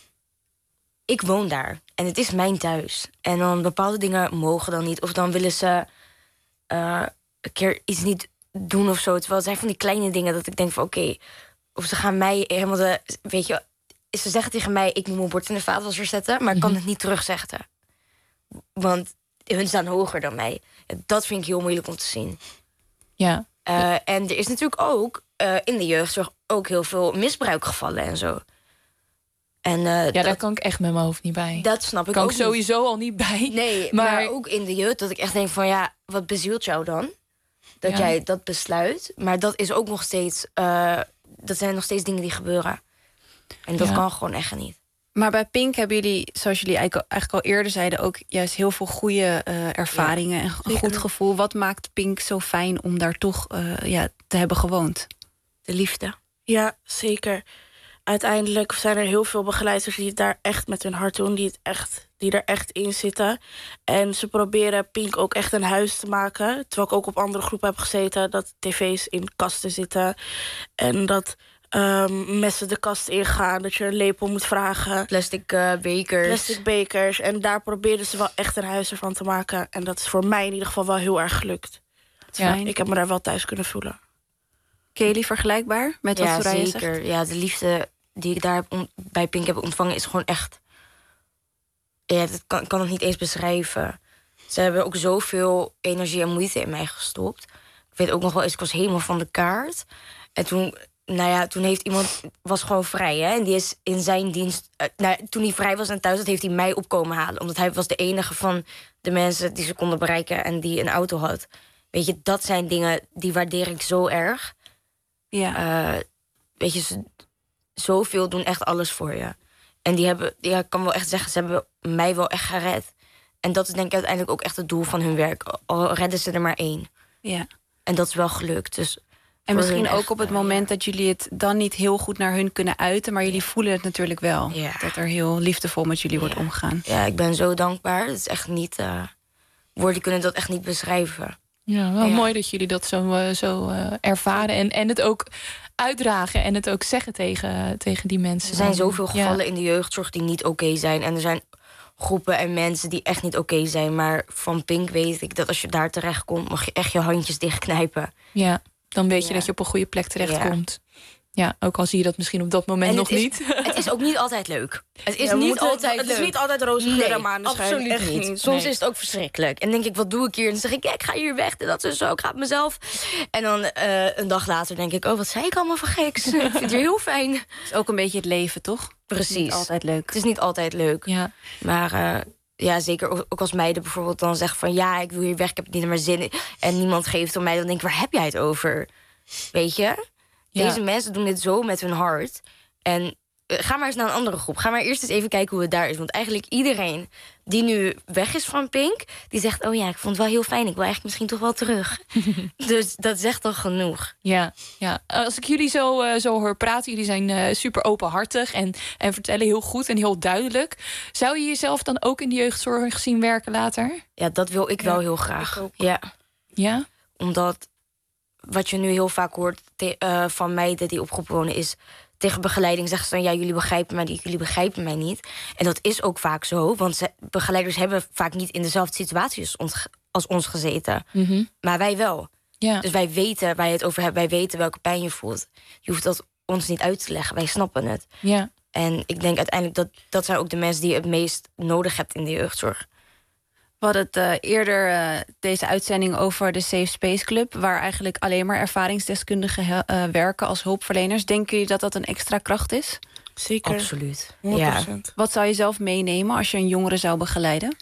ik woon daar. En het is mijn thuis. En dan bepaalde dingen mogen dan niet. Of dan willen ze uh, een keer iets niet doen of zo. Terwijl het zijn van die kleine dingen dat ik denk van, oké. Okay, of ze gaan mij helemaal de, weet je, ze zeggen tegen mij, ik moet mijn bord in de vaatwasser zetten, maar ik kan het niet terugzetten. Want hun staan hoger dan mij. Dat vind ik heel moeilijk om te zien. Ja. Uh, en er is natuurlijk ook uh, in de jeugdzorg ook heel veel misbruikgevallen en zo. En, uh, ja, dat, daar kan ik echt met mijn hoofd niet bij. Dat snap ik kan ook ik sowieso niet. al niet bij. Nee, maar... maar ook in de jeugd dat ik echt denk van, ja, wat bezielt jou dan? Dat ja. jij dat besluit. Maar dat is ook nog steeds, uh, dat zijn nog steeds dingen die gebeuren. En dat ja. kan gewoon echt niet. Maar bij Pink hebben jullie, zoals jullie eigenlijk al eerder zeiden, ook juist heel veel goede uh, ervaringen ja, en een goed gevoel. Wat maakt Pink zo fijn om daar toch uh, ja, te hebben gewoond? De liefde. Ja, zeker. Uiteindelijk zijn er heel veel begeleiders die het daar echt met hun hart doen, die, het echt, die er echt in zitten. En ze proberen Pink ook echt een huis te maken. Terwijl ik ook op andere groepen heb gezeten, dat tv's in kasten zitten. En dat um, messen de kast ingaan, dat je een lepel moet vragen. Plastic uh, bekers. Plastic bekers. En daar proberen ze wel echt een huis ervan te maken. En dat is voor mij in ieder geval wel heel erg gelukt. Ja. Ik heb me daar wel thuis kunnen voelen. Kelly, vergelijkbaar met wat ja, Soraya zeker. zegt? Ja, de liefde die ik daar heb om, bij Pink heb ontvangen is gewoon echt... Ja, dat kan, kan ik niet eens beschrijven. Ze hebben ook zoveel energie en moeite in mij gestopt. Ik weet ook nog wel eens, ik was helemaal van de kaart. En toen, nou ja, toen heeft iemand... was gewoon vrij, hè. En die is in zijn dienst... Uh, nou, toen hij vrij was en thuis, dat heeft hij mij op komen halen. Omdat hij was de enige van de mensen die ze konden bereiken en die een auto had. Weet je, dat zijn dingen die waardeer ik zo erg. Ja. Uh, weet je, ze, zoveel doen echt alles voor je. En die hebben, ja, ik kan wel echt zeggen, ze hebben mij wel echt gered. En dat is denk ik uiteindelijk ook echt het doel van hun werk. Al redden ze er maar één. Ja. En dat is wel gelukt. Dus en misschien ook echt, op het moment ja. dat jullie het dan niet heel goed naar hun kunnen uiten, maar jullie ja. voelen het natuurlijk wel. Ja. Dat er heel liefdevol met jullie ja. wordt omgegaan. Ja, ik ben zo dankbaar. Het is echt niet... Uh, woorden kunnen dat echt niet beschrijven. Ja, wel Ja. mooi dat jullie dat zo, uh, zo uh, ervaren. En, en het ook uitdragen en het ook zeggen tegen, tegen die mensen. Er zijn zoveel gevallen Ja. in de jeugdzorg die niet oké zijn. En er zijn groepen en mensen die echt niet oké zijn. Maar van Pink weet ik dat als je daar terechtkomt, mag je echt je handjes dichtknijpen. Ja, dan weet je Ja. dat je op een goede plek terechtkomt. Ja. ja, ook al zie je dat misschien op dat moment En nog het is, niet. Het is ook niet altijd leuk. Het is Ja, we niet moeten- altijd het leuk. is niet altijd roze geur Nee, en maneschijn. absoluut Echt niet. niet. Soms Nee. is het ook verschrikkelijk. En denk ik, wat doe ik hier? En dan zeg ik, ja, ik ga hier weg. En dat is zo, ik ga het mezelf. En dan uh, een dag later denk ik, oh, wat zei ik allemaal van geks? Ik vind het hier heel fijn. Het is ook een beetje het leven, toch? Precies. Het is niet altijd leuk. Het is niet altijd leuk. Ja. Maar uh, ja, zeker ook ook als meiden bijvoorbeeld dan zeggen van, ja, ik wil hier weg, ik heb het niet meer zin in. En niemand geeft om mij, dan denk ik, waar heb jij het over? Weet je? Ja. Deze mensen doen dit zo met hun hart. En uh, ga maar eens naar een andere groep. Ga maar eerst eens even kijken hoe het daar is. Want eigenlijk iedereen die nu weg is van Pink, die zegt, oh ja, ik vond het wel heel fijn. Ik wil eigenlijk misschien toch wel terug. Dus dat zegt al genoeg. Ja, ja. Als ik jullie zo, uh, zo hoor praten, jullie zijn uh, super openhartig en, en vertellen heel goed en heel duidelijk. Zou je jezelf dan ook in de jeugdzorg zien werken later? Ja, dat wil ik wel Ja, heel graag. ik Ja. Ja? Omdat wat je nu heel vaak hoort te, uh, van meiden die opgeroepen wonen is, tegen begeleiding zeggen ze dan, ja, jullie begrijpen mij niet, jullie begrijpen mij niet. En dat is ook vaak zo, want ze, begeleiders hebben vaak niet in dezelfde situatie als ons, als ons gezeten. Mm-hmm. Maar wij wel. Ja. Dus wij weten waar je het over hebt, wij weten welke pijn je voelt. Je hoeft dat ons niet uit te leggen, wij snappen het. Ja. En ik denk uiteindelijk dat dat zijn ook de mensen die je het meest nodig hebt in de jeugdzorg. We hadden het uh, eerder, uh, deze uitzending, over de Safe Space Club, waar eigenlijk alleen maar ervaringsdeskundigen uh, werken als hulpverleners. Denken jullie dat dat een extra kracht is? Zeker. Absoluut. honderd procent. Ja. Wat zou je zelf meenemen als je een jongere zou begeleiden?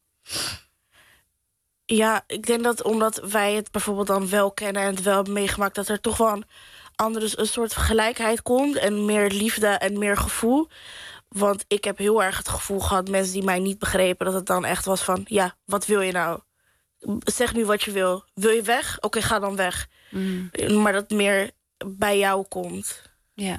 Ja, ik denk dat omdat wij het bijvoorbeeld dan wel kennen en het wel hebben meegemaakt, dat er toch wel een andere een soort gelijkheid komt en meer liefde en meer gevoel. Want ik heb heel erg het gevoel gehad, mensen die mij niet begrepen, dat het dan echt was van, ja, wat wil je nou? Zeg nu wat je wil. Wil je weg? Oké, ga dan weg. Mm. Maar dat meer bij jou komt. Ja.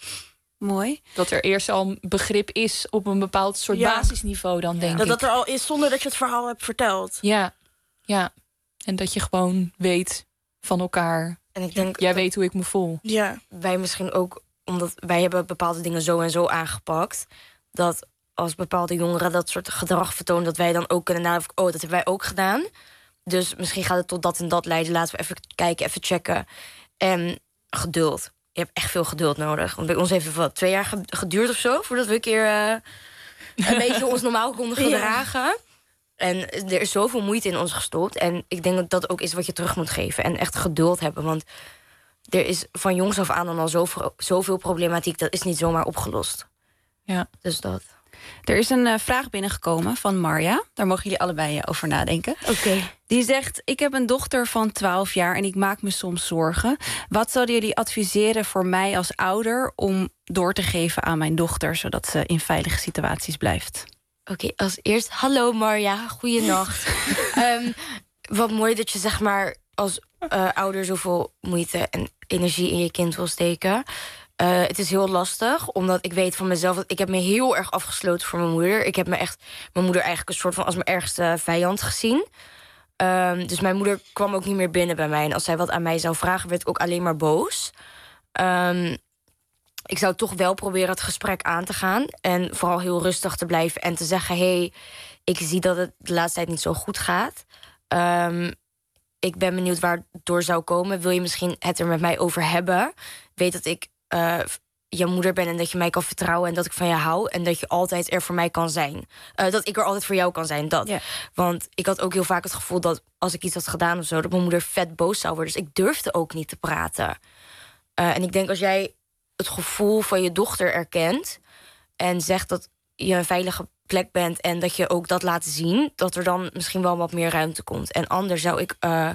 Mooi. Dat er eerst al een begrip is op een bepaald soort Ja. basisniveau dan, denk dat ik. dat er al is zonder dat je het verhaal hebt verteld. Ja, ja. En dat je gewoon weet van elkaar. En ik denk jij weet hoe ik me voel. Ja. Wij misschien ook, omdat wij hebben bepaalde dingen zo en zo aangepakt, dat als bepaalde jongeren dat soort gedrag vertonen, dat wij dan ook kunnen nadenken, oh, dat hebben wij ook gedaan. Dus misschien gaat het tot dat en dat leiden. Laten we even kijken, even checken. En geduld. Je hebt echt veel geduld nodig. Want bij ons heeft het wat twee jaar geduurd of zo, voordat we een keer uh, een beetje ons normaal konden gedragen. Ja. En er is zoveel moeite in ons gestopt. En ik denk dat dat ook is wat je terug moet geven. En echt geduld hebben. Want er is van jongs af aan dan al zoveel, zoveel problematiek. Dat is niet zomaar opgelost. Ja. Dus dat. Er is een uh, vraag binnengekomen van Marja. Daar mogen jullie allebei uh, over nadenken. Oké. Okay. Die zegt, ik heb een dochter van twaalf jaar en ik maak me soms zorgen. Wat zouden jullie adviseren voor mij als ouder om door te geven aan mijn dochter, zodat ze in veilige situaties blijft? Oké, okay, als eerst, hallo Marja, goeienacht. um, wat mooi dat je zeg maar als uh, ouder zoveel moeite en energie in je kind wil steken. Uh, het is heel lastig, omdat ik weet van mezelf dat ik heb me heel erg afgesloten voor mijn moeder. Ik heb me echt, mijn moeder eigenlijk een soort van als mijn ergste vijand gezien. Um, dus mijn moeder kwam ook niet meer binnen bij mij. En als zij wat aan mij zou vragen, werd ik ook alleen maar boos. Um, ik zou toch wel proberen het gesprek aan te gaan. En vooral heel rustig te blijven en te zeggen, hey, ik zie dat het de laatste tijd niet zo goed gaat. Um, ik ben benieuwd waar het door zou komen. Wil je misschien het er met mij over hebben? Weet dat ik uh, je moeder ben en dat je mij kan vertrouwen en dat ik van je hou en dat je altijd er voor mij kan zijn. Uh, dat ik er altijd voor jou kan zijn, dat. Yeah. Want ik had ook heel vaak het gevoel dat als ik iets had gedaan of zo, dat mijn moeder vet boos zou worden. Dus ik durfde ook niet te praten. Uh, en ik denk als jij het gevoel van je dochter erkent en zegt dat je een veilige plek bent en dat je ook dat laat zien, dat er dan misschien wel wat meer ruimte komt. En anders zou ik uh,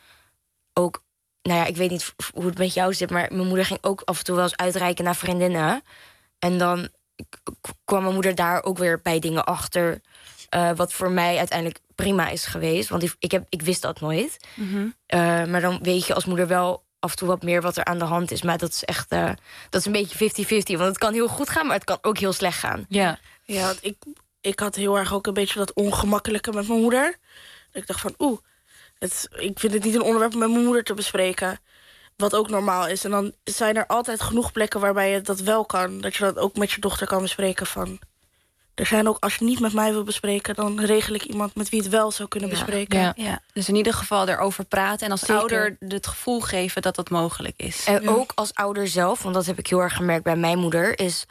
ook, nou ja, ik weet niet hoe het met jou zit, maar mijn moeder ging ook af en toe wel eens uitreiken naar vriendinnen. En dan kwam mijn moeder daar ook weer bij dingen achter, uh, wat voor mij uiteindelijk prima is geweest. Want ik, heb, ik wist dat nooit. Mm-hmm. Uh, maar dan weet je als moeder wel af en toe wat meer wat er aan de hand is. Maar dat is echt, uh, dat is een beetje vijftig vijftig. Want het kan heel goed gaan, maar het kan ook heel slecht gaan. Ja, ja ik, ik had heel erg ook een beetje dat ongemakkelijke met mijn moeder. Ik dacht van, oeh, Het, ik vind het niet een onderwerp om met mijn moeder te bespreken. Wat ook normaal is. En dan zijn er altijd genoeg plekken waarbij je dat wel kan. Dat je dat ook met je dochter kan bespreken van... Er zijn ook, als je het niet met mij wil bespreken... dan regel ik iemand met wie het wel zou kunnen Ja. bespreken. Ja. Ja. Dus in ieder geval erover praten. En als Zeker. ouder het gevoel geven dat dat mogelijk is. En ook als ouder zelf, want dat heb ik heel erg gemerkt bij mijn moeder... is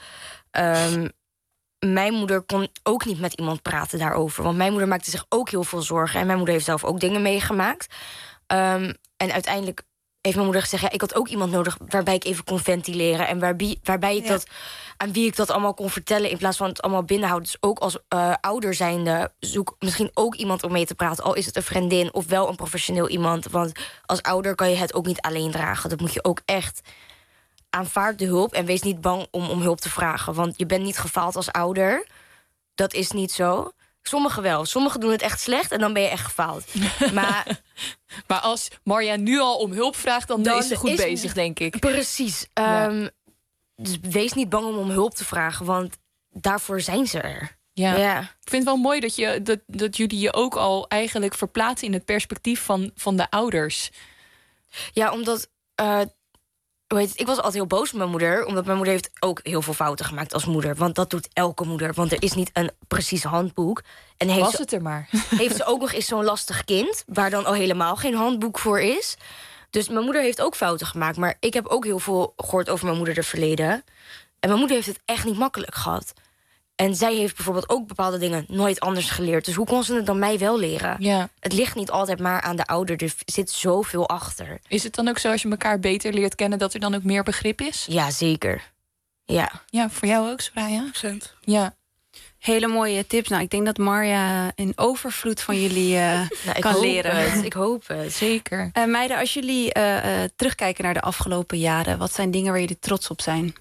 um, mijn moeder kon ook niet met iemand praten daarover. Want mijn moeder maakte zich ook heel veel zorgen. En mijn moeder heeft zelf ook dingen meegemaakt. Um, en uiteindelijk heeft mijn moeder gezegd... ja, ik had ook iemand nodig waarbij ik even kon ventileren... en waarbij, waarbij ik Ja. dat, aan wie ik dat allemaal kon vertellen... in plaats van het allemaal binnenhouden. Dus ook als uh, ouder zijnde zoek misschien ook iemand om mee te praten... al is het een vriendin of wel een professioneel iemand. Want als ouder kan je het ook niet alleen dragen. Dat moet je ook echt... aanvaard de hulp en wees niet bang om, om hulp te vragen. Want je bent niet gefaald als ouder. Dat is niet zo. Sommigen wel. Sommigen doen het echt slecht en dan ben je echt gefaald. Maar, maar als Marja nu al om hulp vraagt... dan, Dan is ze goed is- bezig, denk ik. Precies. Ja. Um, dus wees niet bang om om hulp te vragen, want daarvoor zijn ze er. Ja. Ja. Ik vind het wel mooi dat, je, dat, dat jullie je ook al eigenlijk verplaatsen... in het perspectief van, van de ouders. Ja, omdat... Uh, hoe heet het? Ik was altijd heel boos op mijn moeder... omdat mijn moeder heeft ook heel veel fouten gemaakt als moeder. Want dat doet elke moeder. Want er is niet een precies handboek. En heeft Was ze, het er maar. heeft ze ook nog eens zo'n lastig kind... waar dan al helemaal geen handboek voor is. Dus mijn moeder heeft ook fouten gemaakt. Maar ik heb ook heel veel gehoord over mijn moeder de verleden. En mijn moeder heeft het echt niet makkelijk gehad. En zij heeft bijvoorbeeld ook bepaalde dingen nooit anders geleerd. Dus hoe kon ze het dan mij wel leren? Ja. Het ligt niet altijd maar aan de ouder. Er zit zoveel achter. Is het dan ook zo als je elkaar beter leert kennen... dat er dan ook meer begrip is? Ja, zeker. Ja. Ja, voor jou ook, Soraya? Ja. Hele mooie tips. Nou, ik denk dat Marja in overvloed van jullie uh, Nou, ik kan hoop leren. het. Ik hoop het. Zeker. Uh, meiden, als jullie uh, uh, terugkijken naar de afgelopen jaren... wat zijn dingen waar jullie trots op zijn?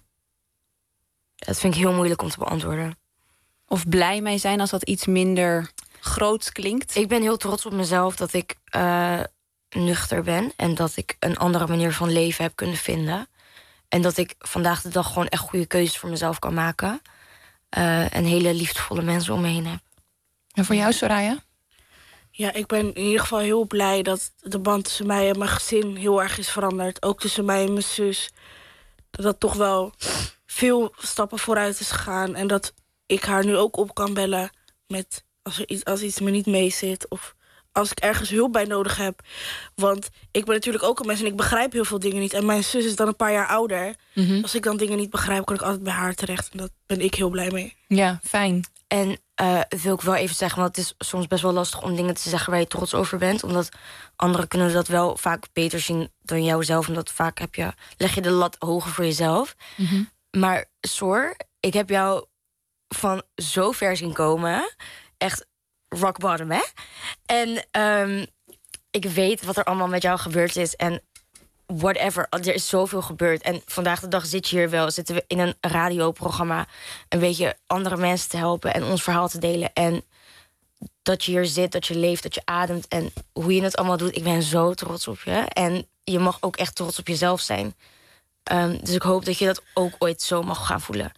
Dat vind ik heel moeilijk om te beantwoorden. Of blij mee zijn als dat iets minder groots klinkt? Ik ben heel trots op mezelf dat ik uh, nuchter ben... en dat ik een andere manier van leven heb kunnen vinden. En dat ik vandaag de dag gewoon echt goede keuzes voor mezelf kan maken. Uh, en hele liefdevolle mensen om me heen heb. En voor jou, Soraya? Ja, ik ben in ieder geval heel blij dat de band tussen mij en mijn gezin heel erg is veranderd. Ook tussen mij en mijn zus. Dat dat toch wel veel stappen vooruit is gegaan. En dat ik haar nu ook op kan bellen met als, er iets, als iets me niet meezit. Of als ik ergens hulp bij nodig heb. Want ik ben natuurlijk ook een mens en ik begrijp heel veel dingen niet. En mijn zus is dan een paar jaar ouder. Mm-hmm. Als ik dan dingen niet begrijp, kan ik altijd bij haar terecht. En dat ben ik heel blij mee. Ja, fijn. En uh, wil ik wel even zeggen, want het is soms best wel lastig om dingen te zeggen waar je trots over bent. Omdat anderen kunnen dat wel vaak beter zien dan jouzelf. Omdat vaak heb je, leg je de lat hoger voor jezelf. Mm-hmm. Maar Sor, ik heb jou van zo ver zien komen. Echt rock bottom, hè? En um, ik weet wat er allemaal met jou gebeurd is. En whatever, er is zoveel gebeurd. En vandaag de dag zit je hier wel. Zitten we in een radioprogramma een beetje andere mensen te helpen en ons verhaal te delen. En dat je hier zit, dat je leeft, dat je ademt en hoe je het allemaal doet. Ik ben zo trots op je. En je mag ook echt trots op jezelf zijn. Um, dus ik hoop dat je dat ook ooit zo mag gaan voelen.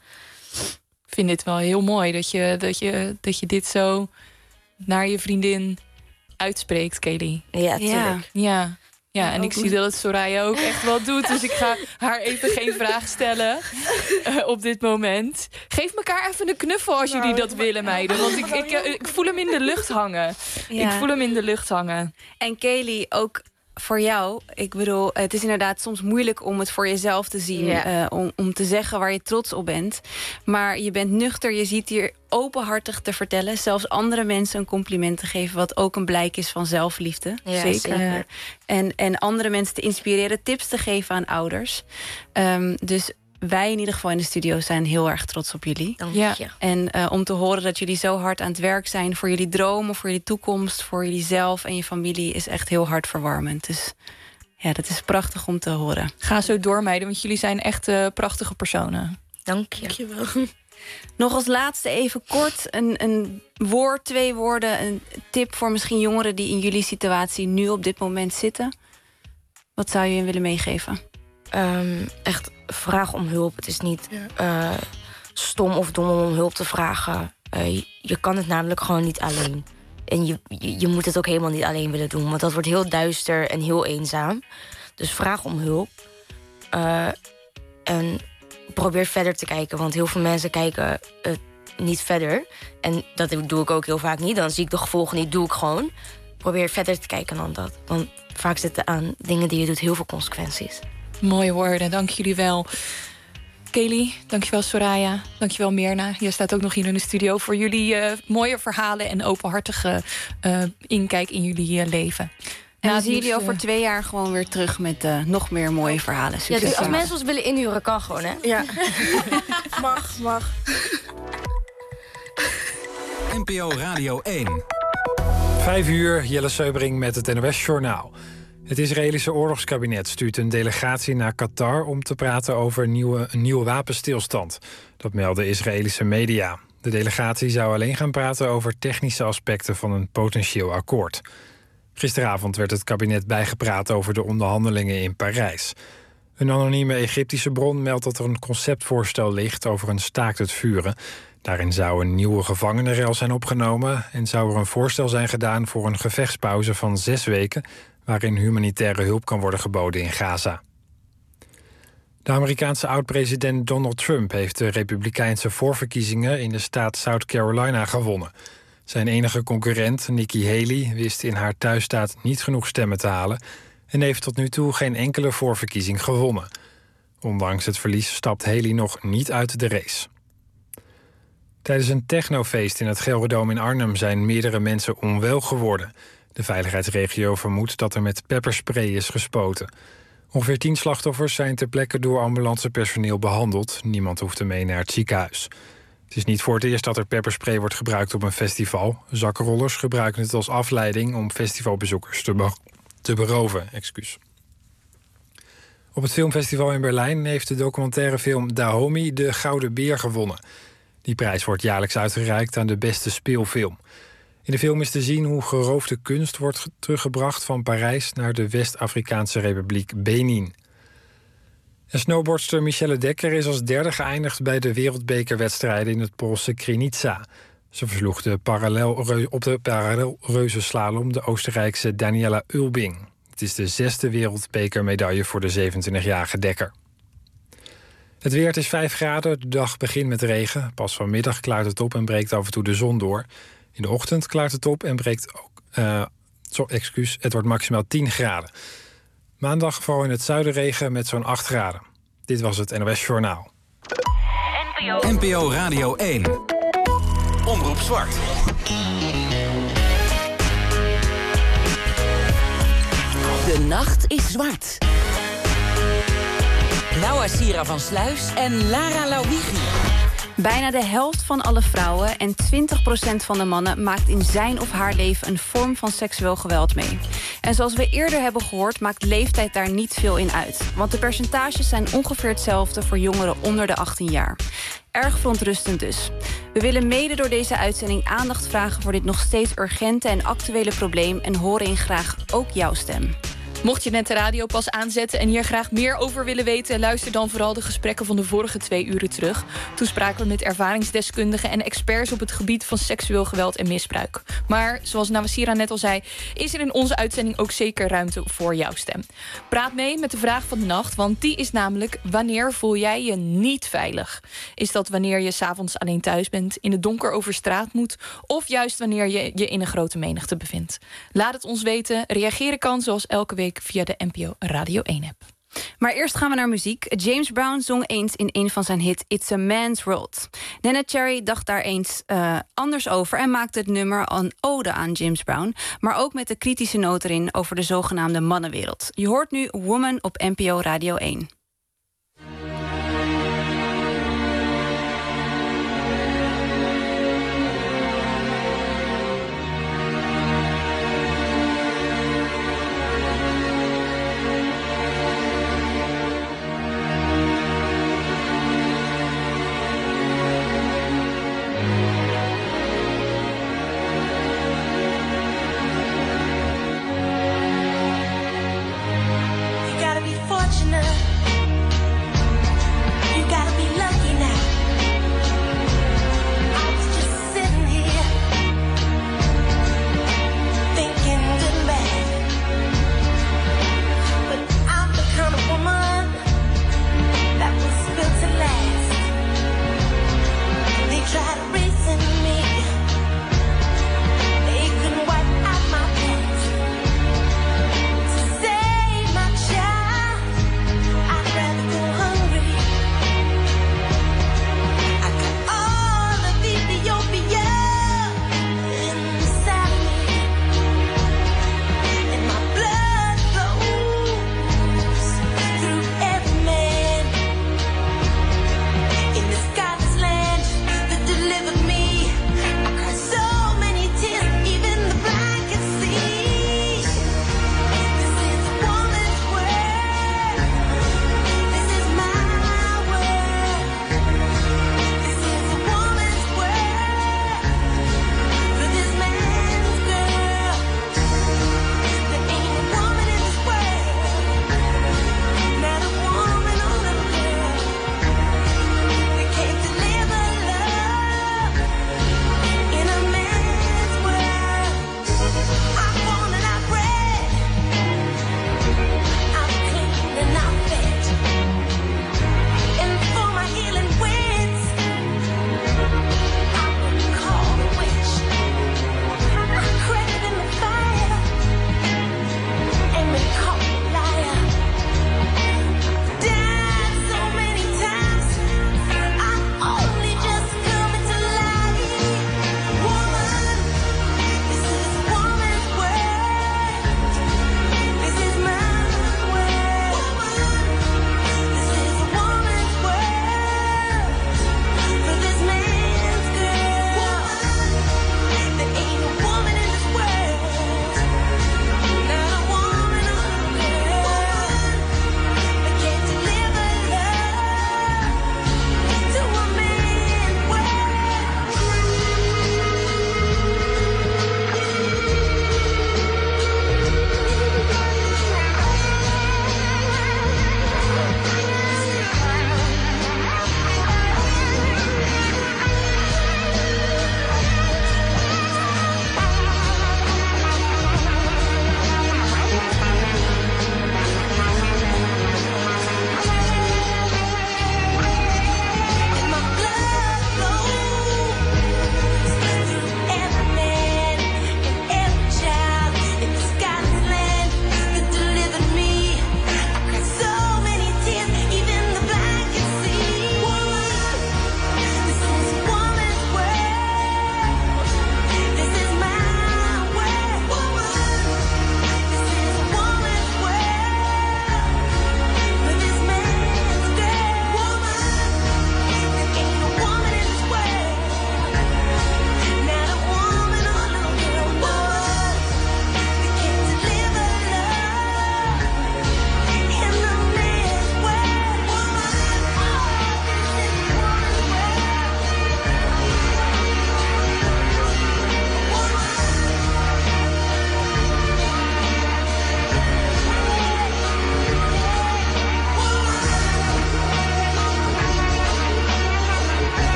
Ik vind dit wel heel mooi dat je, dat je, dat je dit zo naar je vriendin uitspreekt, Kelly. Ja, tuurlijk. Ja. Ja, en ik zie dat het Soraya ook echt wel doet. Dus ik ga haar even geen vraag stellen uh, op dit moment. Geef elkaar even een knuffel als jullie dat willen, meiden. Want ik, ik, ik, ik voel hem in de lucht hangen. Ja. Ik voel hem in de lucht hangen. En Kelly, ook voor jou. Ik bedoel, het is inderdaad soms moeilijk om het voor jezelf te zien. Ja. Uh, om, om te zeggen waar je trots op bent. Maar je bent nuchter, je ziet hier openhartig te vertellen. Zelfs andere mensen een compliment te geven. Wat ook een blijk is van zelfliefde. Ja, zeker. zeker. Uh, en, en andere mensen te inspireren, tips te geven aan ouders. Um, dus wij in ieder geval in de studio zijn heel erg trots op jullie. Dank Ja. je. En uh, om te horen dat jullie zo hard aan het werk zijn voor jullie dromen, voor jullie toekomst, voor jullie zelf en je familie, is echt heel hartverwarmend. Dus ja, dat is prachtig om te horen. Ga zo door, meiden, want jullie zijn echt uh, prachtige personen. Dank je. Dankjewel. Nog als laatste even kort een, een woord, twee woorden, een tip voor misschien jongeren die in jullie situatie nu op dit moment zitten. Wat zou je willen meegeven? Um, echt vraag om hulp. Het is niet uh, stom of dom om hulp te vragen. Uh, je, je kan het namelijk gewoon niet alleen. En je, je, je moet het ook helemaal niet alleen willen doen. Want dat wordt heel duister en heel eenzaam. Dus vraag om hulp. Uh, en probeer verder te kijken. Want heel veel mensen kijken uh, niet verder. En dat doe ik ook heel vaak niet. Dan zie ik de gevolgen niet, doe ik gewoon. Probeer verder te kijken dan dat. Want vaak zitten aan dingen die je doet heel veel consequenties. Mooie woorden, dank jullie wel. Kelly, dankjewel Soraya, dankjewel Mirna. Je staat ook nog hier in de studio voor jullie uh, mooie verhalen en openhartige uh, inkijk in jullie uh, leven. En dan zien jullie over twee jaar gewoon weer terug met uh, nog meer mooie verhalen. Succes. Ja, dus als mensen ons willen inhuren, kan gewoon, hè? Ja. mag, mag. N P O Radio één. Vijf uur, Jelle Seubring met het N O S-journaal. Het Israëlische oorlogskabinet stuurt een delegatie naar Qatar om te praten over nieuwe, een nieuwe wapenstilstand. Dat melden Israëlische media. De delegatie zou alleen gaan praten over technische aspecten van een potentieel akkoord. Gisteravond werd het kabinet bijgepraat over de onderhandelingen in Parijs. Een anonieme Egyptische bron meldt dat er een conceptvoorstel ligt over een staakt het vuren. Daarin zou een nieuwe gevangenenruil zijn opgenomen en zou er een voorstel zijn gedaan voor een gevechtspauze van zes weken, waarin humanitaire hulp kan worden geboden in Gaza. De Amerikaanse oud-president Donald Trump heeft de republikeinse voorverkiezingen in de staat South Carolina gewonnen. Zijn enige concurrent, Nikki Haley, wist in haar thuisstaat niet genoeg stemmen te halen en heeft tot nu toe geen enkele voorverkiezing gewonnen. Ondanks het verlies stapt Haley nog niet uit de race. Tijdens een technofeest in het Gelredome in Arnhem zijn meerdere mensen onwel geworden. De veiligheidsregio vermoedt dat er met pepperspray is gespoten. Ongeveer tien slachtoffers zijn ter plekke door ambulancepersoneel behandeld. Niemand hoefde mee naar het ziekenhuis. Het is niet voor het eerst dat er pepperspray wordt gebruikt op een festival. Zakkenrollers gebruiken het als afleiding om festivalbezoekers te, be- te beroven. Excuus. Op het filmfestival in Berlijn heeft de documentairefilm Dahomey de Gouden Beer gewonnen. Die prijs wordt jaarlijks uitgereikt aan de beste speelfilm. In de film is te zien hoe geroofde kunst wordt teruggebracht van Parijs naar de West-Afrikaanse Republiek Benin. En snowboardster Michelle Dekker is als derde geëindigd bij de wereldbekerwedstrijden in het Poolse Krynica. Ze versloeg de parallel, op de parallelreuzenslalom de Oostenrijkse Daniela Ulbing. Het is de zesde wereldbekermedaille voor de zevenentwintigjarige Dekker. Het weer, het is vijf graden, de dag begint met regen. Pas vanmiddag klaart het op en breekt af en toe de zon door. In de ochtend klaart het op en breekt ook... Uh, so, excuus, het wordt maximaal tien graden. Maandag vooral in het zuiden regen met zo'n acht graden. Dit was het N O S Journaal. N P O Radio één. Omroep Zwart. De nacht is zwart. Noah Sira van Sluis en Lara Lauwigi. Bijna de helft van alle vrouwen en twintig procent van de mannen maakt in zijn of haar leven een vorm van seksueel geweld mee. En zoals we eerder hebben gehoord, maakt leeftijd daar niet veel in uit. Want de percentages zijn ongeveer hetzelfde voor jongeren onder de achttien jaar. Erg verontrustend dus. We willen mede door deze uitzending aandacht vragen voor dit nog steeds urgente en actuele probleem en horen in graag ook jouw stem. Mocht je net de radio pas aanzetten en hier graag meer over willen weten, luister dan vooral de gesprekken van de vorige twee uren terug. Toen spraken we met ervaringsdeskundigen en experts op het gebied van seksueel geweld en misbruik. Maar zoals Nawasira net al zei, is er in onze uitzending ook zeker ruimte voor jouw stem. Praat mee met de vraag van de nacht, want die is namelijk: wanneer voel jij je niet veilig? Is dat wanneer je 's avonds alleen thuis bent, in het donker over straat moet, of juist wanneer je je in een grote menigte bevindt? Laat het ons weten. Reageren kan zoals elke week via de N P O Radio één-app. Maar eerst gaan we naar muziek. James Brown zong eens in een van zijn hits It's a Man's World. Nana Cherry dacht daar eens uh, anders over en maakte het nummer een ode aan James Brown, maar ook met de kritische noot erin over de zogenaamde mannenwereld. Je hoort nu Woman op N P O Radio één. You gotta be fortunate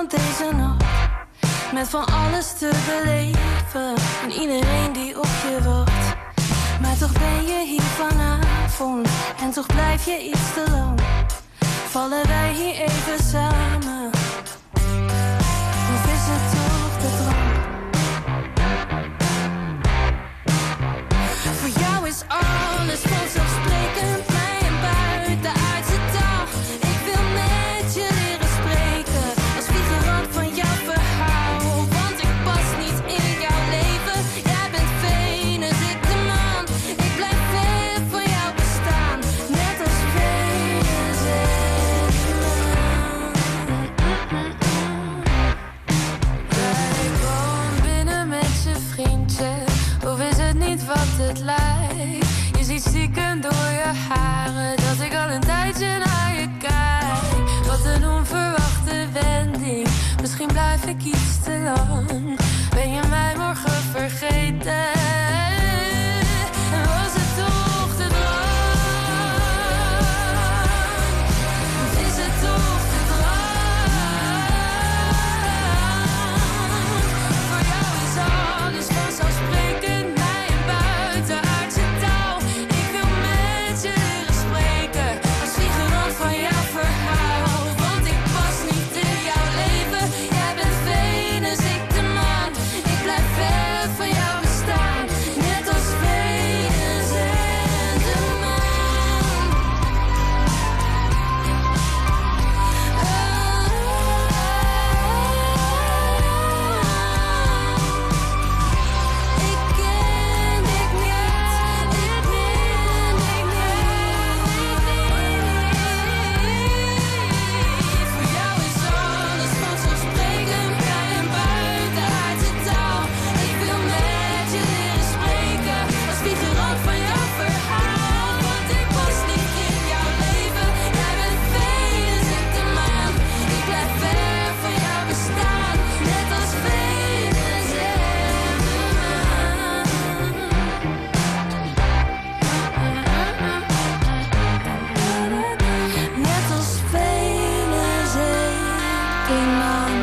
van deze nacht. Met van alles te beleven en iedereen die op je wacht. Maar toch ben je hier vanavond en toch blijf je iets te lang. Vallen wij hier even samen? Of is het toch de drang? Voor jou is alles vanzelfsprekend, mij en buitenaardse taal. Ik wil met je leren spreken, als figurant van jouw verhaal. Want ik pas niet in jouw leven, jij bent Venus, ik de maan. Ik blijf ver van jou bestaan, net als Venus en de maan. Jij woont binnen met je vriendje, of is het niet wat het lijkt? Je ziet stiekem door je haren dat ik al een tijdje naar je kijk. Wat een onverwachte wending, misschien blijf ik iets te lang. Ben je mij morgen vergeten? En was het toch de drang? Of is het toch de drang? Voor jou is alles vanzelfsprekend, mij en buitenaardse taal. Ik wil met je leren spreken, als figurant van jouw verhaal. Want ik pas niet in jouw leven, jij bent Venus, ik de maan. Ik blijf ver van jou bestaan, net als Venus en de maan. Ik ken ik niet, ik ken ik niet. Voor jou is alles vanzelfsprekend, mij en buitenaardse taal. Ik wil met je leren spreken, als figurant van jouw verhaal. Want ik pas niet in jouw leven, jij bent Venus, ik de maan. Ik blijf ver van jou bestaan, net als Venus en de maan. Net als Venus en de maan.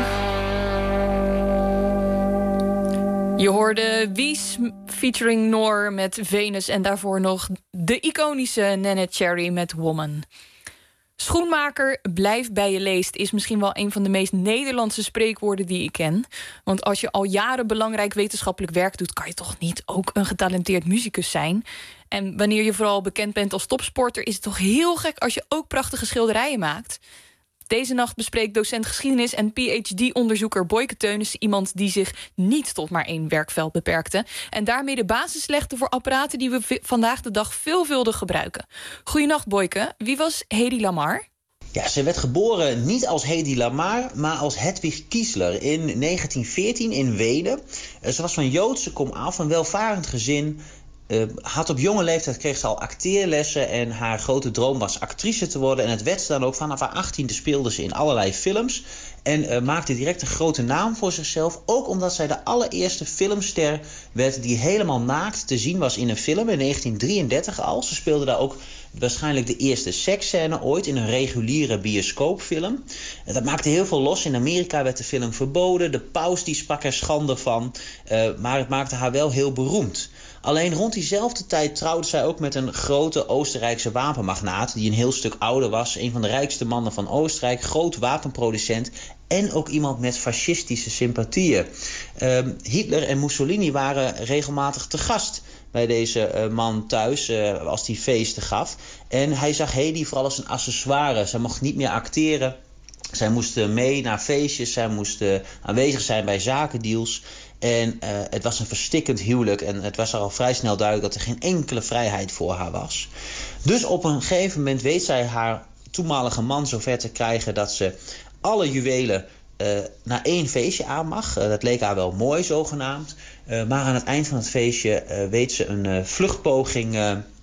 Je hoorde Wies featuring Noor met Venus en daarvoor nog de iconische Nene Cherry met Woman. Schoenmaker, blijf bij je leest is misschien wel een van de meest Nederlandse spreekwoorden die ik ken. Want als je al jaren belangrijk wetenschappelijk werk doet, kan je toch niet ook een getalenteerd muzikus zijn? En wanneer je vooral bekend bent als topsporter, is het toch heel gek als je ook prachtige schilderijen maakt? Deze nacht bespreekt docent geschiedenis en P H D-onderzoeker Boyke Teunissen iemand die zich niet tot maar één werkveld beperkte en daarmee de basis legde voor apparaten die we v- vandaag de dag veelvuldig gebruiken. Goedenacht Boyke, wie was Hedy Lamarr? Ja, ze werd geboren niet als Hedy Lamarr, maar als Hedwig Kiesler in negentien veertien in Wenen. Uh, ze was van Joodse komaf, een welvarend gezin. Uh, had op jonge leeftijd kreeg ze al acteerlessen en haar grote droom was actrice te worden. En het werd ze dan ook. Vanaf haar achttiende speelde ze in allerlei films. En uh, maakte direct een grote naam voor zichzelf. Ook omdat zij de allereerste filmster werd die helemaal naakt te zien was in een film in negentien drieëndertig al. Ze speelde daar ook waarschijnlijk de eerste seksscène ooit in een reguliere bioscoopfilm. En dat maakte heel veel los. In Amerika werd de film verboden. De paus die sprak er schande van. Uh, maar het maakte haar wel heel beroemd. Alleen rond diezelfde tijd trouwde zij ook met een grote Oostenrijkse wapenmagnaat die een heel stuk ouder was. Een van de rijkste mannen van Oostenrijk, groot wapenproducent en ook iemand met fascistische sympathieën. Uh, Hitler en Mussolini waren regelmatig te gast bij deze uh, man thuis uh, als hij feesten gaf. En hij zag Hedy vooral als een accessoire. Zij mocht niet meer acteren. Zij moest mee naar feestjes. Zij moest uh, aanwezig zijn bij zakendeals. En uh, het was een verstikkend huwelijk. En het was al vrij snel duidelijk dat er geen enkele vrijheid voor haar was. Dus op een gegeven moment weet zij haar toenmalige man zover te krijgen dat ze alle juwelen uh, naar één feestje aan mag. Uh, dat leek haar wel mooi zogenaamd. Uh, maar aan het eind van het feestje uh, weet ze een uh, vluchtpoging uh,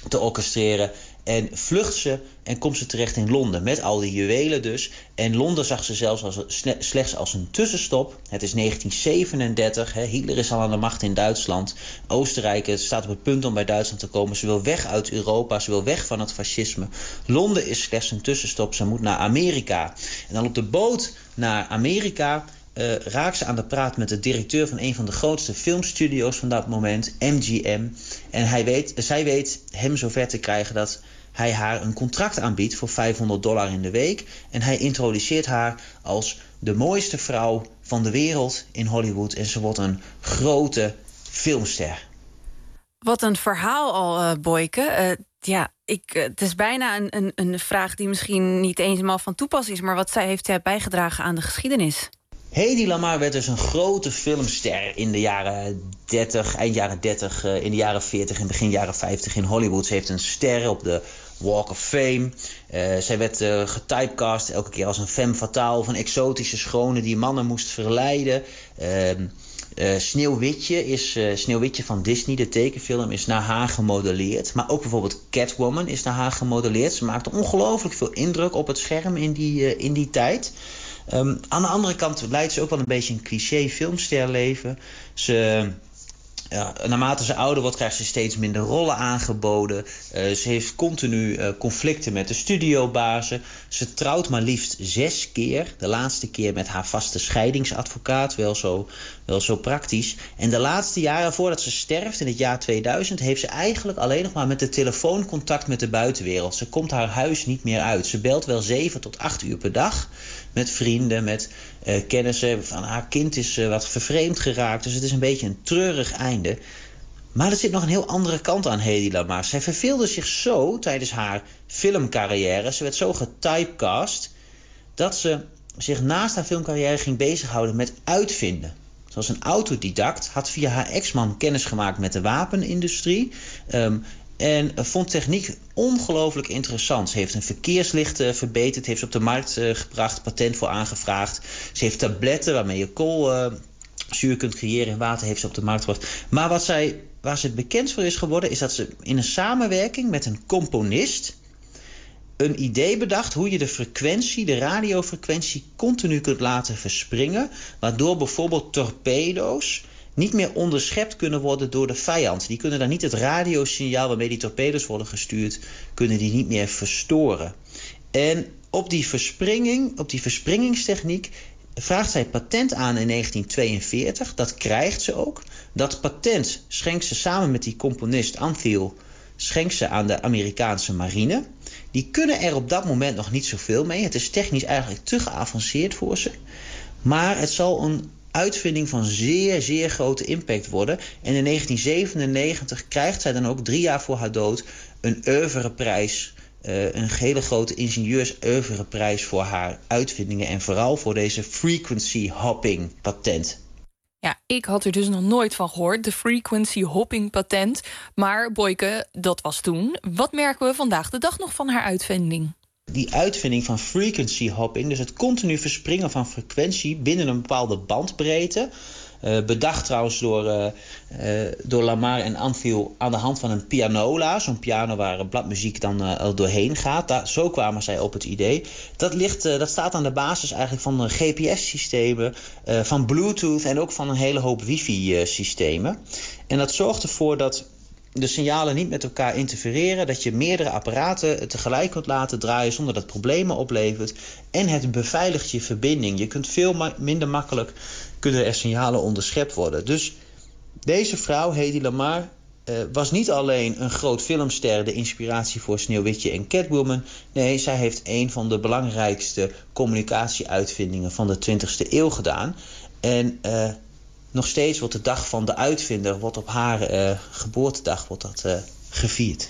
te orchestreren. En vlucht ze en komt ze terecht in Londen met al die juwelen dus. En Londen zag ze zelfs als, slechts als een tussenstop. Het is negentien zevenendertig. Hè. Hitler is al aan de macht in Duitsland. Oostenrijk staat op het punt om bij Duitsland te komen. Ze wil weg uit Europa. Ze wil weg van het fascisme. Londen is slechts een tussenstop. Ze moet naar Amerika. En dan op de boot naar Amerika Uh, raakt ze aan de praat met de directeur van een van de grootste filmstudio's van dat moment, M G M. En hij weet, zij weet hem zover te krijgen dat hij haar een contract aanbiedt voor vijfhonderd dollar in de week. En hij introduceert haar als de mooiste vrouw van de wereld in Hollywood. En ze wordt een grote filmster. Wat een verhaal al, uh, Boyke. Uh, ja, ik, uh, het is bijna een, een, een vraag die misschien niet eenmaal van toepassing is, maar wat zij heeft zij bijgedragen aan de geschiedenis? Hedy Lamarr werd dus een grote filmster in de jaren dertig, eind jaren dertig, in de jaren veertig en begin jaren vijftig in Hollywood. Ze heeft een ster op de Walk of Fame. Uh, zij werd uh, getypecast elke keer als een femme fatale of een exotische schone die mannen moest verleiden. Uh, uh, Sneeuwwitje is uh, Sneeuwwitje van Disney, de tekenfilm, is naar haar gemodelleerd. Maar ook bijvoorbeeld Catwoman is naar haar gemodelleerd. Ze maakte ongelooflijk veel indruk op het scherm in die, uh, in die tijd. Um, aan de andere kant leidt ze ook wel een beetje een cliché filmsterleven. Ze, ja, naarmate ze ouder wordt, krijgt ze steeds minder rollen aangeboden. Uh, ze heeft continu uh, conflicten met de studiobazen. Ze trouwt maar liefst zes keer. De laatste keer met haar vaste scheidingsadvocaat. Wel zo, wel zo praktisch. En de laatste jaren voordat ze sterft, in het jaar tweeduizend... heeft ze eigenlijk alleen nog maar met de telefoon contact met de buitenwereld. Ze komt haar huis niet meer uit. Ze belt wel zeven tot acht uur per dag met vrienden, met uh, kennissen. Van haar kind is uh, wat vervreemd geraakt. Dus het is een beetje een treurig einde. Maar er zit nog een heel andere kant aan Hedy Lamarr. Zij verveelde zich zo tijdens haar filmcarrière. Ze werd zo getypecast dat ze zich naast haar filmcarrière ging bezighouden met uitvinden. Zoals een autodidact had via haar ex-man kennis gemaakt met de wapenindustrie. Um, En vond techniek ongelooflijk interessant. Ze heeft een verkeerslicht uh, verbeterd, heeft ze op de markt uh, gebracht, patent voor aangevraagd. Ze heeft tabletten waarmee je koolzuur uh, kunt creëren in water, heeft ze op de markt gebracht. Maar wat zij, waar ze bekend voor is geworden, is dat ze in een samenwerking met een componist een idee bedacht hoe je de frequentie, de radiofrequentie, continu kunt laten verspringen. Waardoor bijvoorbeeld torpedo's niet meer onderschept kunnen worden door de vijand. Die kunnen dan niet het radiosignaal waarmee die torpedo's worden gestuurd, kunnen die niet meer verstoren. En op die verspringing, op die verspringingstechniek vraagt zij patent aan in negentien tweeënveertig. Dat krijgt ze ook. Dat patent schenkt ze samen met die componist Antheil, schenkt ze aan de Amerikaanse marine. Die kunnen er op dat moment nog niet zoveel mee. Het is technisch eigenlijk te geavanceerd voor ze. Maar het zal een uitvinding van zeer, zeer grote impact worden. En in negentien zevenennegentig krijgt zij dan ook drie jaar voor haar dood een oeuvreprijs. Uh, een hele grote ingenieurs-oeuvreprijs voor haar uitvindingen en vooral voor deze frequency hopping patent. Ja, ik had er dus nog nooit van gehoord, de frequency hopping patent. Maar Boyke, dat was toen. Wat merken we vandaag de dag nog van haar uitvinding? Die uitvinding van frequency hopping, dus het continu verspringen van frequentie binnen een bepaalde bandbreedte. Uh, bedacht trouwens door, uh, uh, door Lamarr en Antheil aan de hand van een pianola. Zo'n piano waar een bladmuziek dan uh, doorheen gaat. Daar, zo kwamen zij op het idee. Dat, ligt, uh, dat staat aan de basis eigenlijk van G P S-systemen, uh, van Bluetooth en ook van een hele hoop wifi-systemen. En dat zorgt ervoor dat de signalen niet met elkaar interfereren, dat je meerdere apparaten tegelijk kunt laten draaien zonder dat problemen oplevert. En het beveiligt je verbinding. Je kunt veel ma- minder makkelijk kunnen er signalen onderschept worden. Dus deze vrouw, Hedy Lamarr, uh, was niet alleen een groot filmster, de inspiratie voor Sneeuwwitje en Catwoman. Nee, zij heeft een van de belangrijkste communicatieuitvindingen van de twintigste eeuw gedaan. En uh, nog steeds wordt de dag van de uitvinder, wordt op haar uh, geboortedag wordt dat, uh, gevierd.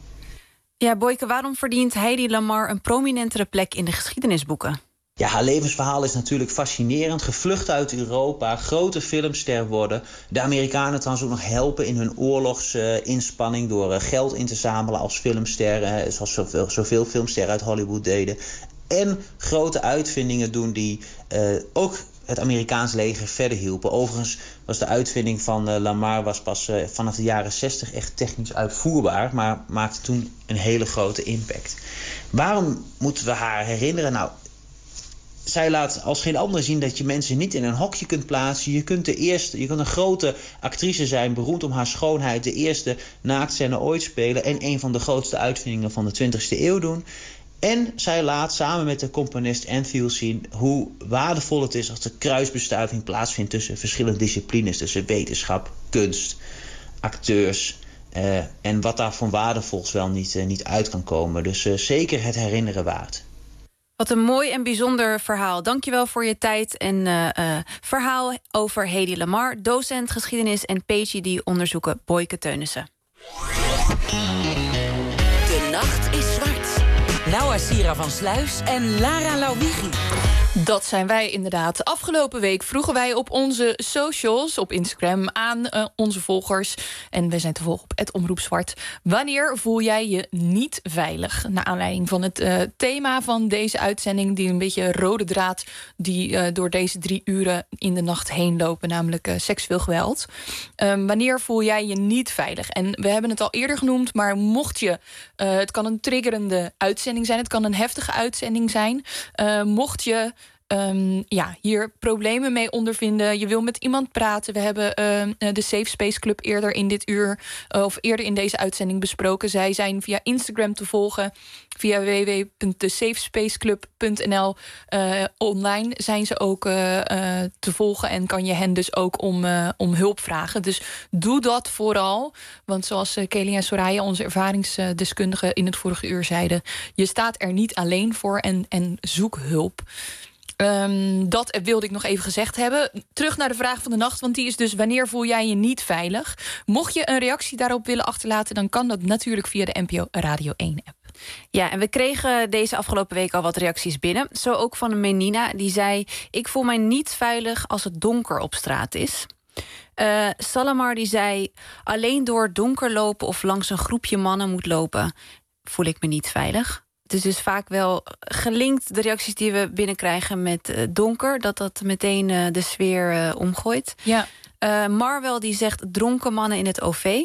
Ja, Boyke, waarom verdient Hedy Lamarr een prominentere plek in de geschiedenisboeken? Ja, haar levensverhaal is natuurlijk fascinerend. Gevlucht uit Europa, grote filmster worden. De Amerikanen trouwens ook nog helpen in hun oorlogsinspanning door uh, geld in te zamelen als filmster, uh, zoals zoveel, zoveel filmsterren uit Hollywood deden. En grote uitvindingen doen die uh, ook het Amerikaans leger verder hielpen. Overigens was de uitvinding van uh, Lamar was pas uh, vanaf de jaren zestig echt technisch uitvoerbaar, maar maakte toen een hele grote impact. Waarom moeten we haar herinneren? Nou, zij laat als geen ander zien dat je mensen niet in een hokje kunt plaatsen. Je kunt de eerste, je kunt een grote actrice zijn, beroemd om haar schoonheid, de eerste naaktscène ooit spelen en een van de grootste uitvindingen van de twintigste eeuw doen. En zij laat samen met de componist Enfield zien hoe waardevol het is als er kruisbestuiving plaatsvindt tussen verschillende disciplines, tussen wetenschap, kunst, acteurs uh, en wat daar van waardevols wel niet, uh, niet uit kan komen. Dus uh, zeker het herinneren waard. Wat een mooi en bijzonder verhaal. Dankjewel voor je tijd en uh, uh, verhaal over Hedy Lamarr, docent geschiedenis en P H D-onderzoeken Boyke Teunissen. De nacht is zwart. Laura Sira van Sluis en Lara Lauwigi. Dat zijn wij inderdaad. Afgelopen week vroegen wij op onze socials, op Instagram, aan uh, onze volgers. En we zijn te volgen op het Omroep Zwart. Wanneer voel jij je niet veilig? Naar aanleiding van het uh, thema van deze uitzending, die een beetje rode draad die uh, door deze drie uren in de nacht heen lopen, namelijk uh, seksueel geweld. Um, wanneer voel jij je niet veilig? En we hebben het al eerder genoemd, maar mocht je, uh, het kan een triggerende uitzending zijn, het kan een heftige uitzending zijn. Uh, mocht je Um, ja, hier problemen mee ondervinden, je wil met iemand praten. We hebben uh, de Safe Space Club eerder in dit uur, uh, of eerder in deze uitzending besproken. Zij zijn via Instagram te volgen, via w w w punt de safe space club punt n l. Uh, online zijn ze ook uh, uh, te volgen en kan je hen dus ook om, uh, om hulp vragen. Dus doe dat vooral, want zoals uh, Kelly en Soraya, onze ervaringsdeskundigen in het vorige uur zeiden, je staat er niet alleen voor en, en zoek hulp. Um, dat wilde ik nog even gezegd hebben. Terug naar de vraag van de nacht, want die is dus: wanneer voel jij je niet veilig? Mocht je een reactie daarop willen achterlaten, dan kan dat natuurlijk via de N P O Radio één app. Ja, en we kregen deze afgelopen week al wat reacties binnen. Zo ook van een Menina, die zei: ik voel mij niet veilig als het donker op straat is. Uh, Salamar die zei: alleen door het donker lopen of langs een groepje mannen moet lopen, voel ik me niet veilig. Het is dus vaak wel gelinkt, de reacties die we binnenkrijgen, met uh, donker, dat dat meteen uh, de sfeer uh, omgooit. Ja. Uh, Marwel die zegt dronken mannen in het O V.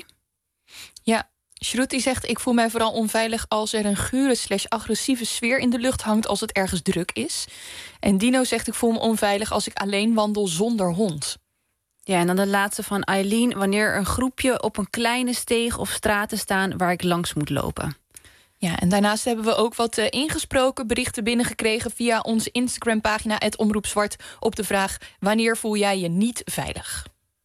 Ja, Shruti die zegt: ik voel mij vooral onveilig als er een gure slash agressieve sfeer in de lucht hangt als het ergens druk is. En Dino zegt: ik voel me onveilig als ik alleen wandel zonder hond. Ja, en dan de laatste van Eileen: wanneer een groepje op een kleine steeg of straten staan waar ik langs moet lopen. Ja, en daarnaast hebben we ook wat uh, ingesproken berichten binnengekregen via onze Instagram-pagina het Omroep Zwart op de vraag: wanneer voel jij je niet veilig?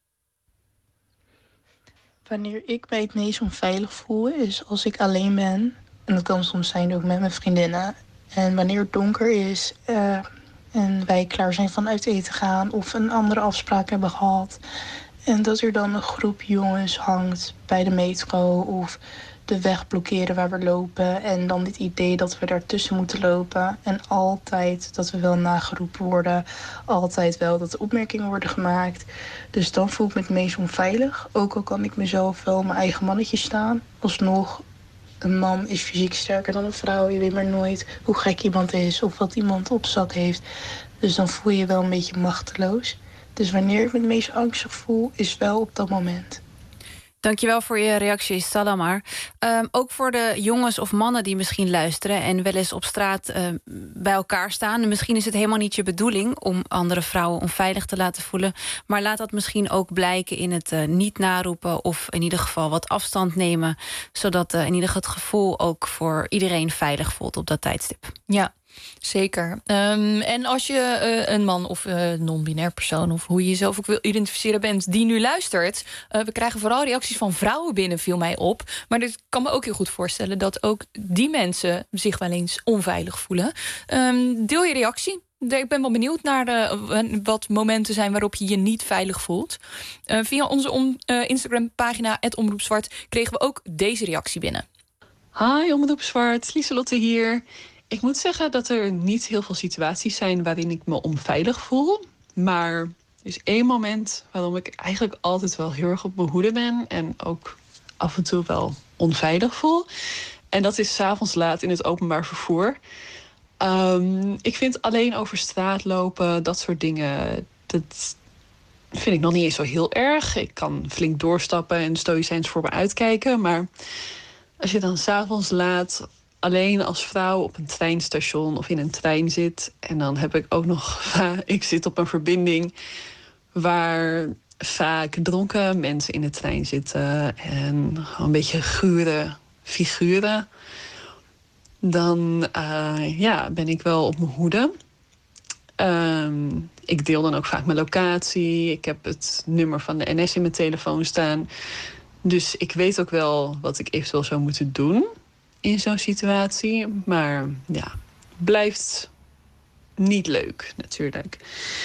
Wanneer ik mij het meest onveilig voel is als ik alleen ben. En dat kan soms zijn ook met mijn vriendinnen. En wanneer het donker is uh, en wij klaar zijn van uit eten gaan of een andere afspraak hebben gehad. En dat er dan een groep jongens hangt bij de metro of de weg blokkeren waar we lopen. En dan dit idee dat we daartussen moeten lopen. En altijd dat we wel nageroepen worden. Altijd wel dat er opmerkingen worden gemaakt. Dus dan voel ik me het meest onveilig. Ook al kan ik mezelf wel mijn eigen mannetje staan. Alsnog, een man is fysiek sterker dan een vrouw. Je weet maar nooit hoe gek iemand is of wat iemand op zak heeft. Dus dan voel je je wel een beetje machteloos. Dus wanneer ik me het meest angstig voel, is wel op dat moment. Dankjewel voor je reactie, Salamar. Um, ook voor de jongens of mannen die misschien luisteren en wel eens op straat uh, bij elkaar staan. En misschien is het helemaal niet je bedoeling om andere vrouwen onveilig te laten voelen. Maar laat dat misschien ook blijken in het uh, niet naroepen of in ieder geval wat afstand nemen. Zodat uh, in ieder geval het gevoel ook voor iedereen veilig voelt op dat tijdstip. Ja. Zeker. Um, en als je uh, een man of uh, non-binair persoon, of hoe je jezelf ook wil identificeren bent, die nu luistert. Uh, we krijgen vooral reacties van vrouwen binnen, viel mij op. Maar ik kan me ook heel goed voorstellen dat ook die mensen zich wel eens onveilig voelen. Um, deel je reactie. Ik ben wel benieuwd naar de, wat momenten zijn waarop je je niet veilig voelt. Uh, via onze on, uh, Instagram-pagina, het Omroep Zwart, kregen we ook deze reactie binnen. Hi, Omroep Zwart. Lieselotte hier. Ik moet zeggen dat er niet heel veel situaties zijn waarin ik me onveilig voel. Maar er is één moment waarom ik eigenlijk altijd wel heel erg op mijn hoede ben. En ook af en toe wel onveilig voel. En dat is 's avonds laat in het openbaar vervoer. Um, ik vind alleen over straat lopen, dat soort dingen, dat vind ik nog niet eens zo heel erg. Ik kan flink doorstappen en stoïcijns voor me uitkijken. Maar als je dan 's avonds laat alleen als vrouw op een treinstation of in een trein zit, en dan heb ik ook nog, ik zit op een verbinding waar vaak dronken mensen in de trein zitten en een beetje gure figuren, dan uh, ja, ben ik wel op mijn hoede. Um, ik deel dan ook vaak mijn locatie. Ik heb het nummer van de N S in mijn telefoon staan. Dus ik weet ook wel wat ik eventueel zou moeten doen in zo'n situatie. Maar ja, blijft niet leuk natuurlijk.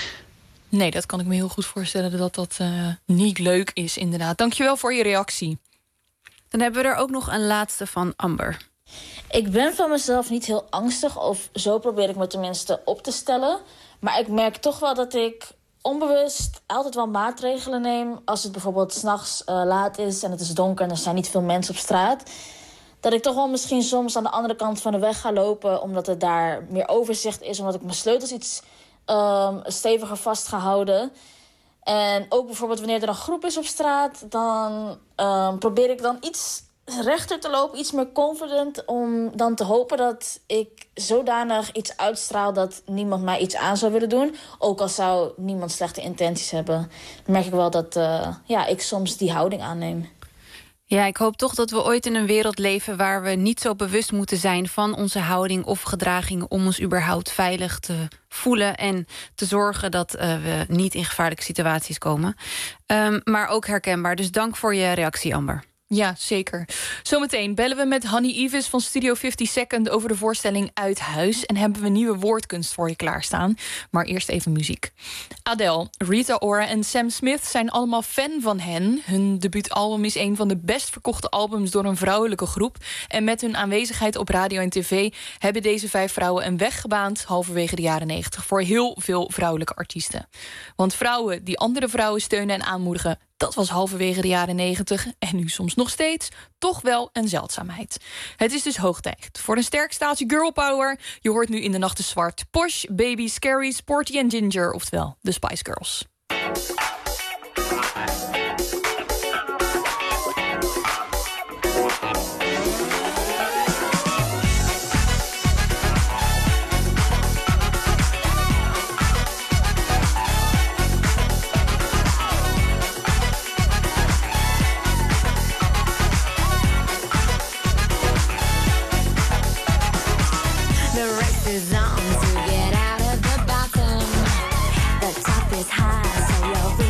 Nee, dat kan ik me heel goed voorstellen dat dat uh, niet leuk is, inderdaad. Dankjewel voor je reactie. Dan hebben we er ook nog een laatste van Amber. Ik ben van mezelf niet heel angstig, of zo probeer ik me tenminste op te stellen. Maar ik merk toch wel dat ik onbewust altijd wel maatregelen neem. Als het bijvoorbeeld 's nachts uh, laat is en het is donker en er zijn niet veel mensen op straat. Dat ik toch wel misschien soms aan de andere kant van de weg ga lopen, omdat het daar meer overzicht is, omdat ik mijn sleutels iets um, steviger vast ga houden. En ook bijvoorbeeld wanneer er een groep is op straat, dan um, probeer ik dan iets rechter te lopen, iets meer confident, om dan te hopen dat ik zodanig iets uitstraal dat niemand mij iets aan zou willen doen. Ook al zou niemand slechte intenties hebben, dan merk ik wel dat uh, ja, ik soms die houding aanneem. Ja, ik hoop toch dat we ooit in een wereld leven waar we niet zo bewust moeten zijn van onze houding of gedraging om ons überhaupt veilig te voelen en te zorgen dat uh, we niet in gevaarlijke situaties komen. Um, maar ook herkenbaar. Dus dank voor je reactie, Amber. Ja, zeker. Zometeen bellen we met Hanny Ivis van Studio vijftig Second over de voorstelling Uit Huis en hebben we nieuwe woordkunst voor je klaarstaan. Maar eerst even muziek. Adele, Rita Ora en Sam Smith zijn allemaal fan van hen. Hun debuutalbum is een van de best verkochte albums door een vrouwelijke groep. En met hun aanwezigheid op radio en tv hebben deze vijf vrouwen een weg gebaand halverwege de jaren negentig voor heel veel vrouwelijke artiesten. Want vrouwen die andere vrouwen steunen en aanmoedigen, dat was halverwege de jaren negentig en nu soms nog steeds toch wel een zeldzaamheid. Het is dus hoog tijd voor een sterk staaltje girl power. Je hoort nu In de Nacht is Zwart, Posh, Baby, Scary, Sporty en Ginger, oftewel de Spice Girls. Is on to get out of the bottom. The top is high, so you'll be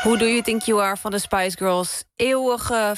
Who Do You Think You Are van de Spice Girls. Eeuwige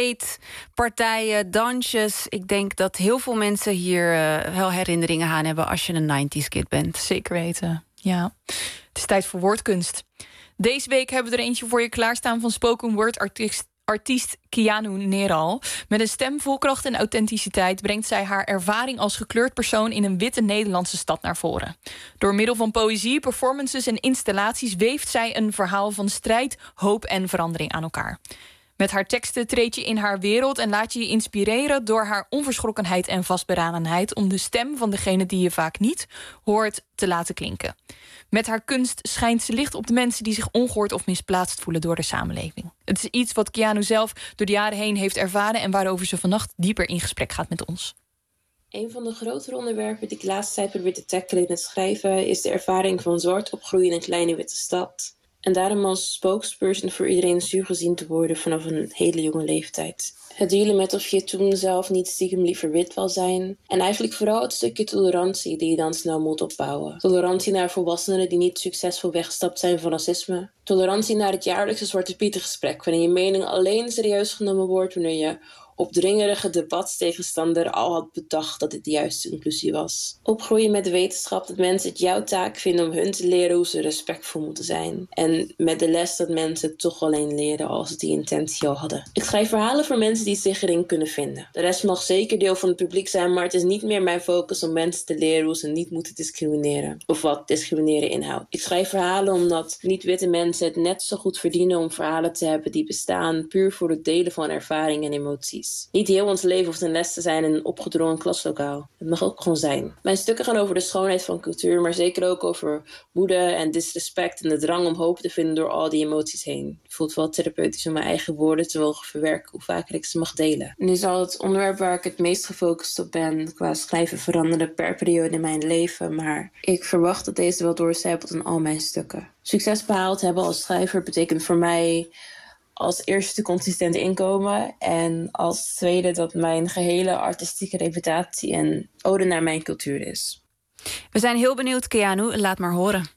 verkleedpartijen, dansjes. Ik denk dat heel veel mensen hier uh, wel herinneringen aan hebben als je een nineties kid bent. Zeker weten, ja. Het is tijd voor woordkunst. Deze week hebben we er eentje voor je klaarstaan van spoken word artiest, artiest Keanu Neral. Met een stem vol kracht en authenticiteit brengt zij haar ervaring als gekleurd persoon in een witte Nederlandse stad naar voren. Door middel van poëzie, performances en installaties weeft zij een verhaal van strijd, hoop en verandering aan elkaar. Met haar teksten treed je in haar wereld en laat je je inspireren door haar onverschrokkenheid en vastberadenheid om de stem van degene die je vaak niet hoort te laten klinken. Met haar kunst schijnt ze licht op de mensen die zich ongehoord of misplaatst voelen door de samenleving. Het is iets wat Keanu zelf door de jaren heen heeft ervaren en waarover ze vannacht dieper in gesprek gaat met ons. Een van de grotere onderwerpen die ik de laatste tijd probeer te tackelen in het schrijven is de ervaring van zwart opgroeien in een kleine witte stad. En daarom als spokesperson voor iedereen zuur gezien te worden vanaf een hele jonge leeftijd. Het dealen met of je toen zelf niet stiekem liever wit wil zijn. En eigenlijk vooral het stukje tolerantie die je dan snel moet opbouwen. Tolerantie naar volwassenen die niet succesvol weggestapt zijn van racisme. Tolerantie naar het jaarlijkse Zwarte Pietengesprek, waarin je mening alleen serieus genomen wordt wanneer je opdringerige debatstegenstander al had bedacht dat dit de juiste inclusie was. Opgroeien met de wetenschap dat mensen het jouw taak vinden om hun te leren hoe ze respectvol moeten zijn. En met de les dat mensen het toch alleen leren als ze die intentie al hadden. Ik schrijf verhalen voor mensen die zich erin kunnen vinden. De rest mag zeker deel van het publiek zijn, maar het is niet meer mijn focus om mensen te leren hoe ze niet moeten discrimineren. Of wat discrimineren inhoudt. Ik schrijf verhalen omdat niet-witte mensen het net zo goed verdienen om verhalen te hebben die bestaan puur voor het delen van ervaring en emoties. Niet heel ons leven hoeft een les te zijn in een opgedrongen klaslokaal. Het mag ook gewoon zijn. Mijn stukken gaan over de schoonheid van cultuur, maar zeker ook over woede en disrespect en de drang om hoop te vinden door al die emoties heen. Het voelt wel therapeutisch om mijn eigen woorden te mogen verwerken hoe vaker ik ze mag delen. Nu zal het onderwerp waar ik het meest gefocust op ben qua schrijven veranderen per periode in mijn leven, maar ik verwacht dat deze wel doorcijpelt in al mijn stukken. Succes behaald hebben als schrijver betekent voor mij als eerste consistent inkomen en als tweede dat mijn gehele artistieke reputatie een ode naar mijn cultuur is. We zijn heel benieuwd, Keanu. Laat maar horen.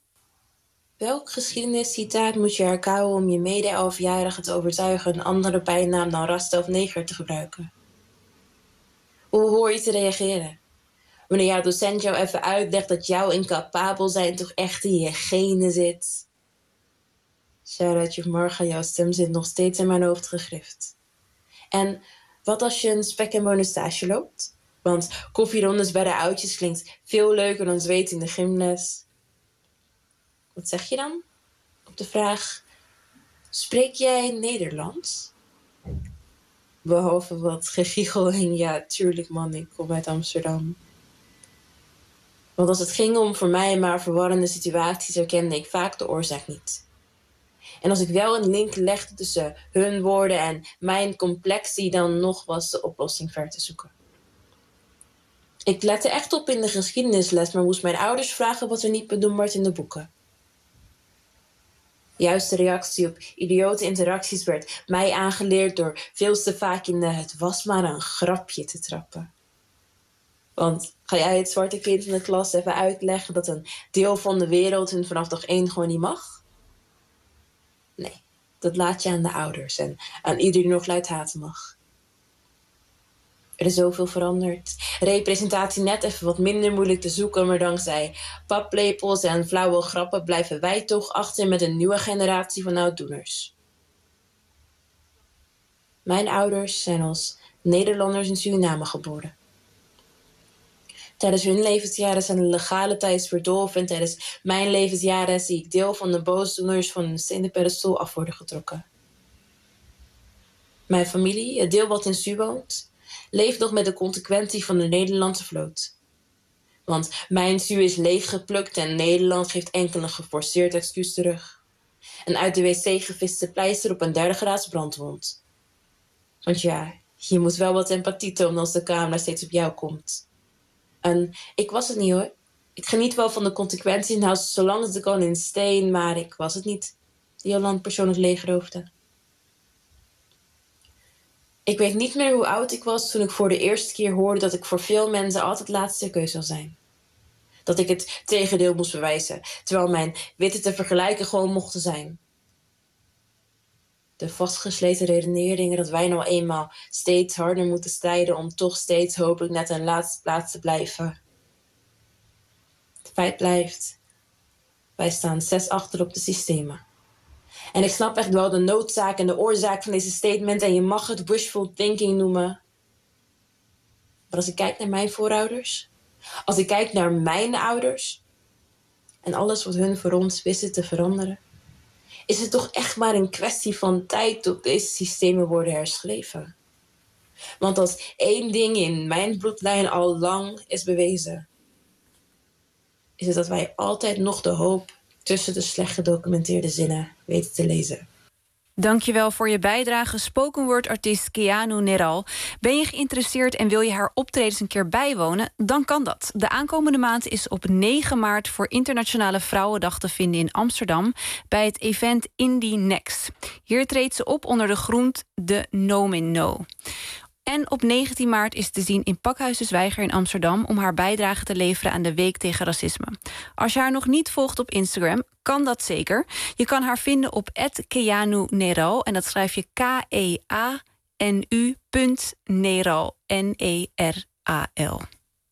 Welk geschiedeniscitaat moet je herkauwen om je mede-elfjarige te overtuigen een andere bijnaam dan Rasta of neger te gebruiken? Hoe hoor je te reageren? Wanneer jouw docent jou even uitlegt dat jouw incapabel zijn toch echt in je genen zit? Shout-out je morgen, jouw stem zit nog steeds in mijn hoofd gegrift. En wat als je een spek en bonen stage loopt? Want koffierondes bij de oudjes klinkt veel leuker dan zweet in de gymles. Wat zeg je dan? Op de vraag, spreek jij Nederlands? Behalve wat gegiegel en ja, tuurlijk man, ik kom uit Amsterdam. Want als het ging om voor mij maar verwarrende situaties, herkende ik vaak de oorzaak niet. En als ik wel een link legde tussen hun woorden en mijn complexie, dan nog was de oplossing ver te zoeken. Ik lette echt op in de geschiedenisles, maar moest mijn ouders vragen wat er niet benoemd in de boeken. Juist de reactie op idiote interacties werd mij aangeleerd door veel te vaak in de het was maar een grapje te trappen. Want ga jij het zwarte kind in de klas even uitleggen dat een deel van de wereld hun vanaf dag één gewoon niet mag? Nee, dat laat je aan de ouders en aan ieder die nog luid haten mag. Er is zoveel veranderd. Representatie net even wat minder moeilijk te zoeken, maar dankzij paplepels en flauwe grappen blijven wij toch achter met een nieuwe generatie van ouddoeners. Mijn ouders zijn als Nederlanders in Suriname geboren. Tijdens hun levensjaren zijn de legale tijds verdolven en tijdens mijn levensjaren zie ik deel van de boosdoeners van een stenen pedestal af worden getrokken. Mijn familie, het deel wat in Su woont, leeft nog met de consequentie van de Nederlandse vloot. Want mijn Su is leeggeplukt en Nederland geeft enkel een geforceerd excuus terug. En uit de wc geviste pleister op een derde graads brandwond. Want ja, je moet wel wat empathie tonen als de camera steeds op jou komt. En ik was het niet hoor. Ik geniet wel van de consequenties en hou zolang als de koning steen, maar ik was het niet die een land persoonlijk leegroofde. Ik weet niet meer hoe oud ik was toen ik voor de eerste keer hoorde dat ik voor veel mensen altijd laatste keus zou zijn. Dat ik het tegendeel moest bewijzen, terwijl mijn witte te vergelijken gewoon mochten zijn. De vastgesleten redeneringen dat wij nou eenmaal steeds harder moeten strijden om toch steeds hopelijk net een laatste plaats te blijven. Het feit blijft, wij staan zes achter op de systemen. En ik snap echt wel de noodzaak en de oorzaak van deze statement en je mag het wishful thinking noemen. Maar als ik kijk naar mijn voorouders, als ik kijk naar mijn ouders en alles wat hun voor ons wisten te veranderen, is het toch echt maar een kwestie van tijd tot deze systemen worden herschreven. Want als één ding in mijn bloedlijn al lang is bewezen, is het dat wij altijd nog de hoop tussen de slecht gedocumenteerde zinnen weten te lezen. Dankjewel voor je bijdrage, spoken word artiest Keanu Neral. Ben je geïnteresseerd en wil je haar optredens een keer bijwonen? Dan kan dat. De aankomende maand is op negen maart voor Internationale Vrouwendag te vinden in Amsterdam bij het event Indie Next. Hier treedt ze op onder de groet de No Min No. En op negentien maart is te zien in Pakhuis de Zwijger in Amsterdam om haar bijdrage te leveren aan de Week tegen Racisme. Als je haar nog niet volgt op Instagram, kan dat zeker. Je kan haar vinden op at Keanu Neral en dat schrijf je K E A N U punt Neral, N E R A L.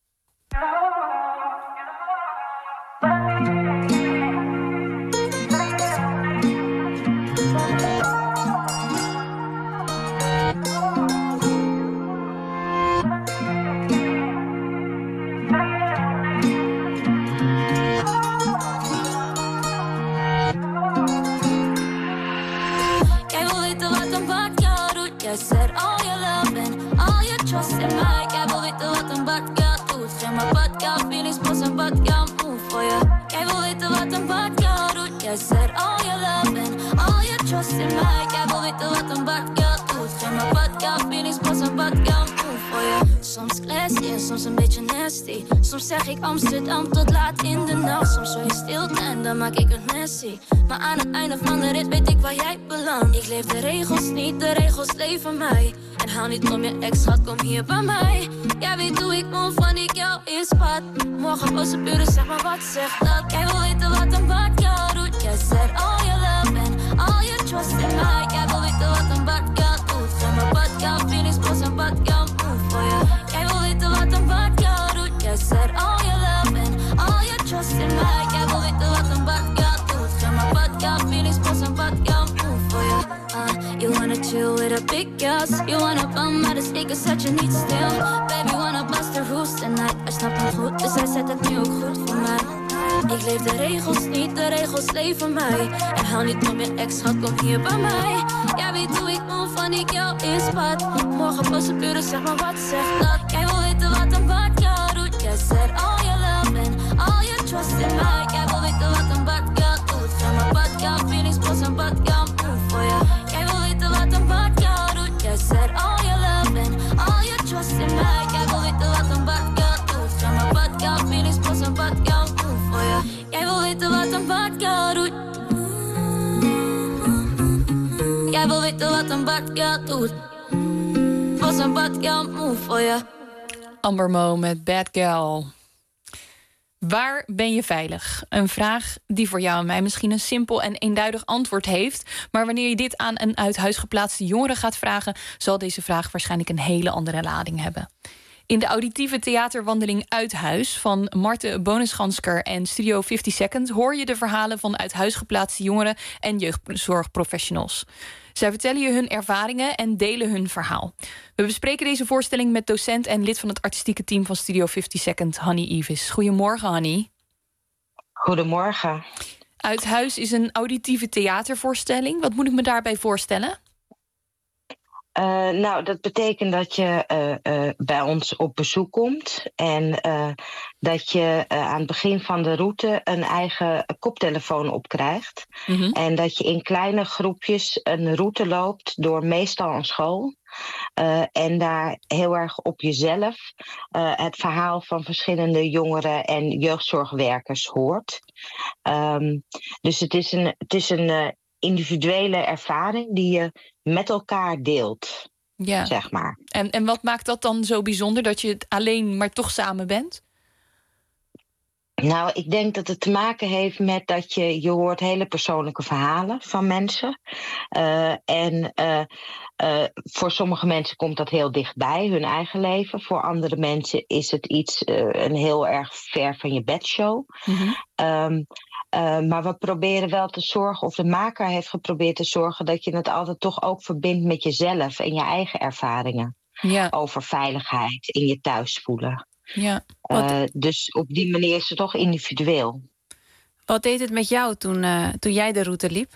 Jij zet al je love en al je trust in mij. Jij wil weten wat een bad girl doet. Zeg maar bad girl feelings, pas een bad girl move voor je. Jij wil weten wat een bad girl doet. Jij zet al je love en al je trust in mij. Jij wil weten wat een bad girl doet. Zeg maar bad girl feelings, pas een bad girl move voor je. Soms classy en soms een beetje nasty. Soms zeg ik Amsterdam tot laat in de nacht. Soms hoor je stilte en dan maak ik het messy. Maar aan het einde van de rit weet ik waar jij belandt. Ik leef de regels niet, de regels leven mij. En hou niet om je ex, schat, kom hier bij mij. Jij weet hoe ik move, van ik jou in spot. Morgen pas op uren, zeg maar wat zegt dat. Jij wil weten wat een bad girl doet. Jij zet al je love en al je trust in mij. Jij wil weten wat een bad girl doet. Zeg maar bad girl feelings, pas een bad girl move voor je. Jij wil weten wat een bad girl doet. Jij zet al je love en al je trust in mij. Jij wil weten wat een bad girl doet. Zeg maar bad girl feelings, pas een bad girl move voor je. Uh, you wanna chill with a big girls. You wanna bum, maar de steken zet je niet stil. Baby wanna bust the rules tonight. Hij snapt me goed, dus hij zet het nu ook goed voor mij. Ik leef de regels niet, de regels leven mij. En hou niet om je ex, schat, kom hier bij mij. Jij weet hoe ik move, van ik jou in spot. Morgen pas op uren, zeg maar wat zegt dat. Jij wil weten wat een bad girl doet. Jij zet al je love en al je trust in mij. Jij wil weten wat een bad girl doet. Zeg maar bad girl feelings, pas een bad girl move voor je. Jij wil weten wat een bad girl doet. Jij zet al je love en al je trust in mij. Jij wil weten wat een bad girl doet. Zeg maar bad girl feelings, pas een bad girl move voor je. Jij wil weten wat een bad girl doet. Jij wil weten wat een bad girl doet. Pas een bad girl move voor je. Amber Mo met Bad Girl. Waar ben je veilig? Een vraag die voor jou en mij misschien een simpel en eenduidig antwoord heeft. Maar wanneer je dit aan een uit huis geplaatste jongere gaat vragen, zal deze vraag waarschijnlijk een hele andere lading hebben. In de auditieve theaterwandeling Uit Huis van Marten Bonenschansker en Studio fifty Second hoor je de verhalen van uit huis geplaatste jongeren en jeugdzorgprofessionals. Zij vertellen je hun ervaringen en delen hun verhaal. We bespreken deze voorstelling met docent en lid van het artistieke team van Studio fifty Second, Hanny Ivis. Goedemorgen, Hanny. Goedemorgen. Uit Huis is een auditieve theatervoorstelling. Wat moet ik me daarbij voorstellen? Uh, nou, dat betekent dat je uh, uh, bij ons op bezoek komt en uh, dat je uh, aan het begin van de route een eigen koptelefoon opkrijgt. Mm-hmm. En dat je in kleine groepjes een route loopt door meestal een school. Uh, en daar heel erg op jezelf uh, het verhaal van verschillende jongeren en jeugdzorgwerkers hoort. Um, dus het is een, het is een uh, individuele ervaring die je met elkaar deelt, ja. zeg maar. En, en wat maakt dat dan zo bijzonder, dat je het alleen maar toch samen bent? Nou, ik denk dat het te maken heeft met dat je, je hoort hele persoonlijke verhalen van mensen. Uh, en uh, uh, voor sommige mensen komt dat heel dichtbij, hun eigen leven. Voor andere mensen is het iets, uh, een heel erg ver van je bedshow. Mm-hmm. Um, uh, maar we proberen wel te zorgen, of de maker heeft geprobeerd te zorgen, dat je het altijd toch ook verbindt met jezelf en je eigen ervaringen. Ja. Over veiligheid in je thuis voelen. Ja, uh, dus op die manier is het toch individueel. Wat deed het met jou toen, uh, toen jij de route liep?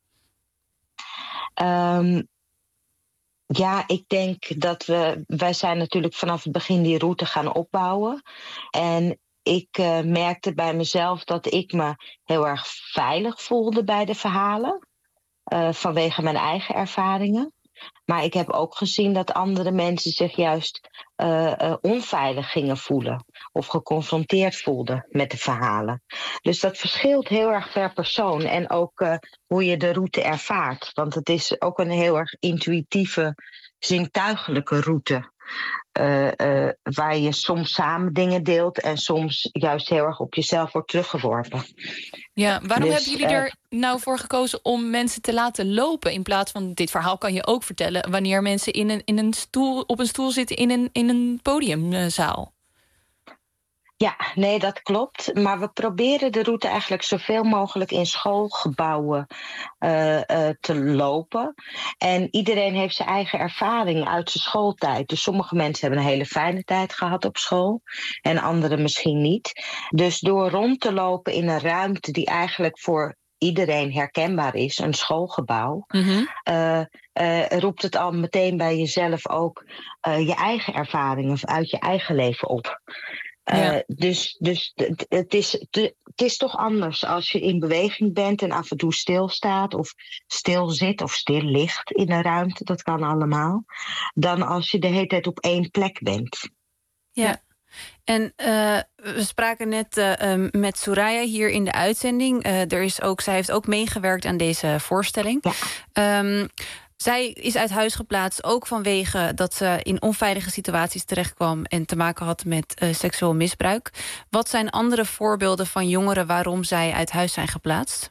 Um, ja, ik denk dat we... Wij zijn natuurlijk vanaf het begin die route gaan opbouwen. En ik uh, merkte bij mezelf dat ik me heel erg veilig voelde bij de verhalen. Uh, vanwege mijn eigen ervaringen. Maar ik heb ook gezien dat andere mensen zich juist uh, uh, onveilig gingen voelen. Of geconfronteerd voelden met de verhalen. Dus dat verschilt heel erg per persoon. En ook uh, hoe je de route ervaart. Want het is ook een heel erg intuïtieve, zintuigelijke route. Uh, uh, waar je soms samen dingen deelt en soms juist heel erg op jezelf wordt teruggeworpen. Ja, waarom dus, hebben jullie uh, er nou voor gekozen om mensen te laten lopen, in plaats van dit verhaal kan je ook vertellen wanneer mensen in een, in een stoel, op een stoel zitten in een, in een podiumzaal? Ja, nee, dat klopt. Maar we proberen de route eigenlijk zoveel mogelijk in schoolgebouwen uh, uh, te lopen. En iedereen heeft zijn eigen ervaring uit zijn schooltijd. Dus sommige mensen hebben een hele fijne tijd gehad op school. En anderen misschien niet. Dus door rond te lopen in een ruimte die eigenlijk voor iedereen herkenbaar is, een schoolgebouw, mm-hmm. uh, uh, roept het al meteen bij jezelf ook uh, je eigen ervaringen uit je eigen leven op. Ja. Uh, dus dus het, het, is, het is toch anders als je in beweging bent en af en toe stilstaat of stil zit of stil ligt in een ruimte, dat kan allemaal, dan als je de hele tijd op één plek bent. Ja, en uh, we spraken net uh, um, met Soraya hier in de uitzending. Uh, er is ook, zij heeft ook meegewerkt aan deze voorstelling. Ja. Um, Zij is uit huis geplaatst, ook vanwege dat ze in onveilige situaties terechtkwam en te maken had met uh, seksueel misbruik. Wat zijn andere voorbeelden van jongeren waarom zij uit huis zijn geplaatst?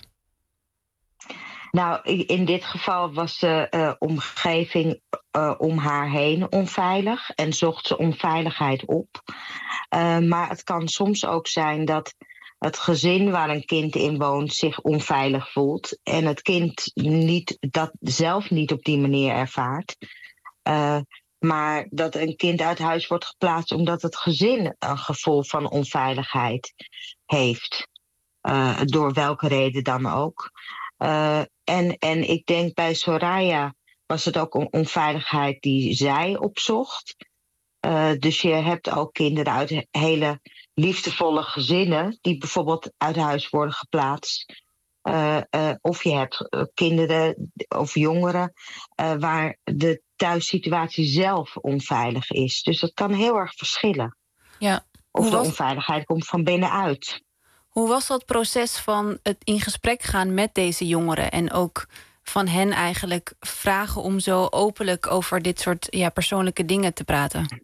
Nou, in dit geval was de uh, omgeving uh, om haar heen onveilig en zocht ze onveiligheid op. Uh, maar het kan soms ook zijn dat het gezin waar een kind in woont zich onveilig voelt en het kind niet, dat zelf niet op die manier ervaart. Uh, maar dat een kind uit huis wordt geplaatst omdat het gezin een gevoel van onveiligheid heeft. Uh, door welke reden dan ook. Uh, en, en ik denk bij Soraya was het ook een onveiligheid die zij opzocht. Uh, dus je hebt ook kinderen uit hele liefdevolle gezinnen die bijvoorbeeld uit huis worden geplaatst. Uh, uh, of je hebt uh, kinderen of jongeren uh, waar de thuissituatie zelf onveilig is. Dus dat kan heel erg verschillen. Ja. Of Hoe de was... onveiligheid komt van binnenuit. Hoe was dat proces van het in gesprek gaan met deze jongeren en ook van hen eigenlijk vragen om zo openlijk over dit soort ja, persoonlijke dingen te praten?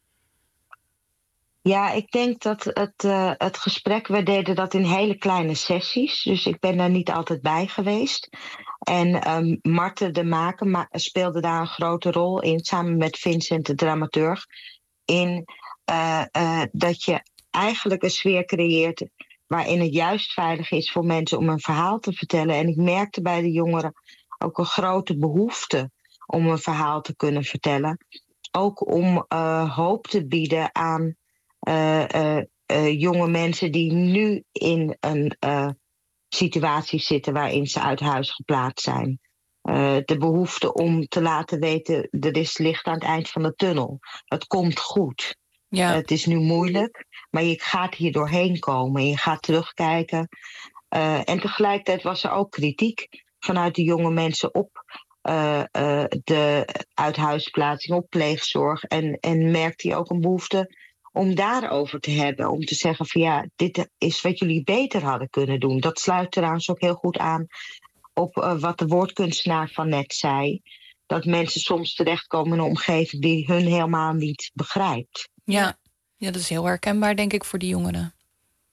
Ja, ik denk dat het, uh, het gesprek, we deden dat in hele kleine sessies. Dus ik ben daar niet altijd bij geweest. En um, Marten de Maker ma- speelde daar een grote rol in, samen met Vincent de dramaturg. In uh, uh, dat je eigenlijk een sfeer creëert waarin het juist veilig is voor mensen om een verhaal te vertellen. En ik merkte bij de jongeren ook een grote behoefte om een verhaal te kunnen vertellen. Ook om uh, hoop te bieden aan Uh, uh, uh, jonge mensen die nu in een uh, situatie zitten waarin ze uit huis geplaatst zijn. Uh, de behoefte om te laten weten, er is licht aan het eind van de tunnel. Het komt goed. Ja. Uh, het is nu moeilijk, maar je gaat hier doorheen komen. Je gaat terugkijken. Uh, en tegelijkertijd was er ook kritiek vanuit de jonge mensen op uh, uh, de uithuisplaatsing, op pleegzorg. En, en merkte je ook een behoefte om daarover te hebben. Om te zeggen van ja, dit is wat jullie beter hadden kunnen doen. Dat sluit trouwens ook heel goed aan op uh, wat de woordkunstenaar van net zei. Dat mensen soms terechtkomen in een omgeving die hun helemaal niet begrijpt. Ja, ja, dat is heel herkenbaar denk ik voor die jongeren.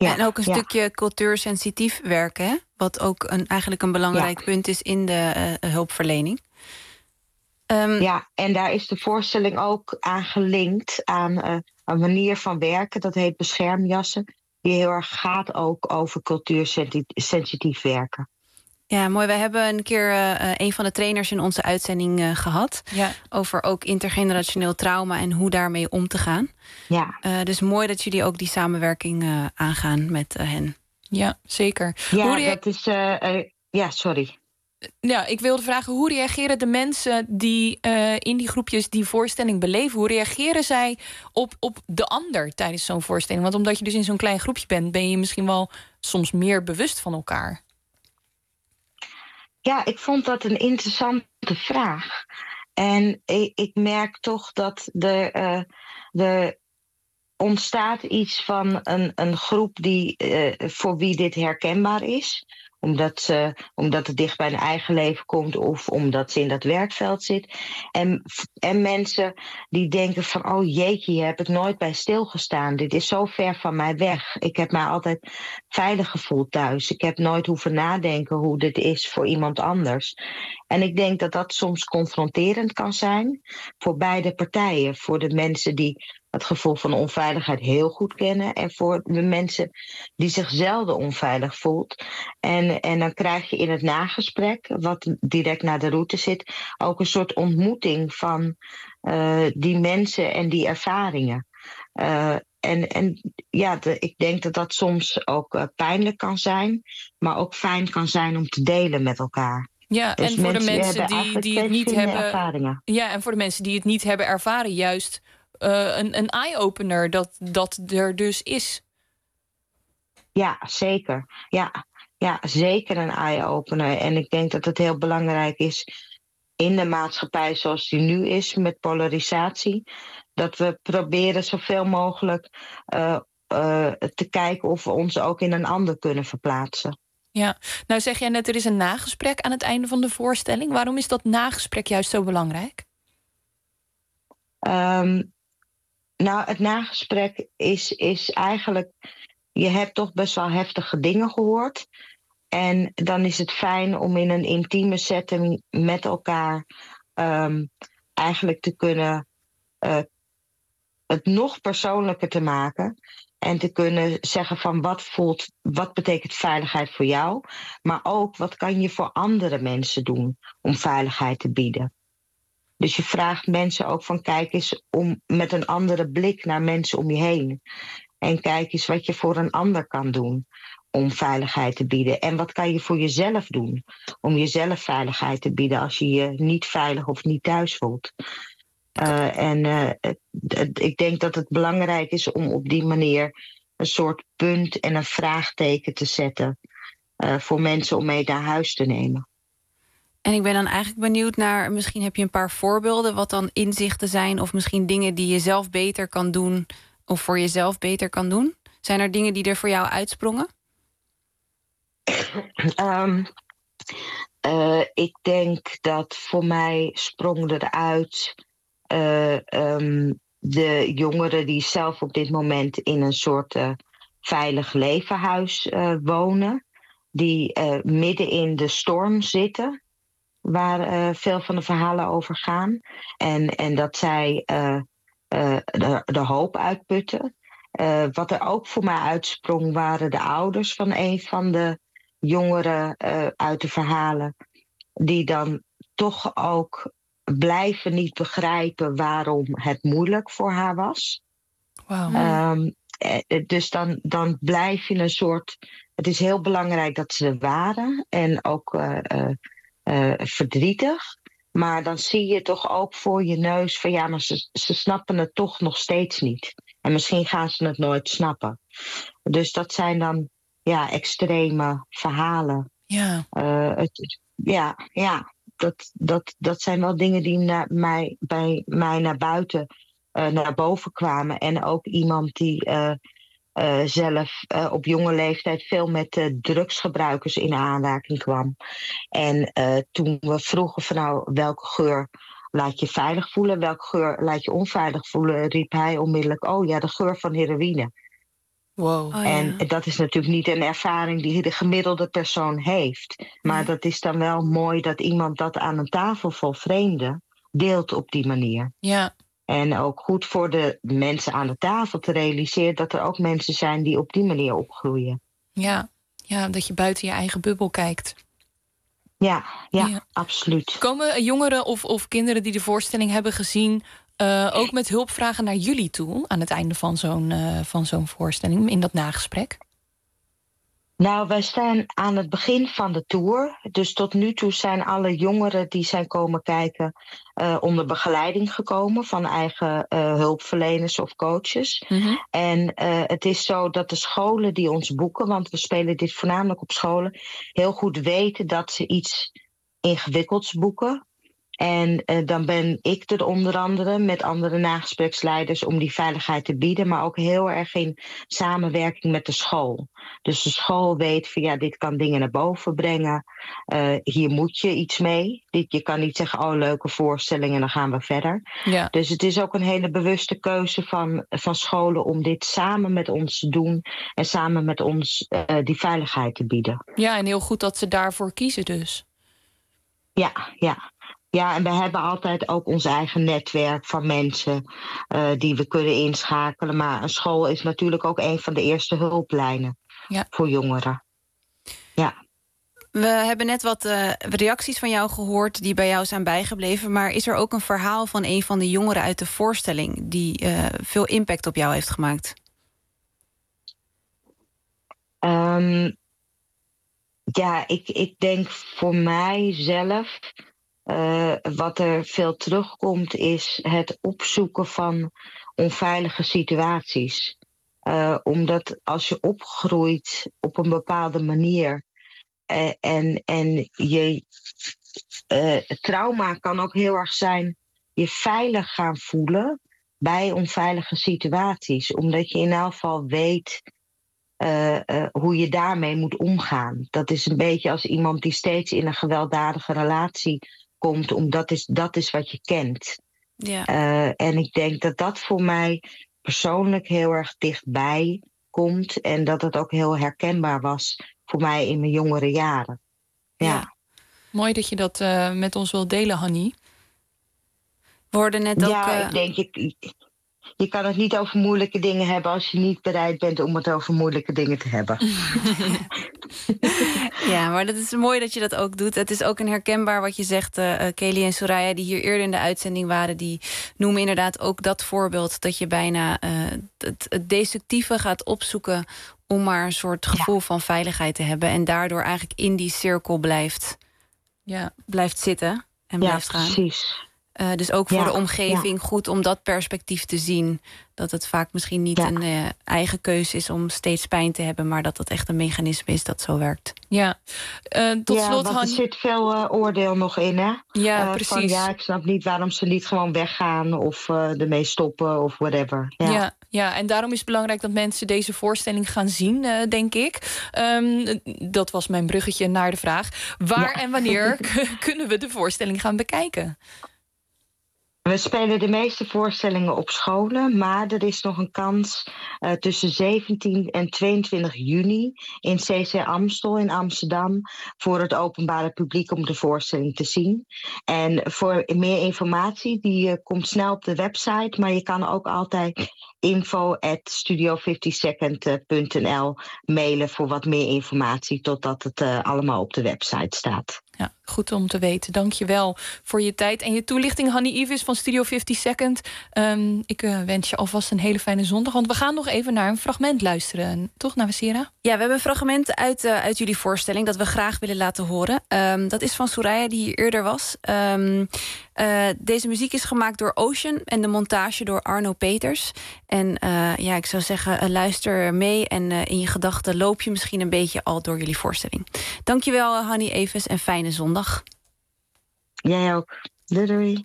Ja, en ook een ja. stukje cultuursensitief werken, hè? Wat ook een, eigenlijk een belangrijk Ja. punt is in de uh, hulpverlening. Um, ja, en daar is de voorstelling ook aan gelinkt aan uh, een manier van werken. Dat heet beschermjassen. Die heel erg gaat ook over cultuursensitief werken. Ja, mooi. Wij hebben een keer uh, een van de trainers in onze uitzending uh, gehad. Ja. Over ook intergenerationeel trauma en hoe daarmee om te gaan. Ja. Uh, dus mooi dat jullie ook die samenwerking uh, aangaan met uh, hen. Ja, zeker. Ja, hoe rea- dat is... Uh, uh, ja, sorry. Ja, ik wilde vragen, hoe reageren de mensen die uh, in die groepjes die voorstelling beleven? Hoe reageren zij op, op de ander tijdens zo'n voorstelling? Want omdat je dus in zo'n klein groepje bent, ben je misschien wel soms meer bewust van elkaar. Ja, ik vond dat een interessante vraag. En ik, ik merk toch dat er, uh, er ontstaat iets van een, een groep die, uh, voor wie dit herkenbaar is. Omdat, ze, omdat het dicht bij hun eigen leven komt of omdat ze in dat werkveld zit. En, en mensen die denken van, oh jeetje, hier heb ik nooit bij stilgestaan. Dit is zo ver van mij weg. Ik heb mij altijd veilig gevoeld thuis. Ik heb nooit hoeven nadenken hoe dit is voor iemand anders. En ik denk dat dat soms confronterend kan zijn voor beide partijen. Voor de mensen die het gevoel van onveiligheid heel goed kennen en voor de mensen die zich zelden onveilig voelt. En, en dan krijg je in het nagesprek, wat direct naar de route zit, ook een soort ontmoeting van uh, die mensen en die ervaringen. Uh, en, en ja, de, ik denk dat dat soms ook uh, pijnlijk kan zijn, maar ook fijn kan zijn om te delen met elkaar. Ja, dus en voor mensen de mensen die, die, die het niet hebben. Ervaringen. Ja, en voor de mensen die het niet hebben ervaren, juist uh, een, een eye-opener dat dat er dus is. Ja, zeker. Ja, ja, zeker een eye-opener. En ik denk dat het heel belangrijk is in de maatschappij zoals die nu is, met polarisatie, dat we proberen zoveel mogelijk uh, uh, te kijken of we ons ook in een ander kunnen verplaatsen. Ja, nou zeg jij net, er is een nagesprek aan het einde van de voorstelling. Waarom is dat nagesprek juist zo belangrijk? Um, nou, het nagesprek is, is eigenlijk, je hebt toch best wel heftige dingen gehoord. En dan is het fijn om in een intieme setting met elkaar um, eigenlijk te kunnen uh, het nog persoonlijker te maken. En te kunnen zeggen van wat voelt, wat betekent veiligheid voor jou. Maar ook wat kan je voor andere mensen doen om veiligheid te bieden. Dus je vraagt mensen ook van kijk eens om, met een andere blik naar mensen om je heen. En kijk eens wat je voor een ander kan doen om veiligheid te bieden. En wat kan je voor jezelf doen om jezelf veiligheid te bieden als je je niet veilig of niet thuis voelt. Uh, en uh, het, het, ik denk dat het belangrijk is om op die manier een soort punt en een vraagteken te zetten uh, voor mensen om mee naar huis te nemen. En ik ben dan eigenlijk benieuwd naar, misschien heb je een paar voorbeelden wat dan inzichten zijn of misschien dingen die je zelf beter kan doen of voor jezelf beter kan doen. Zijn er dingen die er voor jou uitsprongen? Um, uh, ik denk dat voor mij sprong eruit uh, um, de jongeren die zelf op dit moment in een soort uh, veilig levenhuis uh, wonen. Die uh, midden in de storm zitten, waar uh, veel van de verhalen over gaan. En, en dat zij uh, uh, de, de hoop uitputten. Uh, wat er ook voor mij uitsprong waren de ouders van een van de jongeren uh, uit de verhalen. Die dan toch ook blijven niet begrijpen waarom het moeilijk voor haar was. Wow. Um, dus dan, dan blijf je een soort. Het is heel belangrijk dat ze er waren en ook uh, uh, uh, verdrietig. Maar dan zie je toch ook voor je neus van ja, maar ze, ze snappen het toch nog steeds niet. En misschien gaan ze het nooit snappen. Dus dat zijn dan ja, extreme verhalen. Ja, uh, het, ja, ja dat, dat, dat zijn wel dingen die naar mij, bij mij naar buiten, uh, naar boven kwamen. En ook iemand die uh, uh, zelf uh, op jonge leeftijd veel met uh, drugsgebruikers in aanraking kwam. En uh, toen we vroegen van nou, welke geur laat je veilig voelen, welke geur laat je onveilig voelen, riep hij onmiddellijk, oh ja, de geur van heroïne. Wow. Wow. Oh, en ja. dat is natuurlijk niet een ervaring die de gemiddelde persoon heeft. Maar ja. dat is dan wel mooi dat iemand dat aan een tafel vol vreemden deelt op die manier. Ja. En ook goed voor de mensen aan de tafel te realiseren dat er ook mensen zijn die op die manier opgroeien. Ja, ja, dat je buiten je eigen bubbel kijkt. Ja, ja, ja. absoluut. Komen jongeren of, of kinderen die de voorstelling hebben gezien uh, ook met hulpvragen naar jullie toe aan het einde van zo'n, uh, van zo'n voorstelling, in dat nagesprek? Nou, wij staan aan het begin van de tour. Dus tot nu toe zijn alle jongeren die zijn komen kijken uh, onder begeleiding gekomen van eigen uh, hulpverleners of coaches. Mm-hmm. En uh, het is zo dat de scholen die ons boeken, want we spelen dit voornamelijk op scholen, heel goed weten dat ze iets ingewikkelds boeken. En uh, dan ben ik er onder andere met andere nagespreksleiders om die veiligheid te bieden, maar ook heel erg in samenwerking met de school. Dus de school weet van ja, dit kan dingen naar boven brengen. Uh, hier moet je iets mee. Dit, je kan niet zeggen, oh leuke voorstelling en dan gaan we verder. Ja. Dus het is ook een hele bewuste keuze van, van scholen om dit samen met ons te doen en samen met ons uh, die veiligheid te bieden. Ja, en heel goed dat ze daarvoor kiezen dus. Ja, ja. Ja, en we hebben altijd ook ons eigen netwerk van mensen uh, die we kunnen inschakelen. Maar een school is natuurlijk ook een van de eerste hulplijnen ja. voor jongeren. Ja. We hebben net wat uh, reacties van jou gehoord die bij jou zijn bijgebleven. Maar is er ook een verhaal van een van de jongeren uit de voorstelling die uh, veel impact op jou heeft gemaakt? Um, ja, ik, ik denk voor mijzelf... Uh, wat er veel terugkomt is het opzoeken van onveilige situaties. Uh, omdat als je opgroeit op een bepaalde manier uh, en, en je uh, trauma kan ook heel erg zijn je veilig gaan voelen bij onveilige situaties. Omdat je in elk geval weet uh, uh, hoe je daarmee moet omgaan. Dat is een beetje als iemand die steeds in een gewelddadige relatie komt, omdat is, dat is wat je kent. Ja. Uh, en ik denk dat dat voor mij persoonlijk heel erg dichtbij komt en dat het ook heel herkenbaar was voor mij in mijn jongere jaren. Ja. Ja. Mooi dat je dat uh, met ons wilt delen, Hanny. We hoorden net ook... Ja, uh... ik denk, ik, je kan het niet over moeilijke dingen hebben als je niet bereid bent om het over moeilijke dingen te hebben. Ja, maar dat is mooi dat je dat ook doet. Het is ook een herkenbaar wat je zegt. Uh, Kelly en Soraya, die hier eerder in de uitzending waren, die noemen inderdaad ook dat voorbeeld dat je bijna uh, het, het destructieve gaat opzoeken om maar een soort gevoel ja. van veiligheid te hebben. En daardoor eigenlijk in die cirkel blijft, ja. blijft zitten en ja, blijft gaan. Precies. Uh, dus ook voor ja, de omgeving ja. goed om dat perspectief te zien. Dat het vaak misschien niet ja. een uh, eigen keuze is om steeds pijn te hebben, maar dat dat echt een mechanisme is dat zo werkt. Ja, uh, tot ja, slot, want Han... er zit veel uh, oordeel nog in, hè? Ja, uh, precies. Van, ja, ik snap niet waarom ze niet gewoon weggaan of uh, ermee stoppen of whatever. Ja. Ja. Ja, en daarom is het belangrijk dat mensen deze voorstelling gaan zien, uh, denk ik. Um, dat was mijn bruggetje naar de vraag. Waar ja. en wanneer k- kunnen we de voorstelling gaan bekijken? We spelen de meeste voorstellingen op scholen, maar er is nog een kans uh, tussen zeventien en tweeëntwintig juni in C C Amstel in Amsterdam voor het openbare publiek om de voorstelling te zien. En voor meer informatie, die uh, komt snel op de website, maar je kan ook altijd info at studio fifty second punt n l mailen voor wat meer informatie, totdat het uh, allemaal op de website staat. Ja, goed om te weten. Dank je wel voor je tijd en je toelichting, Hanny Ivis van Studio fifty second. Um, ik uh, wens je alvast een hele fijne zondag, want we gaan nog even naar een fragment luisteren. Toch, Nawasira? Ja, we hebben een fragment uit, uh, uit jullie voorstelling dat we graag willen laten horen. Um, dat is van Soraya, die hier eerder was. Um, uh, deze muziek is gemaakt door Ocean en de montage door Arno Peters. En uh, ja, ik zou zeggen, uh, luister mee en uh, in je gedachten loop je misschien een beetje al door jullie voorstelling. Dankjewel, uh, Hanny Eves, en fijne zondag. Jij ook. Doei doei.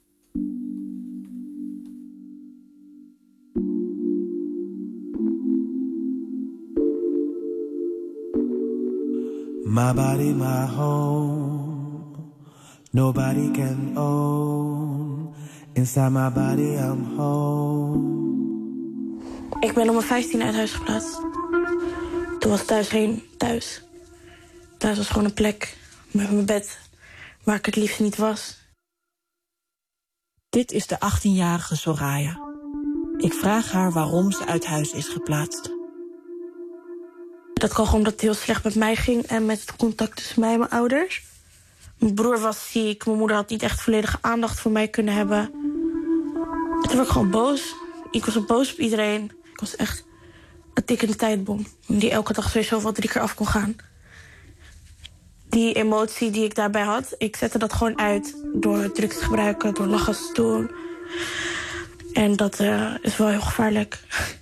My body, my home. Nobody can own. Inside my body, I'm home. Ik ben om mijn vijftien uit huis geplaatst. Toen was thuis heen thuis. Thuis was gewoon een plek met mijn bed waar ik het liefst niet was. Dit is de achttienjarige Soraya. Ik vraag haar waarom ze uit huis is geplaatst. Dat kwam gewoon omdat het heel slecht met mij ging en met het contact tussen mij en mijn ouders. Mijn broer was ziek, mijn moeder had niet echt volledige aandacht voor mij kunnen hebben. En toen werd ik gewoon boos. Ik was boos op iedereen. Ik was echt een tikkende tijdbom. Die elke dag sowieso wel drie keer af kon gaan. Die emotie die ik daarbij had, ik zette dat gewoon uit door drugs te gebruiken, door lachgas te doen. En dat uh, is wel heel gevaarlijk.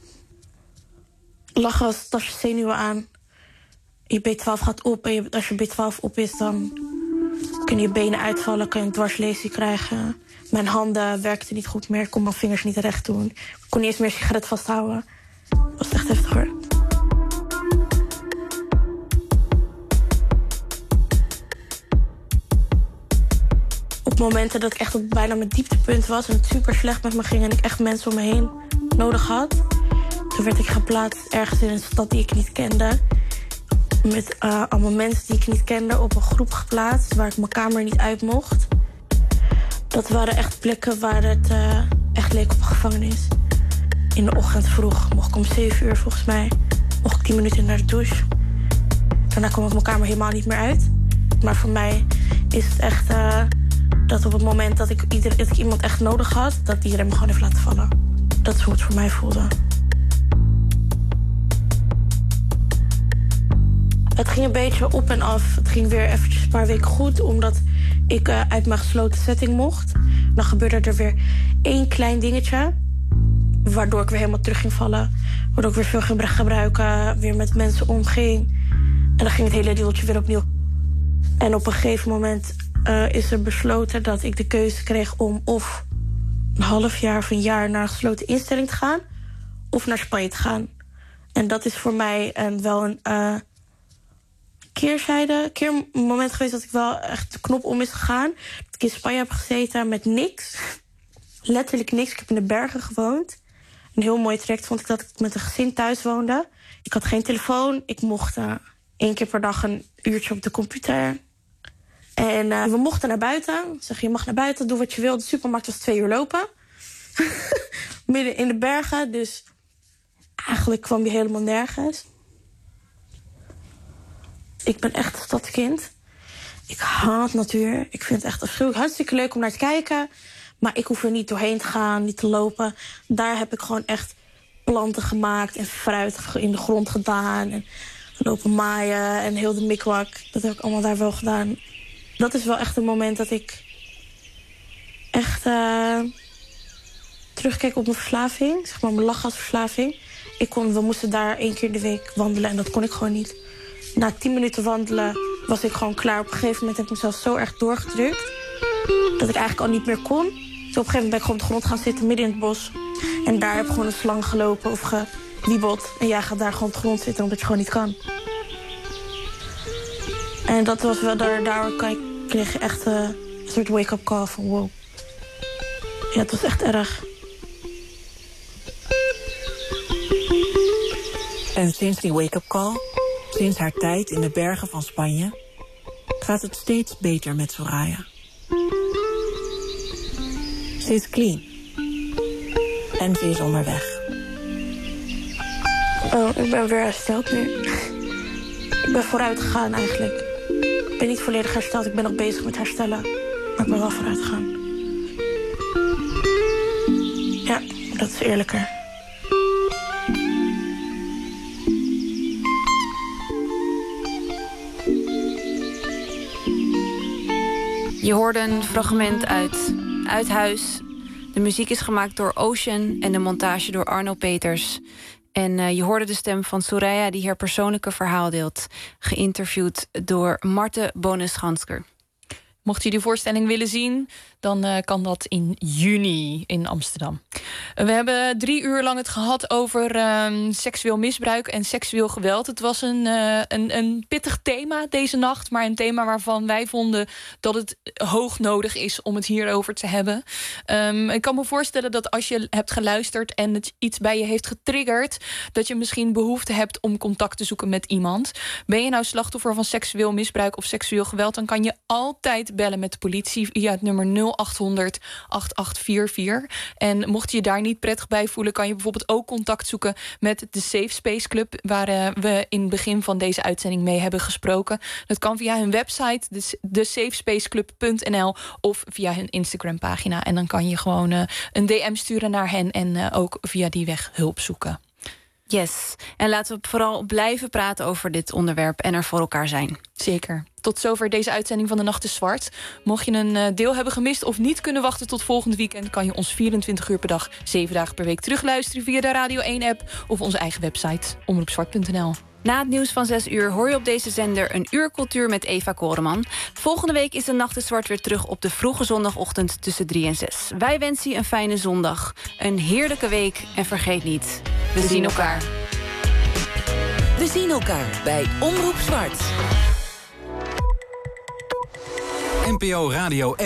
Lachgas tast je zenuwen aan. Je B twaalf gaat op en je, als je B twaalf op is, dan kunnen je benen uitvallen, kan je een dwarslesie krijgen. Mijn handen werkten niet goed meer, ik kon mijn vingers niet recht doen. Ik kon niet eens meer een sigaret vasthouden. Dat was echt heftig hoor. Op momenten dat ik echt op bijna mijn dieptepunt was en het super slecht met me ging en ik echt mensen om me heen nodig had, toen werd ik geplaatst ergens in een stad die ik niet kende. Met uh, allemaal mensen die ik niet kende op een groep geplaatst waar ik mijn kamer niet uit mocht. Dat waren echt plekken waar het uh, echt leek op een gevangenis. In de ochtend vroeg mocht ik om zeven uur volgens mij, mocht ik tien minuten naar de douche. Daarna kwam ik mijn kamer helemaal niet meer uit. Maar voor mij is het echt uh, dat op het moment dat ik, ieder, dat ik iemand echt nodig had, dat iedereen me gewoon heeft laten vallen. Dat is hoe het voor mij voelde. Het ging een beetje op en af. Het ging weer eventjes een paar weken goed, omdat ik uh, uit mijn gesloten setting mocht. Dan gebeurde er weer één klein dingetje, waardoor ik weer helemaal terug ging vallen. Waardoor ik weer veel ging gebruiken, weer met mensen omging. En dan ging het hele deeltje weer opnieuw. En op een gegeven moment uh, is er besloten dat ik de keuze kreeg om of een half jaar of een jaar naar een gesloten instelling te gaan, of naar Spanje te gaan. En dat is voor mij een, wel een uh, keerzijde, keer een moment geweest dat ik wel echt de knop om is gegaan. Dat ik in Spanje heb gezeten met niks. Letterlijk niks. Ik heb in de bergen gewoond. Een heel mooi traject vond ik dat ik met een gezin thuis woonde. Ik had geen telefoon. Ik mocht uh, één keer per dag een uurtje op de computer. En uh, we mochten naar buiten. Zeg je mag naar buiten, doe wat je wil. De supermarkt was twee uur lopen. Midden in de bergen. Dus eigenlijk kwam je helemaal nergens. Ik ben echt een stadskind. Ik haat natuur. Ik vind het echt afschuwelijk. Hartstikke leuk om naar te kijken. Maar ik hoef er niet doorheen te gaan, niet te lopen. Daar heb ik gewoon echt planten gemaakt en fruit in de grond gedaan. En lopen maaien en heel de mikwak. Dat heb ik allemaal daar wel gedaan. Dat is wel echt een moment dat ik echt uh, terugkijk op mijn verslaving. Zeg maar mijn lachgasverslaving. Ik kon, we moesten daar één keer in de week wandelen en dat kon ik gewoon niet. Na tien minuten wandelen was ik gewoon klaar. Op een gegeven moment heb ik mezelf zo erg doorgedrukt dat ik eigenlijk al niet meer kon. Dus op een gegeven moment ben ik gewoon op de grond gaan zitten midden in het bos. En daar heb ik gewoon een slang gelopen of gewiebeld. En jij gaat daar gewoon op de grond zitten omdat je gewoon niet kan. En dat was wel, daar, daar kreeg je echt uh, een soort wake-up call van wow. Ja, het was echt erg. En sinds die wake-up call, sinds haar tijd in de bergen van Spanje, gaat het steeds beter met Soraya. Ze is clean. En ze is onderweg. Oh, ik ben weer hersteld nu. Ik ben vooruit gegaan eigenlijk. Ik ben niet volledig hersteld, ik ben nog bezig met herstellen. Maar ik ben wel vooruit gegaan. Ja, dat is eerlijker. Je hoorde een fragment uit Uit Huis. De muziek is gemaakt door Ocean en de montage door Arno Peters. En uh, je hoorde de stem van Soraya die haar persoonlijke verhaal deelt. Geïnterviewd door Marte Bones-Gansker. Mocht je die voorstelling willen zien, dan uh, kan dat in juni in Amsterdam. We hebben drie uur lang het gehad over uh, seksueel misbruik en seksueel geweld. Het was een, uh, een, een pittig thema deze nacht, maar een thema waarvan wij vonden dat het hoog nodig is om het hierover te hebben. Um, ik kan me voorstellen dat als je hebt geluisterd en het iets bij je heeft getriggerd, dat je misschien behoefte hebt om contact te zoeken met iemand. Ben je nou slachtoffer van seksueel misbruik of seksueel geweld, dan kan je altijd bellen met de politie via het nummer nul acht honderd acht acht vier vier. En mocht je je daar niet prettig bij voelen, kan je bijvoorbeeld ook contact zoeken met de Safe Space Club, waar uh, we in het begin van deze uitzending mee hebben gesproken. Dat kan via hun website, de safe space club punt n l, of via hun Instagram pagina. En dan kan je gewoon uh, een D M sturen naar hen en uh, ook via die weg hulp zoeken. Yes, en laten we vooral blijven praten over dit onderwerp en er voor elkaar zijn. Zeker. Tot zover deze uitzending van De Nacht is Zwart. Mocht je een deel hebben gemist of niet kunnen wachten tot volgend weekend, kan je ons vierentwintig uur per dag, zeven dagen per week terugluisteren via de Radio één-app of onze eigen website, omroep zwart punt n l. Na het nieuws van zes uur hoor je op deze zender een uur cultuur met Eva Koreman. Volgende week is De Nacht is Zwart weer terug op de vroege zondagochtend tussen drie en zes. Wij wensen je een fijne zondag, een heerlijke week en vergeet niet, we, we zien elkaar. We zien elkaar bij Omroep Zwart. N P O Radio één.